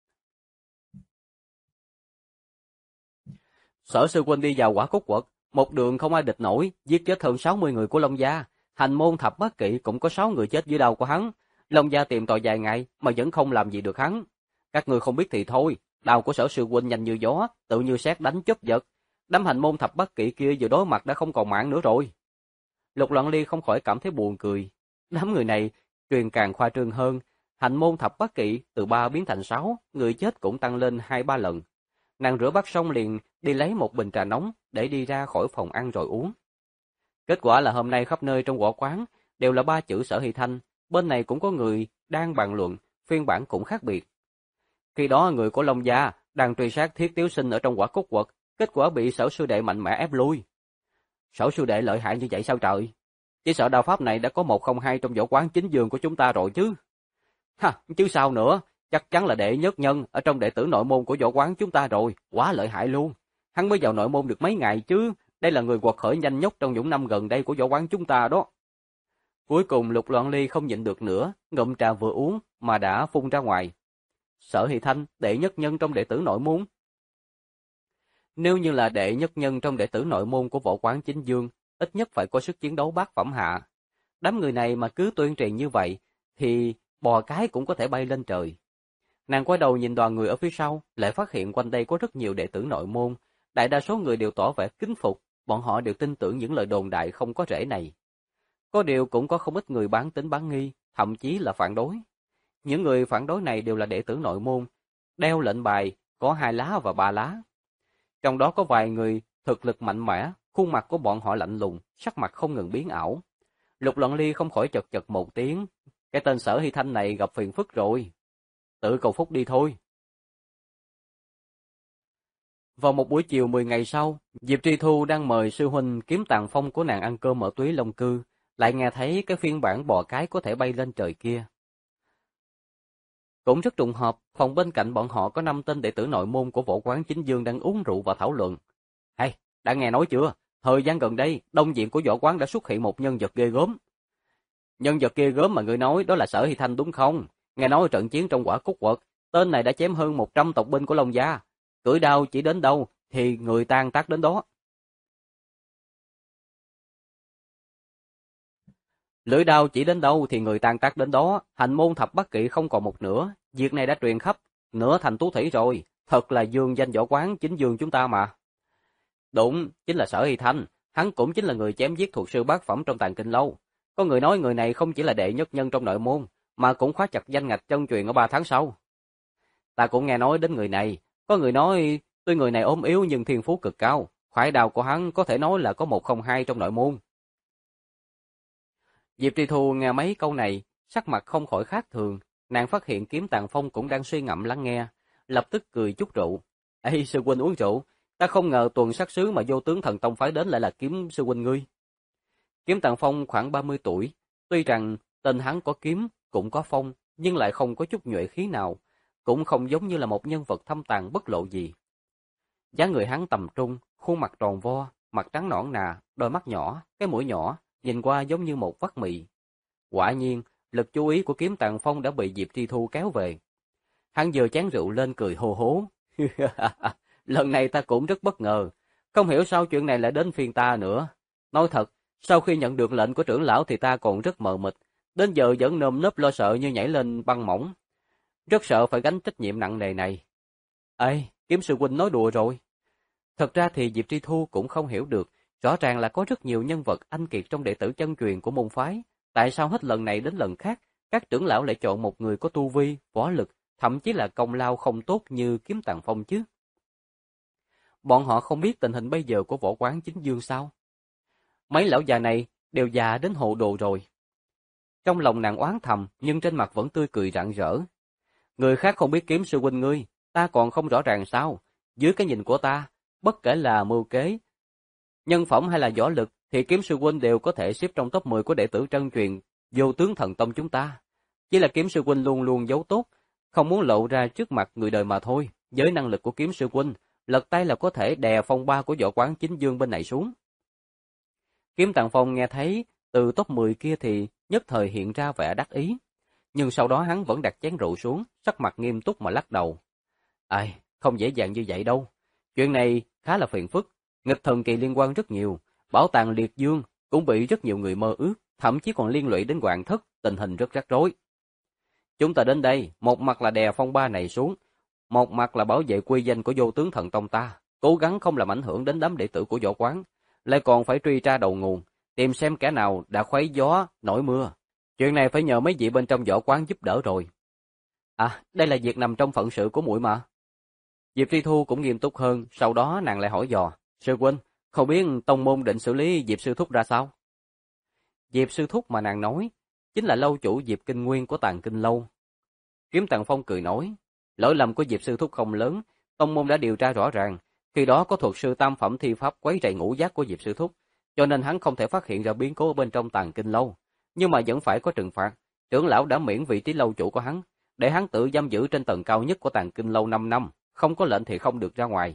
Sở sư huynh đi vào Quả Cốt Quật, một đường không ai địch nổi, giết chết hơn 60 người của Long gia, hành môn thập bát kỵ cũng có 6 người chết dưới đao của hắn. Long gia tìm tòi vài ngày mà vẫn không làm gì được hắn. Các người không biết thì thôi, đao của Sở sư huynh nhanh như gió, tự như sét đánh chớp giật. Đám hành môn thập bát kỵ kia vừa đối mặt đã không còn mạng nữa rồi. Lục Loạn Ly không khỏi cảm thấy buồn cười. Đám người này truyền càng khoa trương hơn, hành môn thập bát kỵ từ 3 biến thành 6, người chết cũng tăng lên 2-3 lần. Nàng rửa bát xong liền đi lấy một bình trà nóng để đi ra khỏi phòng ăn rồi uống. Kết quả là hôm nay khắp nơi trong võ quán đều là 3 chữ Sở Hy Thanh, bên này cũng có người đang bàn luận, phiên bản cũng khác biệt. Khi đó người của Long Gia đang truy sát Thiết Tiếu Sinh ở trong Quả Cốt Quật, kết quả bị Sở sư đệ mạnh mẽ ép lui. Sở sư đệ lợi hại như vậy sao trời? Chỉ sợ đạo pháp này đã có 102 trong võ quán chính dương của chúng ta rồi chứ. Ha, chứ sao nữa, chắc chắn là đệ nhất nhân ở trong đệ tử nội môn của võ quán chúng ta rồi, quá lợi hại luôn. Hắn mới vào nội môn được mấy ngày chứ, đây là người quật khởi nhanh nhất trong những năm gần đây của võ quán chúng ta đó. Cuối cùng Lục Loan Ly không nhịn được nữa, ngụm trà vừa uống mà đã phun ra ngoài. Sở Hy Thanh, đệ nhất nhân trong đệ tử nội môn. Nếu như là đệ nhất nhân trong đệ tử nội môn của võ quán chính dương, ít nhất phải có sức chiến đấu bát phẩm hạ. Đám người này mà cứ tuyên truyền như vậy, thì bò cái cũng có thể bay lên trời. Nàng quay đầu nhìn đoàn người ở phía sau, lại phát hiện quanh đây có rất nhiều đệ tử nội môn. Đại đa số người đều tỏ vẻ kính phục, bọn họ đều tin tưởng những lời đồn đại không có rễ này. Có điều cũng có không ít người bán tín bán nghi, thậm chí là phản đối. Những người phản đối này đều là đệ tử nội môn, đeo lệnh bài, có 2 lá và 3 lá. Trong đó có vài người thực lực mạnh mẽ, khuôn mặt của bọn họ lạnh lùng, sắc mặt không ngừng biến ảo. Lục Loan Ly không khỏi chật chật một tiếng, cái tên Sở Hy Thanh này gặp phiền phức rồi. Tự cầu phúc đi thôi. Vào một buổi chiều 10 ngày sau, Diệp Tri Thu đang mời sư huynh Kiếm Tàng Phong của nàng ăn cơm ở Túy Long Cư, lại nghe thấy cái phiên bản bò cái có thể bay lên trời kia. Cũng rất trùng hợp, phòng bên cạnh bọn họ có 5 tên đệ tử nội môn của võ quán chính dương đang uống rượu và thảo luận. Hay, đã nghe nói chưa? Thời gian gần đây, đông diện của võ quán đã xuất hiện một nhân vật ghê gớm. Nhân vật ghê gớm mà người nói đó là Sở Hy Thanh đúng không? Nghe nói trận chiến trong Quả Cốt Quật, tên này đã chém hơn 100 tộc binh của Long Gia. Cưỡi đao chỉ đến đâu thì người tan tác đến đó. Lưỡi đao chỉ đến đâu thì người tan tác đến đó, hành môn thập bát kỵ không còn một nửa, việc này đã truyền khắp nửa thành Tú Thủy rồi, thật là dương danh võ quán chính dương chúng ta mà. Đúng, chính là Sở Hy Thanh, hắn cũng chính là người chém giết thuộc sư bát phẩm trong Tàng Kinh Lâu. Có người nói người này không chỉ là đệ nhất nhân trong nội môn, mà cũng khóa chặt danh ngạch chân truyền ở 3 tháng sau. Ta cũng nghe nói đến người này, có người nói tuy người này ốm yếu nhưng thiên phú cực cao, khoái đao của hắn có thể nói là có 102 trong nội môn. Diệp Tri Thu nghe mấy câu này, sắc mặt không khỏi khác thường, nàng phát hiện Kiếm Tàng Phong cũng đang suy ngẫm lắng nghe, lập tức cười chút rượu. Ê, sư huynh uống rượu, ta không ngờ tuần sát sứ mà vô tướng thần tông phái đến lại là Kiếm sư huynh ngươi. Kiếm Tàng Phong khoảng 30 tuổi, tuy rằng tên hắn có kiếm, cũng có phong, nhưng lại không có chút nhuệ khí nào, cũng không giống như là một nhân vật thâm tàng bất lộ gì. Dáng người hắn tầm trung, khuôn mặt tròn vo, mặt trắng nõn nà, đôi mắt nhỏ, cái mũi nhỏ, nhìn qua giống như một vắt mì. Quả nhiên, lực chú ý của Kiếm Tàng Phong đã bị Diệp Tri Thu kéo về. Hắn giơ chén rượu lên cười hô hố. Lần này ta cũng rất bất ngờ, không hiểu sao chuyện này lại đến phiên ta nữa. Nói thật, sau khi nhận được lệnh của trưởng lão thì ta còn rất mờ mịt, đến giờ vẫn nơm nớp lo sợ như nhảy lên băng mỏng. Rất sợ phải gánh trách nhiệm nặng nề này. Ê, Kiếm sư huynh nói đùa rồi. Thật ra thì Diệp Tri Thu cũng không hiểu được, rõ ràng là có rất nhiều nhân vật anh kiệt trong đệ tử chân truyền của môn phái, tại sao hết lần này đến lần khác, các trưởng lão lại chọn một người có tu vi, võ lực, thậm chí là công lao không tốt như Kiếm Tàng Phong chứ? Bọn họ không biết tình hình bây giờ của võ quán chính dương sao? Mấy lão già này đều già đến hồ đồ rồi. Trong lòng nàng oán thầm, nhưng trên mặt vẫn tươi cười rạng rỡ. Người khác không biết Kiếm sư huynh ngươi, ta còn không rõ ràng sao? Dưới cái nhìn của ta, bất kể là mưu kế, nhân phẩm hay là võ lực, thì Kiếm sư huynh đều có thể xếp trong top 10 của đệ tử chân truyền vô tướng thần tông chúng ta. Chỉ là Kiếm sư huynh luôn luôn giấu tốt, không muốn lộ ra trước mặt người đời mà thôi. Với năng lực của Kiếm sư huynh, lật tay là có thể đè phong ba của võ quán chính dương bên này xuống. Kiếm Tàng Phong nghe thấy từ top 10 kia thì nhất thời hiện ra vẻ đắc ý, nhưng sau đó hắn vẫn đặt chén rượu xuống, sắc mặt nghiêm túc mà lắc đầu. Ai, không dễ dàng như vậy đâu. Chuyện này khá là phiền phức, nghịch thần kỳ liên quan rất nhiều, bảo tàng liệt dương cũng bị rất nhiều người mơ ước, thậm chí còn liên lụy đến Hoàng Thất, tình hình rất rắc rối. Chúng ta đến đây, một mặt là đè phong ba này xuống, một mặt là bảo vệ quy danh của vô tướng thần tông ta, cố gắng không làm ảnh hưởng đến đám đệ tử của võ quán, lại còn phải truy tra đầu nguồn, tìm xem kẻ nào đã khuấy gió, nổi mưa. Chuyện này phải nhờ mấy vị bên trong võ quán giúp đỡ rồi. À, đây là việc nằm trong phận sự của muội mà. Diệp Tri Thu cũng nghiêm túc hơn, sau đó nàng lại hỏi dò, sư huynh, không biết tông môn định xử lý Diệp sư thúc ra sao? Diệp sư thúc mà nàng nói, chính là lâu chủ Diệp Kinh Nguyên của Tàng Kinh Lâu. Kiếm Tàng Phong cười nói, lỗi lầm của Diệp sư thúc không lớn, tông môn đã điều tra rõ ràng, khi đó có thuật sư tam phẩm thi pháp quấy rầy ngũ giác của Diệp sư thúc, cho nên hắn không thể phát hiện ra biến cố ở bên trong Tàng Kinh Lâu, nhưng mà vẫn phải có trừng phạt. Trưởng lão đã miễn vị trí lâu chủ của hắn, để hắn tự giam giữ trên tầng cao nhất của Tàng Kinh Lâu 5 năm, không có lệnh thì không được ra ngoài.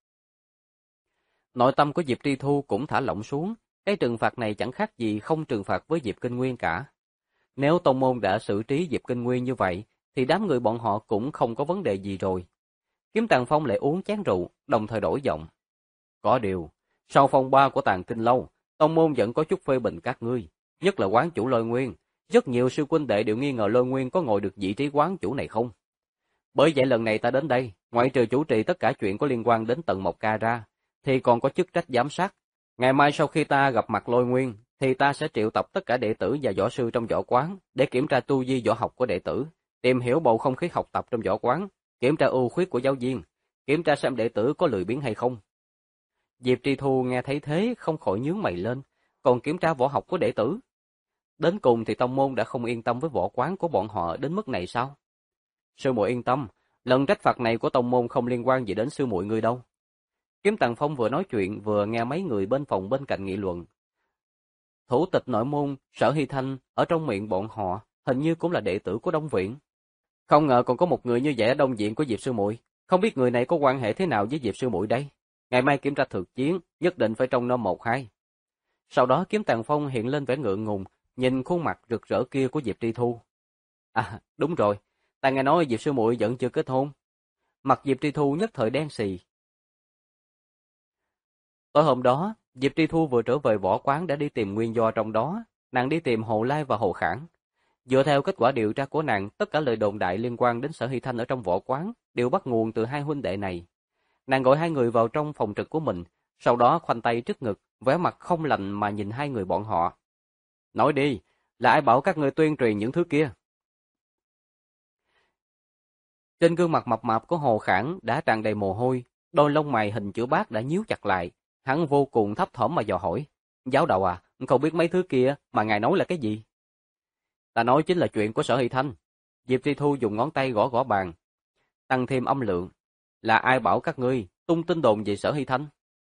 Nội tâm của Diệp Tri Thu cũng thả lỏng xuống, cái trừng phạt này chẳng khác gì không trừng phạt với Diệp Kinh Nguyên cả. Nếu tông môn đã xử trí Diệp Kinh Nguyên như vậy, thì đám người bọn họ cũng không có vấn đề gì rồi. Kiếm Tàng Phong lại uống chén rượu, đồng thời đổi giọng. Có điều, sau phong ba của Tàng Kinh Lâu, tông môn vẫn có chút phê bình các ngươi, nhất là quán chủ Lôi Nguyên. Rất nhiều sư huynh đệ đều nghi ngờ Lôi Nguyên có ngồi được vị trí quán chủ này không. Bởi vậy lần này ta đến đây, ngoại trừ chủ trì tất cả chuyện có liên quan đến Tần Mộc Ca ra, thì còn có chức trách giám sát. Ngày mai sau khi ta gặp mặt Lôi Nguyên, thì ta sẽ triệu tập tất cả đệ tử và võ sư trong võ quán để kiểm tra tu vi võ học của đệ tử, tìm hiểu bầu không khí học tập trong võ quán, kiểm tra ưu khuyết của giáo viên, kiểm tra xem đệ tử có lười biếng hay không. Diệp Tri Thu nghe thấy thế không khỏi nhướng mày lên, còn kiểm tra võ học của đệ tử. Đến cùng thì tông môn đã không yên tâm với võ quán của bọn họ đến mức này sao? Sư muội yên tâm, lần trách phạt này của tông môn không liên quan gì đến sư muội ngươi đâu. Kiếm Tàng Phong vừa nói chuyện vừa nghe mấy người bên phòng bên cạnh nghị luận. Thủ tịch nội môn Sở Hy Thanh ở trong miệng bọn họ hình như cũng là đệ tử của Đông Viện. Không ngờ còn có một người như vậy ở Đông Viện của Diệp sư muội, không biết người này có quan hệ thế nào với Diệp sư muội đây. Ngày mai kiểm tra thực chiến, nhất định phải trông nom 1-2. Sau đó Kiếm Tàng Phong hiện lên vẻ ngượng ngùng, nhìn khuôn mặt rực rỡ kia của Diệp Tri Thu. À, đúng rồi, ta nghe nói Diệp sư muội vẫn chưa kết hôn. Mặt Diệp Tri Thu nhất thời đen xì. Tối hôm đó, Diệp Tri Thu vừa trở về võ quán đã đi tìm nguyên do trong đó, nàng đi tìm Hồ Lai và Hồ Khảng. Dựa theo kết quả điều tra của nàng, tất cả lời đồn đại liên quan đến Sở Hy Thanh ở trong võ quán đều bắt nguồn từ hai huynh đệ này. Nàng gọi hai người vào trong phòng trực của mình, sau đó khoanh tay trước ngực, vẻ mặt không lành mà nhìn hai người bọn họ. Nói đi, là ai bảo các ngươi tuyên truyền những thứ kia? Trên gương mặt mập mạp của Hồ Khảng đã tràn đầy mồ hôi, đôi lông mày hình chữ bát đã nhíu chặt lại. Hắn vô cùng thấp thỏm mà dò hỏi. Giáo đầu à, không biết mấy thứ kia mà ngài nói là cái gì? Ta nói chính là chuyện của Sở Hy Thanh. Diệp Tri Thu dùng ngón tay gõ gõ bàn, tăng thêm âm lượng. Là ai bảo các ngươi tung tin đồn về Sở Hy Thanh?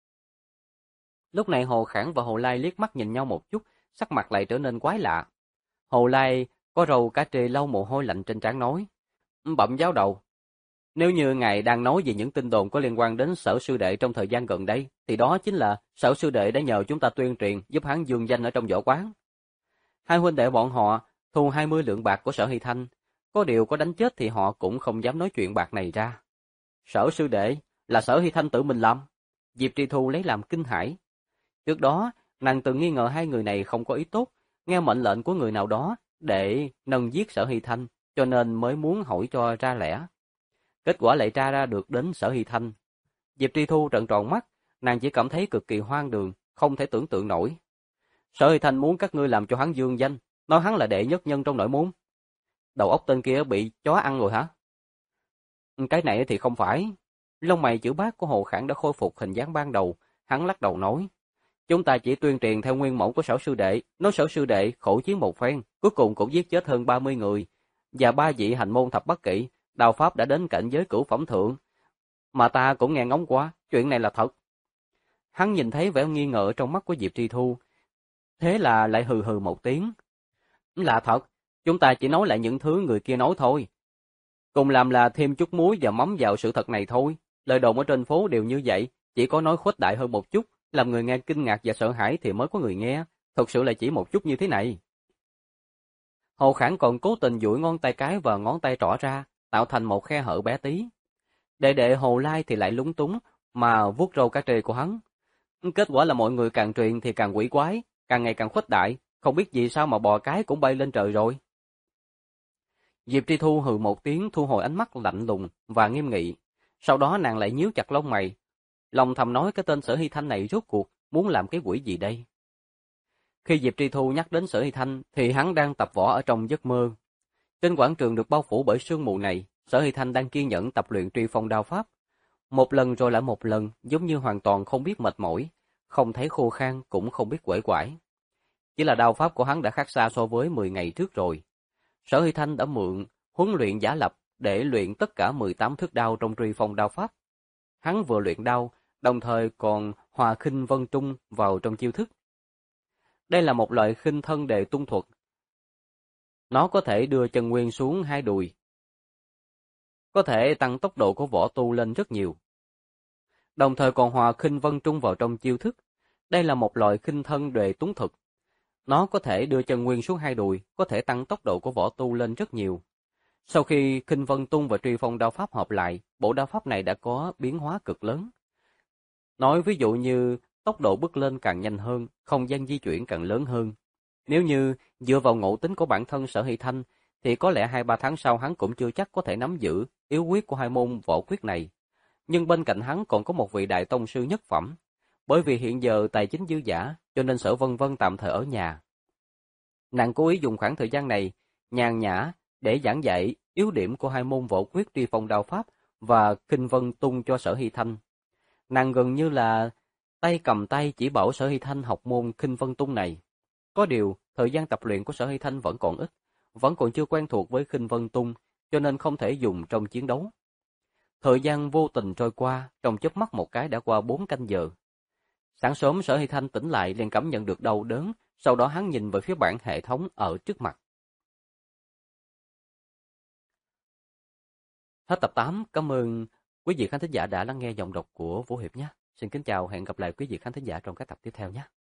Lúc này Hồ Khảng và Hồ Lai liếc mắt nhìn nhau một chút, sắc mặt lại trở nên quái lạ. Hồ Lai có râu cá trê lau mồ hôi lạnh trên trán nói. Bẩm giáo đầu, nếu như ngài đang nói về những tin đồn có liên quan đến Sở sư đệ trong thời gian gần đây, thì đó chính là Sở sư đệ đã nhờ chúng ta tuyên truyền giúp hắn dương danh ở trong võ quán. Hai huynh đệ bọn họ thu 20 lượng bạc của Sở Hy Thanh, có điều có đánh chết thì họ cũng không dám nói chuyện bạc này ra. Sở sư đệ là Sở Hy Thanh tự mình làm. Diệp Tri Thu lấy làm kinh hãi. Trước đó, nàng từng nghi ngờ hai người này không có ý tốt, nghe mệnh lệnh của người nào đó để nâng giết Sở Hy Thanh, cho nên mới muốn hỏi cho ra lẽ. Kết quả lại tra ra được đến Sở Hy Thanh. Diệp Tri Thu trợn tròn mắt, nàng chỉ cảm thấy cực kỳ hoang đường, không thể tưởng tượng nổi. Sở Hy Thanh muốn các ngươi làm cho hắn dương danh, nói hắn là đệ nhất nhân trong nội môn. Đầu óc tên kia bị chó ăn rồi hả? Cái này thì không phải. Lông mày chữ bát của Hồ Khảng đã khôi phục hình dáng ban đầu, hắn lắc đầu nói. Chúng ta chỉ tuyên truyền theo nguyên mẫu của Sở sư đệ, nói Sở sư đệ khổ chiến một phen, cuối cùng cũng giết chết hơn 30 người, và 3 vị hành môn thập bất kỵ, đao pháp đã đến cảnh giới cửu phẩm thượng. Mà ta cũng nghe ngóng quá, chuyện này là thật. Hắn nhìn thấy vẻ nghi ngờ trong mắt của Diệp Tri Thu, thế là lại hừ hừ một tiếng. Là thật, chúng ta chỉ nói lại những thứ người kia nói thôi. Cùng làm là thêm chút muối và mắm vào sự thật này thôi. Lời đồn ở trên phố đều như vậy, chỉ có nói khuếch đại hơn một chút, làm người nghe kinh ngạc và sợ hãi thì mới có người nghe. Thật sự là chỉ một chút như thế này. Hồ Khảng còn cố tình duỗi ngón tay cái và ngón tay trỏ ra, tạo thành một khe hở bé tí. Đệ đệ Hồ Lai thì lại lúng túng mà vuốt râu cá trê của hắn. Kết quả là mọi người càng truyền thì càng quỷ quái, càng ngày càng khuếch đại, không biết vì sao mà bò cái cũng bay lên trời rồi. Diệp Tri Thu hừ một tiếng, thu hồi ánh mắt lạnh lùng và nghiêm nghị. Sau đó nàng lại nhíu chặt lông mày, lòng thầm nói cái tên Sở Hy Thanh này rốt cuộc muốn làm cái quỷ gì đây? Khi Diệp Tri Thu nhắc đến Sở Hy Thanh thì hắn đang tập võ ở trong giấc mơ. Trên quảng trường được bao phủ bởi sương mù này, Sở Hy Thanh đang kiên nhẫn tập luyện truy phong đao pháp. Một lần rồi lại một lần, giống như hoàn toàn không biết mệt mỏi, không thấy khô khan cũng không biết quể quải. Chỉ là đao pháp của hắn đã khác xa so với 10 ngày trước rồi. Sở Hy Thanh đã mượn huấn luyện giả lập để luyện tất cả 18 thước đao trong Truy Phong đao pháp. Hắn vừa luyện đao, đồng thời còn hòa khinh vân trung vào trong chiêu thức. Đây là một loại khinh thân đề tung thuật. Nó có thể đưa chân nguyên xuống hai đùi, có thể tăng tốc độ của võ tu lên rất nhiều. Đồng thời còn hòa khinh vân trung vào trong chiêu thức. Đây là một loại khinh thân đề túng thực. Nó có thể đưa chân nguyên xuống hai đùi, có thể tăng tốc độ của võ tu lên rất nhiều. Sau khi khinh vân tung và truy phong đao pháp hợp lại, bộ đao pháp này đã có biến hóa cực lớn. Nói ví dụ như tốc độ bước lên càng nhanh hơn, không gian di chuyển càng lớn hơn. Nếu như dựa vào ngộ tính của bản thân Sở Hy Thanh, thì có lẽ 2-3 tháng sau hắn cũng chưa chắc có thể nắm giữ yếu quyết của hai môn võ quyết này. Nhưng bên cạnh hắn còn có một vị đại tông sư nhất phẩm. Bởi vì hiện giờ tài chính dư dả, cho nên Sở Vân Vân tạm thời ở nhà. Nàng cố ý dùng khoảng thời gian này nhàn nhã để giảng dạy yếu điểm của hai môn võ quyết Truy Phong đao pháp và Khinh Vân tung cho Sở Hy Thanh. Nàng gần như là tay cầm tay chỉ bảo Sở Hy Thanh học môn Khinh Vân tung này. Có điều, thời gian tập luyện của Sở Hy Thanh vẫn còn ít, vẫn còn chưa quen thuộc với Khinh Vân tung, cho nên không thể dùng trong chiến đấu. Thời gian vô tình trôi qua, trong chớp mắt một cái đã qua 4 canh giờ. Sáng sớm Sở Hy Thanh tỉnh lại liền cảm nhận được đau đớn, sau đó hắn nhìn về phía bảng hệ thống ở trước mặt. Hết tập 8, cảm ơn quý vị khán thính giả đã lắng nghe giọng đọc của Vũ Hiệp nhé. Xin kính chào, hẹn gặp lại quý vị khán thính giả trong các tập tiếp theo nhé.